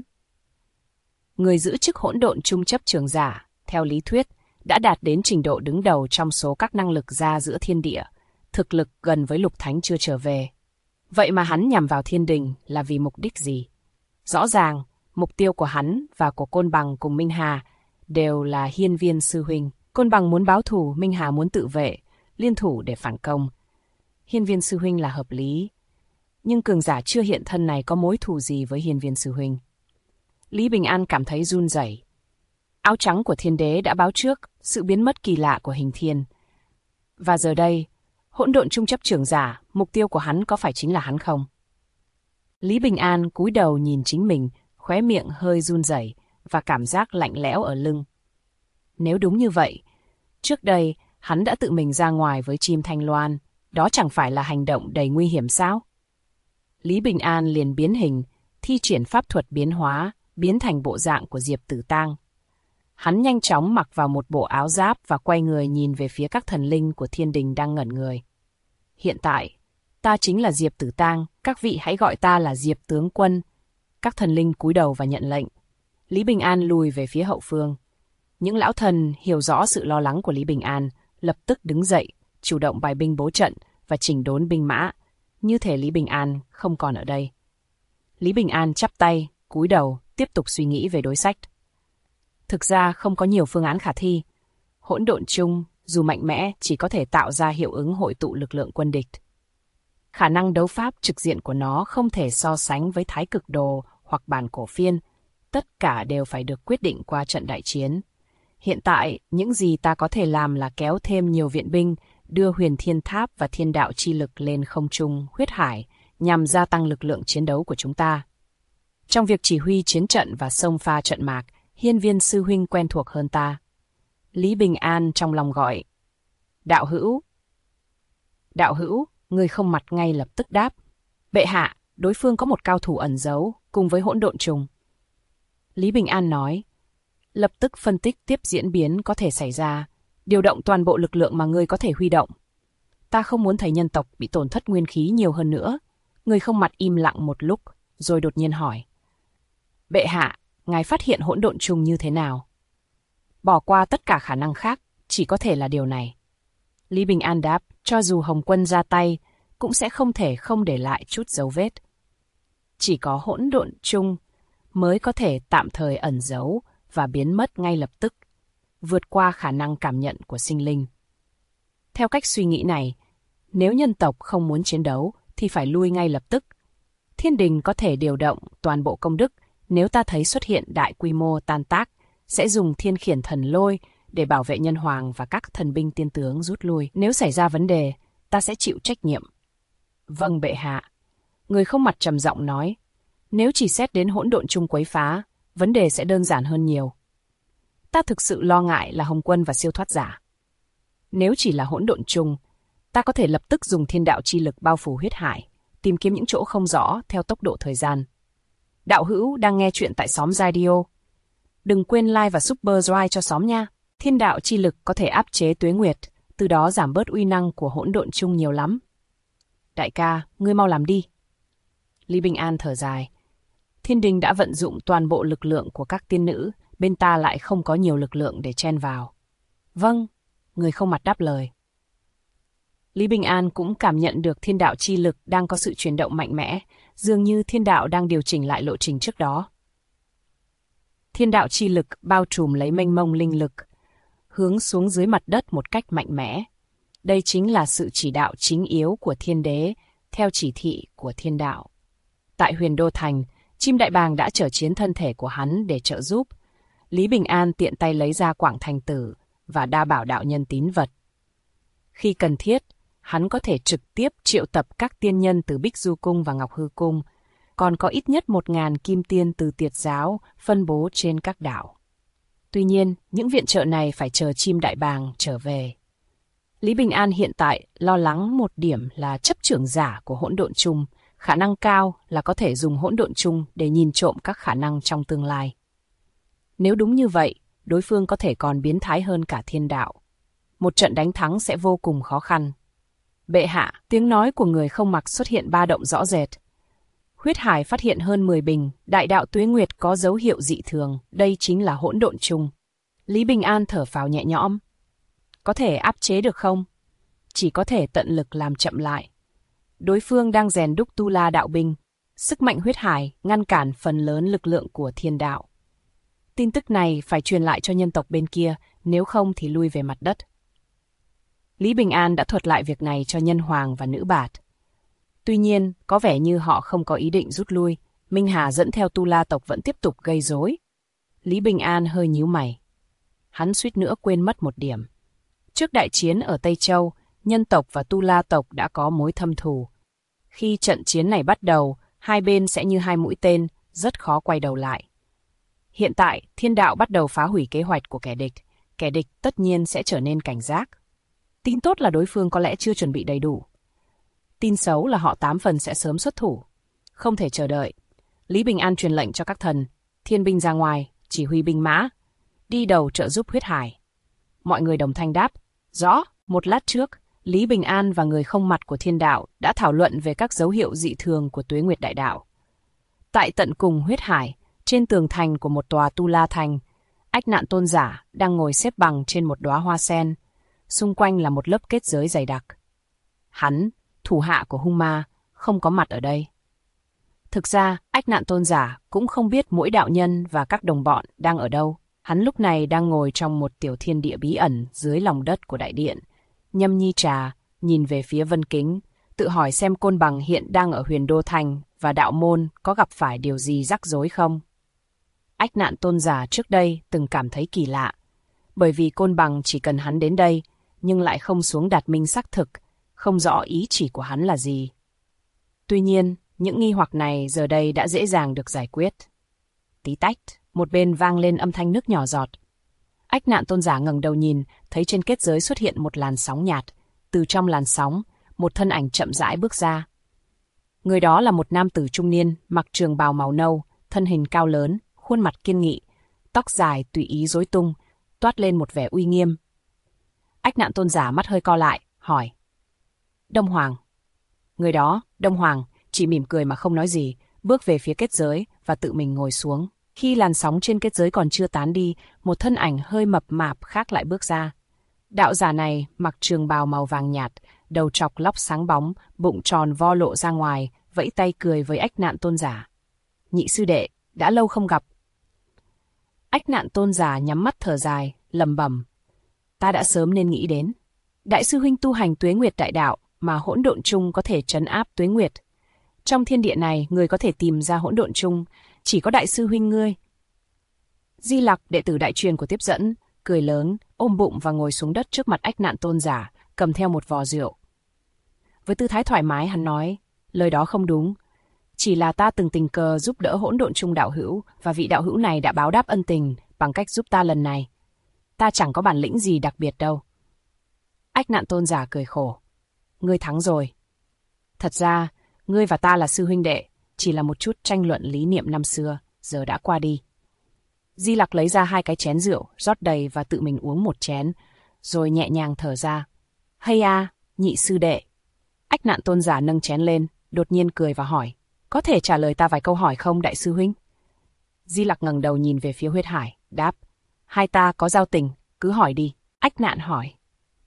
Người giữ chức hỗn độn trung chấp trường giả, theo lý thuyết, đã đạt đến trình độ đứng đầu trong số các năng lực ra giữa thiên địa, thực lực gần với lục thánh chưa trở về. Vậy mà hắn nhằm vào thiên đình là vì mục đích gì? Rõ ràng, mục tiêu của hắn và của côn bằng cùng Minh Hà đều là Hiên Viên sư huynh. Côn bằng muốn báo thù, Minh Hà muốn tự vệ, liên thủ để phản công. Hiên Viên sư huynh là hợp lý, nhưng cường giả chưa hiện thân này có mối thù gì với Hiên Viên sư huynh? Lý Bình An cảm thấy run rẩy. Áo trắng của thiên đế đã báo trước sự biến mất kỳ lạ của hình thiên. Và giờ đây, hỗn độn trung chấp trưởng giả, mục tiêu của hắn có phải chính là hắn không? Lý Bình An cúi đầu nhìn chính mình, khóe miệng hơi run rẩy và cảm giác lạnh lẽo ở lưng. Nếu đúng như vậy, trước đây hắn đã tự mình ra ngoài với chim Thanh Loan, đó chẳng phải là hành động đầy nguy hiểm sao? Lý Bình An liền biến hình, thi triển pháp thuật biến hóa, biến thành bộ dạng của Diệp Tử Tang. Hắn nhanh chóng mặc vào một bộ áo giáp và quay người nhìn về phía các thần linh của thiên đình đang ngẩn người. Hiện tại, ta chính là Diệp Tử Tang, các vị hãy gọi ta là Diệp tướng quân. Các thần linh cúi đầu và nhận lệnh. Lý Bình An lùi về phía hậu phương. Những lão thần hiểu rõ sự lo lắng của Lý Bình An, lập tức đứng dậy, chủ động bài binh bố trận và chỉnh đốn binh mã, như thể Lý Bình An không còn ở đây. Lý Bình An chắp tay, cúi đầu, tiếp tục suy nghĩ về đối sách. Thực ra không có nhiều phương án khả thi. Hỗn độn chung, dù mạnh mẽ, chỉ có thể tạo ra hiệu ứng hội tụ lực lượng quân địch. Khả năng đấu pháp trực diện của nó không thể so sánh với Thái Cực Đồ hoặc bản cổ phiên. Tất cả đều phải được quyết định qua trận đại chiến. Hiện tại, những gì ta có thể làm là kéo thêm nhiều viện binh, đưa Huyền Thiên Tháp và Thiên Đạo Chi Lực lên không trung, huyết hải, nhằm gia tăng lực lượng chiến đấu của chúng ta. Trong việc chỉ huy chiến trận và xông pha trận mạc, Hiên Viên sư huynh quen thuộc hơn ta. Lý Bình An trong lòng gọi. Đạo hữu. Đạo hữu, người không mặt ngay lập tức đáp. Bệ hạ, đối phương có một cao thủ ẩn giấu, cùng với hỗn độn trùng. Lý Bình An nói. Lập tức phân tích tiếp diễn biến có thể xảy ra, điều động toàn bộ lực lượng mà ngươi có thể huy động. Ta không muốn thấy nhân tộc bị tổn thất nguyên khí nhiều hơn nữa. Người không mặt im lặng một lúc, rồi đột nhiên hỏi. Bệ hạ, ngài phát hiện hỗn độn chung như thế nào? Bỏ qua tất cả khả năng khác, chỉ có thể là điều này. Lý Bình An đáp, cho dù Hồng Quân ra tay, cũng sẽ không thể không để lại chút dấu vết. Chỉ có hỗn độn chung mới có thể tạm thời ẩn giấu và biến mất ngay lập tức, vượt qua khả năng cảm nhận của sinh linh. Theo cách suy nghĩ này, nếu nhân tộc không muốn chiến đấu thì phải lui ngay lập tức. Thiên đình có thể điều động toàn bộ công đức, nếu ta thấy xuất hiện đại quy mô tan tác, sẽ dùng thiên khiển thần lôi để bảo vệ nhân hoàng và các thần binh tiên tướng rút lui. Nếu xảy ra vấn đề, ta sẽ chịu trách nhiệm. Vâng bệ hạ. Người không mặt trầm giọng nói, nếu chỉ xét đến hỗn độn chung quấy phá, vấn đề sẽ đơn giản hơn nhiều. Ta thực sự lo ngại là Hồng Quân và siêu thoát giả. Nếu chỉ là hỗn độn chung, ta có thể lập tức dùng thiên đạo chi lực bao phủ huyết hải, tìm kiếm những chỗ không rõ theo tốc độ thời gian. Đạo hữu đang nghe chuyện tại xóm Radio. Đừng quên like và Super Drive cho xóm nha. Thiên đạo chi lực có thể áp chế tuế nguyệt, từ đó giảm bớt uy năng của hỗn độn chung nhiều lắm. Đại ca, ngươi mau làm đi. Lý Bình An thở dài. Thiên đình đã vận dụng toàn bộ lực lượng của các tiên nữ, bên ta lại không có nhiều lực lượng để chen vào. Vâng, người không mặt đáp lời. Lý Bình An cũng cảm nhận được thiên đạo chi lực đang có sự chuyển động mạnh mẽ, dường như thiên đạo đang điều chỉnh lại lộ trình trước đó. Thiên đạo chi lực bao trùm lấy mênh mông linh lực, hướng xuống dưới mặt đất một cách mạnh mẽ. Đây chính là sự chỉ đạo chính yếu của thiên đế, theo chỉ thị của thiên đạo. Tại Huyền Đô Thành, chim đại bàng đã trở chiến thân thể của hắn để trợ giúp. Lý Bình An tiện tay lấy ra Quảng Thành Tử và đa bảo đạo nhân tín vật. Khi cần thiết, hắn có thể trực tiếp triệu tập các tiên nhân từ Bích Du Cung và Ngọc Hư Cung, còn có ít nhất 1.000 kim tiên từ Tiệt giáo phân bố trên các đảo. Tuy nhiên, những viện trợ này phải chờ chim đại bàng trở về. Lý Bình An hiện tại lo lắng một điểm là chấp trưởng giả của hỗn độn chung, khả năng cao là có thể dùng hỗn độn chung để nhìn trộm các khả năng trong tương lai. Nếu đúng như vậy, đối phương có thể còn biến thái hơn cả thiên đạo. Một trận đánh thắng sẽ vô cùng khó khăn. Bệ hạ, tiếng nói của người không mặc xuất hiện ba động rõ rệt. Huyết hải phát hiện hơn 10 bình, đại đạo tuế nguyệt có dấu hiệu dị thường, đây chính là hỗn độn chung. Lý Bình An thở phào nhẹ nhõm. Có thể áp chế được không? Chỉ có thể tận lực làm chậm lại. Đối phương đang rèn đúc tu la đạo binh, sức mạnh huyết hải ngăn cản phần lớn lực lượng của thiên đạo. Tin tức này phải truyền lại cho nhân tộc bên kia, nếu không thì lui về mặt đất. Lý Bình An đã thuật lại việc này cho nhân hoàng và nữ bạt. Tuy nhiên, có vẻ như họ không có ý định rút lui. Minh Hà dẫn theo tu la tộc vẫn tiếp tục gây rối. Lý Bình An hơi nhíu mày. Hắn suýt nữa quên mất một điểm. Trước đại chiến ở Tây Châu, nhân tộc và tu la tộc đã có mối thâm thù. Khi trận chiến này bắt đầu, hai bên sẽ như hai mũi tên, rất khó quay đầu lại. Hiện tại, thiên đạo bắt đầu phá hủy kế hoạch của kẻ địch tất nhiên sẽ trở nên cảnh giác. Tin tốt là đối phương có lẽ chưa chuẩn bị đầy đủ. Tin xấu là họ 8 phần sẽ sớm xuất thủ. Không thể chờ đợi. Lý Bình An truyền lệnh cho các thần, thiên binh ra ngoài, chỉ huy binh mã, đi đầu trợ giúp huyết hải. Mọi người đồng thanh đáp, rõ. Một lát trước, Lý Bình An và người không mặt của thiên đạo đã thảo luận về các dấu hiệu dị thường của tuế nguyệt đại đạo. Tại tận cùng huyết hải, trên tường thành của một tòa tu la thành, Ách Nạn Tôn giả đang ngồi xếp bằng trên một đóa hoa sen, xung quanh là một lớp kết giới dày đặc. Hắn, thủ hạ của hung ma, không có mặt ở đây. Thực ra, Ách Nạn Tôn giả cũng không biết mỗi đạo nhân và các đồng bọn đang ở đâu. Hắn lúc này đang ngồi trong một tiểu thiên địa bí ẩn dưới lòng đất của đại điện, nhâm nhi trà, nhìn về phía Vân Kính, tự hỏi xem Côn Bằng hiện đang ở Huyền Đô Thành và đạo môn có gặp phải điều gì rắc rối không. Ách Nạn Tôn giả trước đây từng cảm thấy kỳ lạ, bởi vì Côn Bằng chỉ cần hắn đến đây, nhưng lại không xuống đạt minh xác thực, không rõ ý chỉ của hắn là gì. Tuy nhiên, những nghi hoặc này giờ đây đã dễ dàng được giải quyết. Tí tách, một bên vang lên âm thanh nước nhỏ giọt. Ách Nạn Tôn giả ngẩng đầu nhìn, thấy trên kết giới xuất hiện một làn sóng nhạt. Từ trong làn sóng, một thân ảnh chậm rãi bước ra. Người đó là một nam tử trung niên, mặc trường bào màu nâu, thân hình cao lớn, khuôn mặt kiên nghị, tóc dài tùy ý rối tung, toát lên một vẻ uy nghiêm. Ách Nạn Tôn giả mắt hơi co lại, hỏi. Đông Hoàng. Người đó, Đông Hoàng, chỉ mỉm cười mà không nói gì, bước về phía kết giới và tự mình ngồi xuống. Khi làn sóng trên kết giới còn chưa tán đi, một thân ảnh hơi mập mạp khác lại bước ra. Đạo giả này mặc trường bào màu vàng nhạt, đầu trọc lóc sáng bóng, bụng tròn vo lộ ra ngoài, vẫy tay cười với Ách Nạn Tôn giả. Nhị sư đệ, đã lâu không gặp. Ách Nạn Tôn giả nhắm mắt thở dài, lẩm bẩm. Ta đã sớm nên nghĩ đến. Đại sư huynh tu hành tuế nguyệt đại đạo, mà hỗn độn chung có thể trấn áp tuế nguyệt. Trong thiên địa này, người có thể tìm ra hỗn độn chung, chỉ có đại sư huynh ngươi. Di Lặc, đệ tử đại truyền của tiếp dẫn, cười lớn, ôm bụng và ngồi xuống đất trước mặt Ách Nạn Tôn giả, cầm theo một vò rượu. Với tư thái thoải mái hắn nói, lời đó không đúng. Chỉ là ta từng tình cờ giúp đỡ hỗn độn chung đạo hữu, và vị đạo hữu này đã báo đáp ân tình bằng cách giúp ta lần này. Ta chẳng có bản lĩnh gì đặc biệt đâu. Ách Nạn Tôn giả cười khổ. Ngươi thắng rồi. Thật ra, ngươi và ta là sư huynh đệ, chỉ là một chút tranh luận lý niệm năm xưa, giờ đã qua đi. Di Lặc lấy ra 2 cái chén rượu, rót đầy và tự mình uống một chén, rồi nhẹ nhàng thở ra. Hay à, nhị sư đệ. Ách Nạn Tôn giả nâng chén lên, đột nhiên cười và hỏi. Có thể trả lời ta vài câu hỏi không, đại sư huynh? Di Lặc ngẩng đầu nhìn về phía huyết hải, đáp. Hai ta có giao tình, cứ hỏi đi. Ách Nạn hỏi.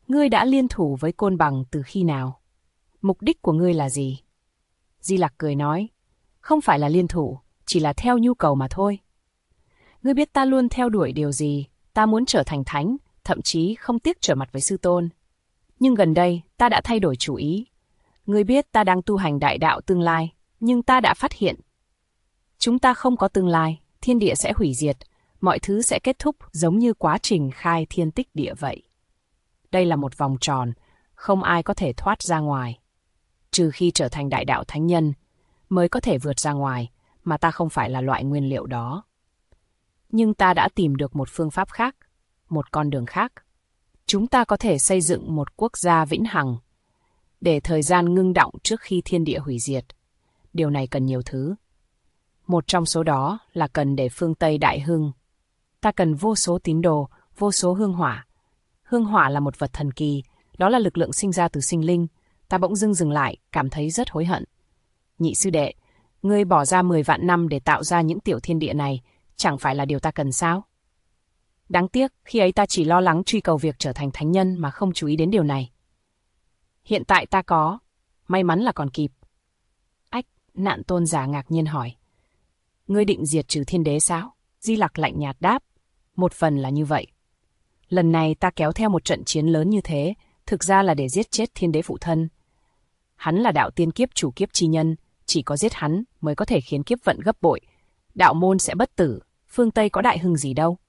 Ngươi đã liên thủ với Côn Bằng từ khi nào? Mục đích của ngươi là gì? Di Lặc cười nói, không phải là liên thủ, chỉ là theo nhu cầu mà thôi. Ngươi biết ta luôn theo đuổi điều gì, ta muốn trở thành thánh, thậm chí không tiếc trở mặt với sư tôn. Nhưng gần đây, ta đã thay đổi chủ ý. Ngươi biết ta đang tu hành đại đạo tương lai, nhưng ta đã phát hiện. Chúng ta không có tương lai, thiên địa sẽ hủy diệt, mọi thứ sẽ kết thúc giống như quá trình khai thiên tích địa vậy. Đây là một vòng tròn, không ai có thể thoát ra ngoài. Trừ khi trở thành đại đạo thánh nhân, mới có thể vượt ra ngoài, mà ta không phải là loại nguyên liệu đó. Nhưng ta đã tìm được một phương pháp khác, một con đường khác. Chúng ta có thể xây dựng một quốc gia vĩnh hằng, để thời gian ngưng đọng trước khi thiên địa hủy diệt. Điều này cần nhiều thứ. Một trong số đó là cần để phương Tây đại hưng. Ta cần vô số tín đồ, vô số hương hỏa. Hương hỏa là một vật thần kỳ, đó là lực lượng sinh ra từ sinh linh. Ta bỗng dưng dừng lại, cảm thấy rất hối hận. Nhị sư đệ, ngươi bỏ ra 10 vạn năm để tạo ra những tiểu thiên địa này, chẳng phải là điều ta cần sao? Đáng tiếc, khi ấy ta chỉ lo lắng truy cầu việc trở thành thánh nhân mà không chú ý đến điều này. Hiện tại ta có, may mắn là còn kịp. Ách, Nạn Tôn giả ngạc nhiên hỏi. Ngươi định diệt trừ thiên đế sao? Di Lặc lạnh nhạt đáp. Một phần là như vậy. Lần này ta kéo theo một trận chiến lớn như thế, thực ra là để giết chết thiên đế phụ thân. Hắn là đạo tiên kiếp chủ kiếp chi nhân, chỉ có giết hắn mới có thể khiến kiếp vận gấp bội. Đạo môn sẽ bất tử, phương Tây có đại hưng gì đâu.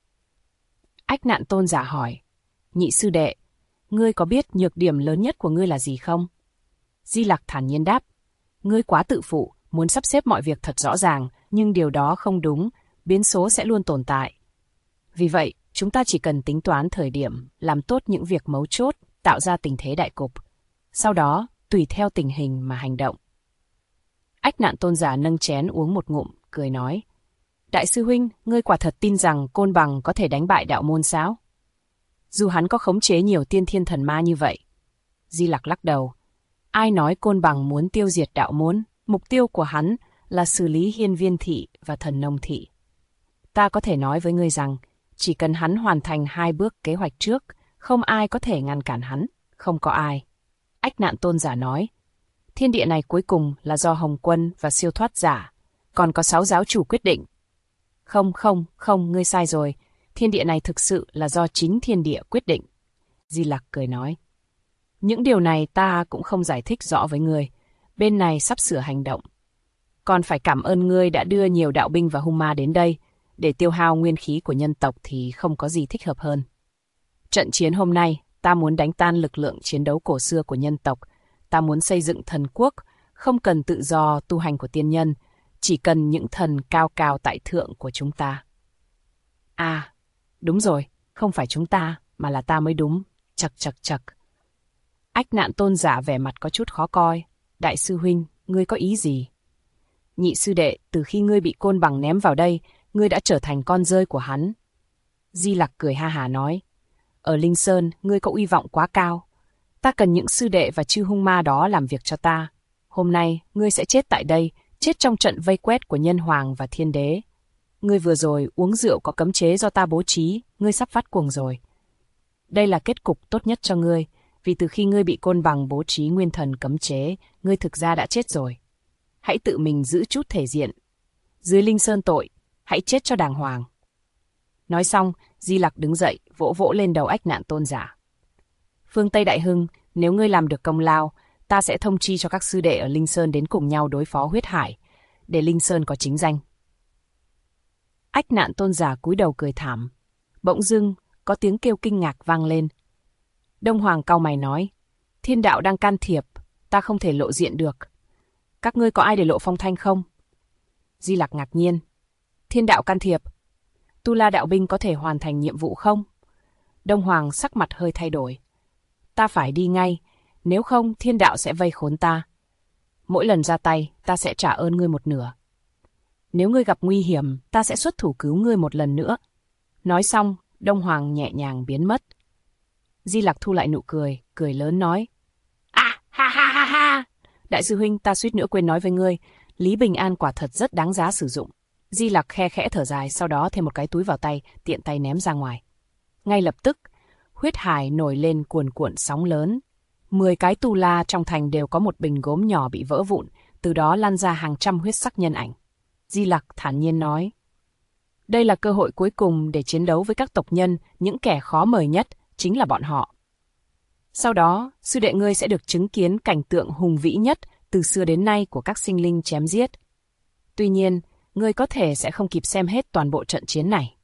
Ách Nạn Tôn giả hỏi. Nhị sư đệ, ngươi có biết nhược điểm lớn nhất của ngươi là gì không? Di Lặc thản nhiên đáp. Ngươi quá tự phụ, muốn sắp xếp mọi việc thật rõ ràng, nhưng điều đó không đúng, biến số sẽ luôn tồn tại. Vì vậy, chúng ta chỉ cần tính toán thời điểm, làm tốt những việc mấu chốt, tạo ra tình thế đại cục. Sau đó, tùy theo tình hình mà hành động. Ách Nạn Tôn giả nâng chén uống một ngụm, cười nói. Đại sư huynh, ngươi quả thật tin rằng Côn Bằng có thể đánh bại đạo môn sao? Dù hắn có khống chế nhiều tiên thiên thần ma như vậy. Di Lặc lắc đầu. Ai nói Côn Bằng muốn tiêu diệt đạo môn? Mục tiêu của hắn là xử lý Hiên Viên Thị và Thần Nông Thị. Ta có thể nói với ngươi rằng, chỉ cần hắn hoàn thành 2 bước kế hoạch trước, không ai có thể ngăn cản hắn, không có ai. Ách Nạn Tôn giả nói, thiên địa này cuối cùng là do Hồng Quân và siêu thoát giả, còn có 6 giáo chủ quyết định. Không, ngươi sai rồi, thiên địa này thực sự là do chính thiên địa quyết định. Di Lặc cười nói, những điều này ta cũng không giải thích rõ với ngươi, bên này sắp sửa hành động. Còn phải cảm ơn ngươi đã đưa nhiều đạo binh và hung ma đến đây, để tiêu hao nguyên khí của nhân tộc thì không có gì thích hợp hơn. Trận chiến hôm nay, ta muốn đánh tan lực lượng chiến đấu cổ xưa của nhân tộc. Ta muốn xây dựng thần quốc, không cần tự do tu hành của tiên nhân, chỉ cần những thần cao cao tại thượng của chúng ta. À, đúng rồi, không phải chúng ta, mà là ta mới đúng. Chậc. Ách Nạn Tôn giả vẻ mặt có chút khó coi. Đại sư huynh, ngươi có ý gì? Nhị sư đệ, từ khi ngươi bị Côn Bằng ném vào đây, ngươi đã trở thành con rơi của hắn. Di Lặc cười ha hả nói. Ở Linh Sơn, ngươi có uy vọng quá cao. Ta cần những sư đệ và chư hung ma đó làm việc cho ta. Hôm nay, ngươi sẽ chết tại đây, chết trong trận vây quét của Nhân Hoàng và Thiên Đế. Ngươi vừa rồi uống rượu có cấm chế do ta bố trí, ngươi sắp phát cuồng rồi. Đây là kết cục tốt nhất cho ngươi, vì từ khi ngươi bị Côn Bằng bố trí nguyên thần cấm chế, ngươi thực ra đã chết rồi. Hãy tự mình giữ chút thể diện. Dưới Linh Sơn tội, hãy chết cho đàng hoàng. Nói xong, Di Lặc đứng dậy, vỗ vỗ lên đầu Ách Nạn Tôn giả. Phương Tây Đại Hưng, nếu ngươi làm được công lao, ta sẽ thông chi cho các sư đệ ở Linh Sơn đến cùng nhau đối phó huyết hải, để Linh Sơn có chính danh. Ách Nạn Tôn giả cúi đầu cười thảm. Bỗng dưng, có tiếng kêu kinh ngạc vang lên. Đông Hoàng cau mày nói, thiên đạo đang can thiệp, ta không thể lộ diện được. Các ngươi có ai để lộ phong thanh không? Di Lặc ngạc nhiên. Thiên đạo can thiệp? Tu La đạo binh có thể hoàn thành nhiệm vụ không? Đông Hoàng sắc mặt hơi thay đổi. Ta phải đi ngay, nếu không thiên đạo sẽ vây khốn ta. Mỗi lần ra tay, ta sẽ trả ơn ngươi một nửa. Nếu ngươi gặp nguy hiểm, ta sẽ xuất thủ cứu ngươi một lần nữa. Nói xong, Đông Hoàng nhẹ nhàng biến mất. Di Lặc thu lại nụ cười, cười lớn nói. Ha. Đại sư huynh, ta suýt nữa quên nói với ngươi, Lý Bình An quả thật rất đáng giá sử dụng. Di Lặc khe khẽ thở dài, sau đó thêm một cái túi vào tay, tiện tay ném ra ngoài. Ngay lập tức, Huyết hải nổi lên cuồn cuộn sóng lớn. 10 cái tu la trong thành đều có một bình gốm nhỏ bị vỡ vụn, từ đó lan ra hàng trăm huyết sắc nhân ảnh. Di Lặc thản nhiên nói, đây là cơ hội cuối cùng để chiến đấu với các tộc nhân, những kẻ khó mời nhất chính là bọn họ. Sau đó, sư đệ ngươi sẽ được chứng kiến cảnh tượng hùng vĩ nhất từ xưa đến nay của các sinh linh chém giết. Tuy nhiên, ngươi có thể sẽ không kịp xem hết toàn bộ trận chiến này.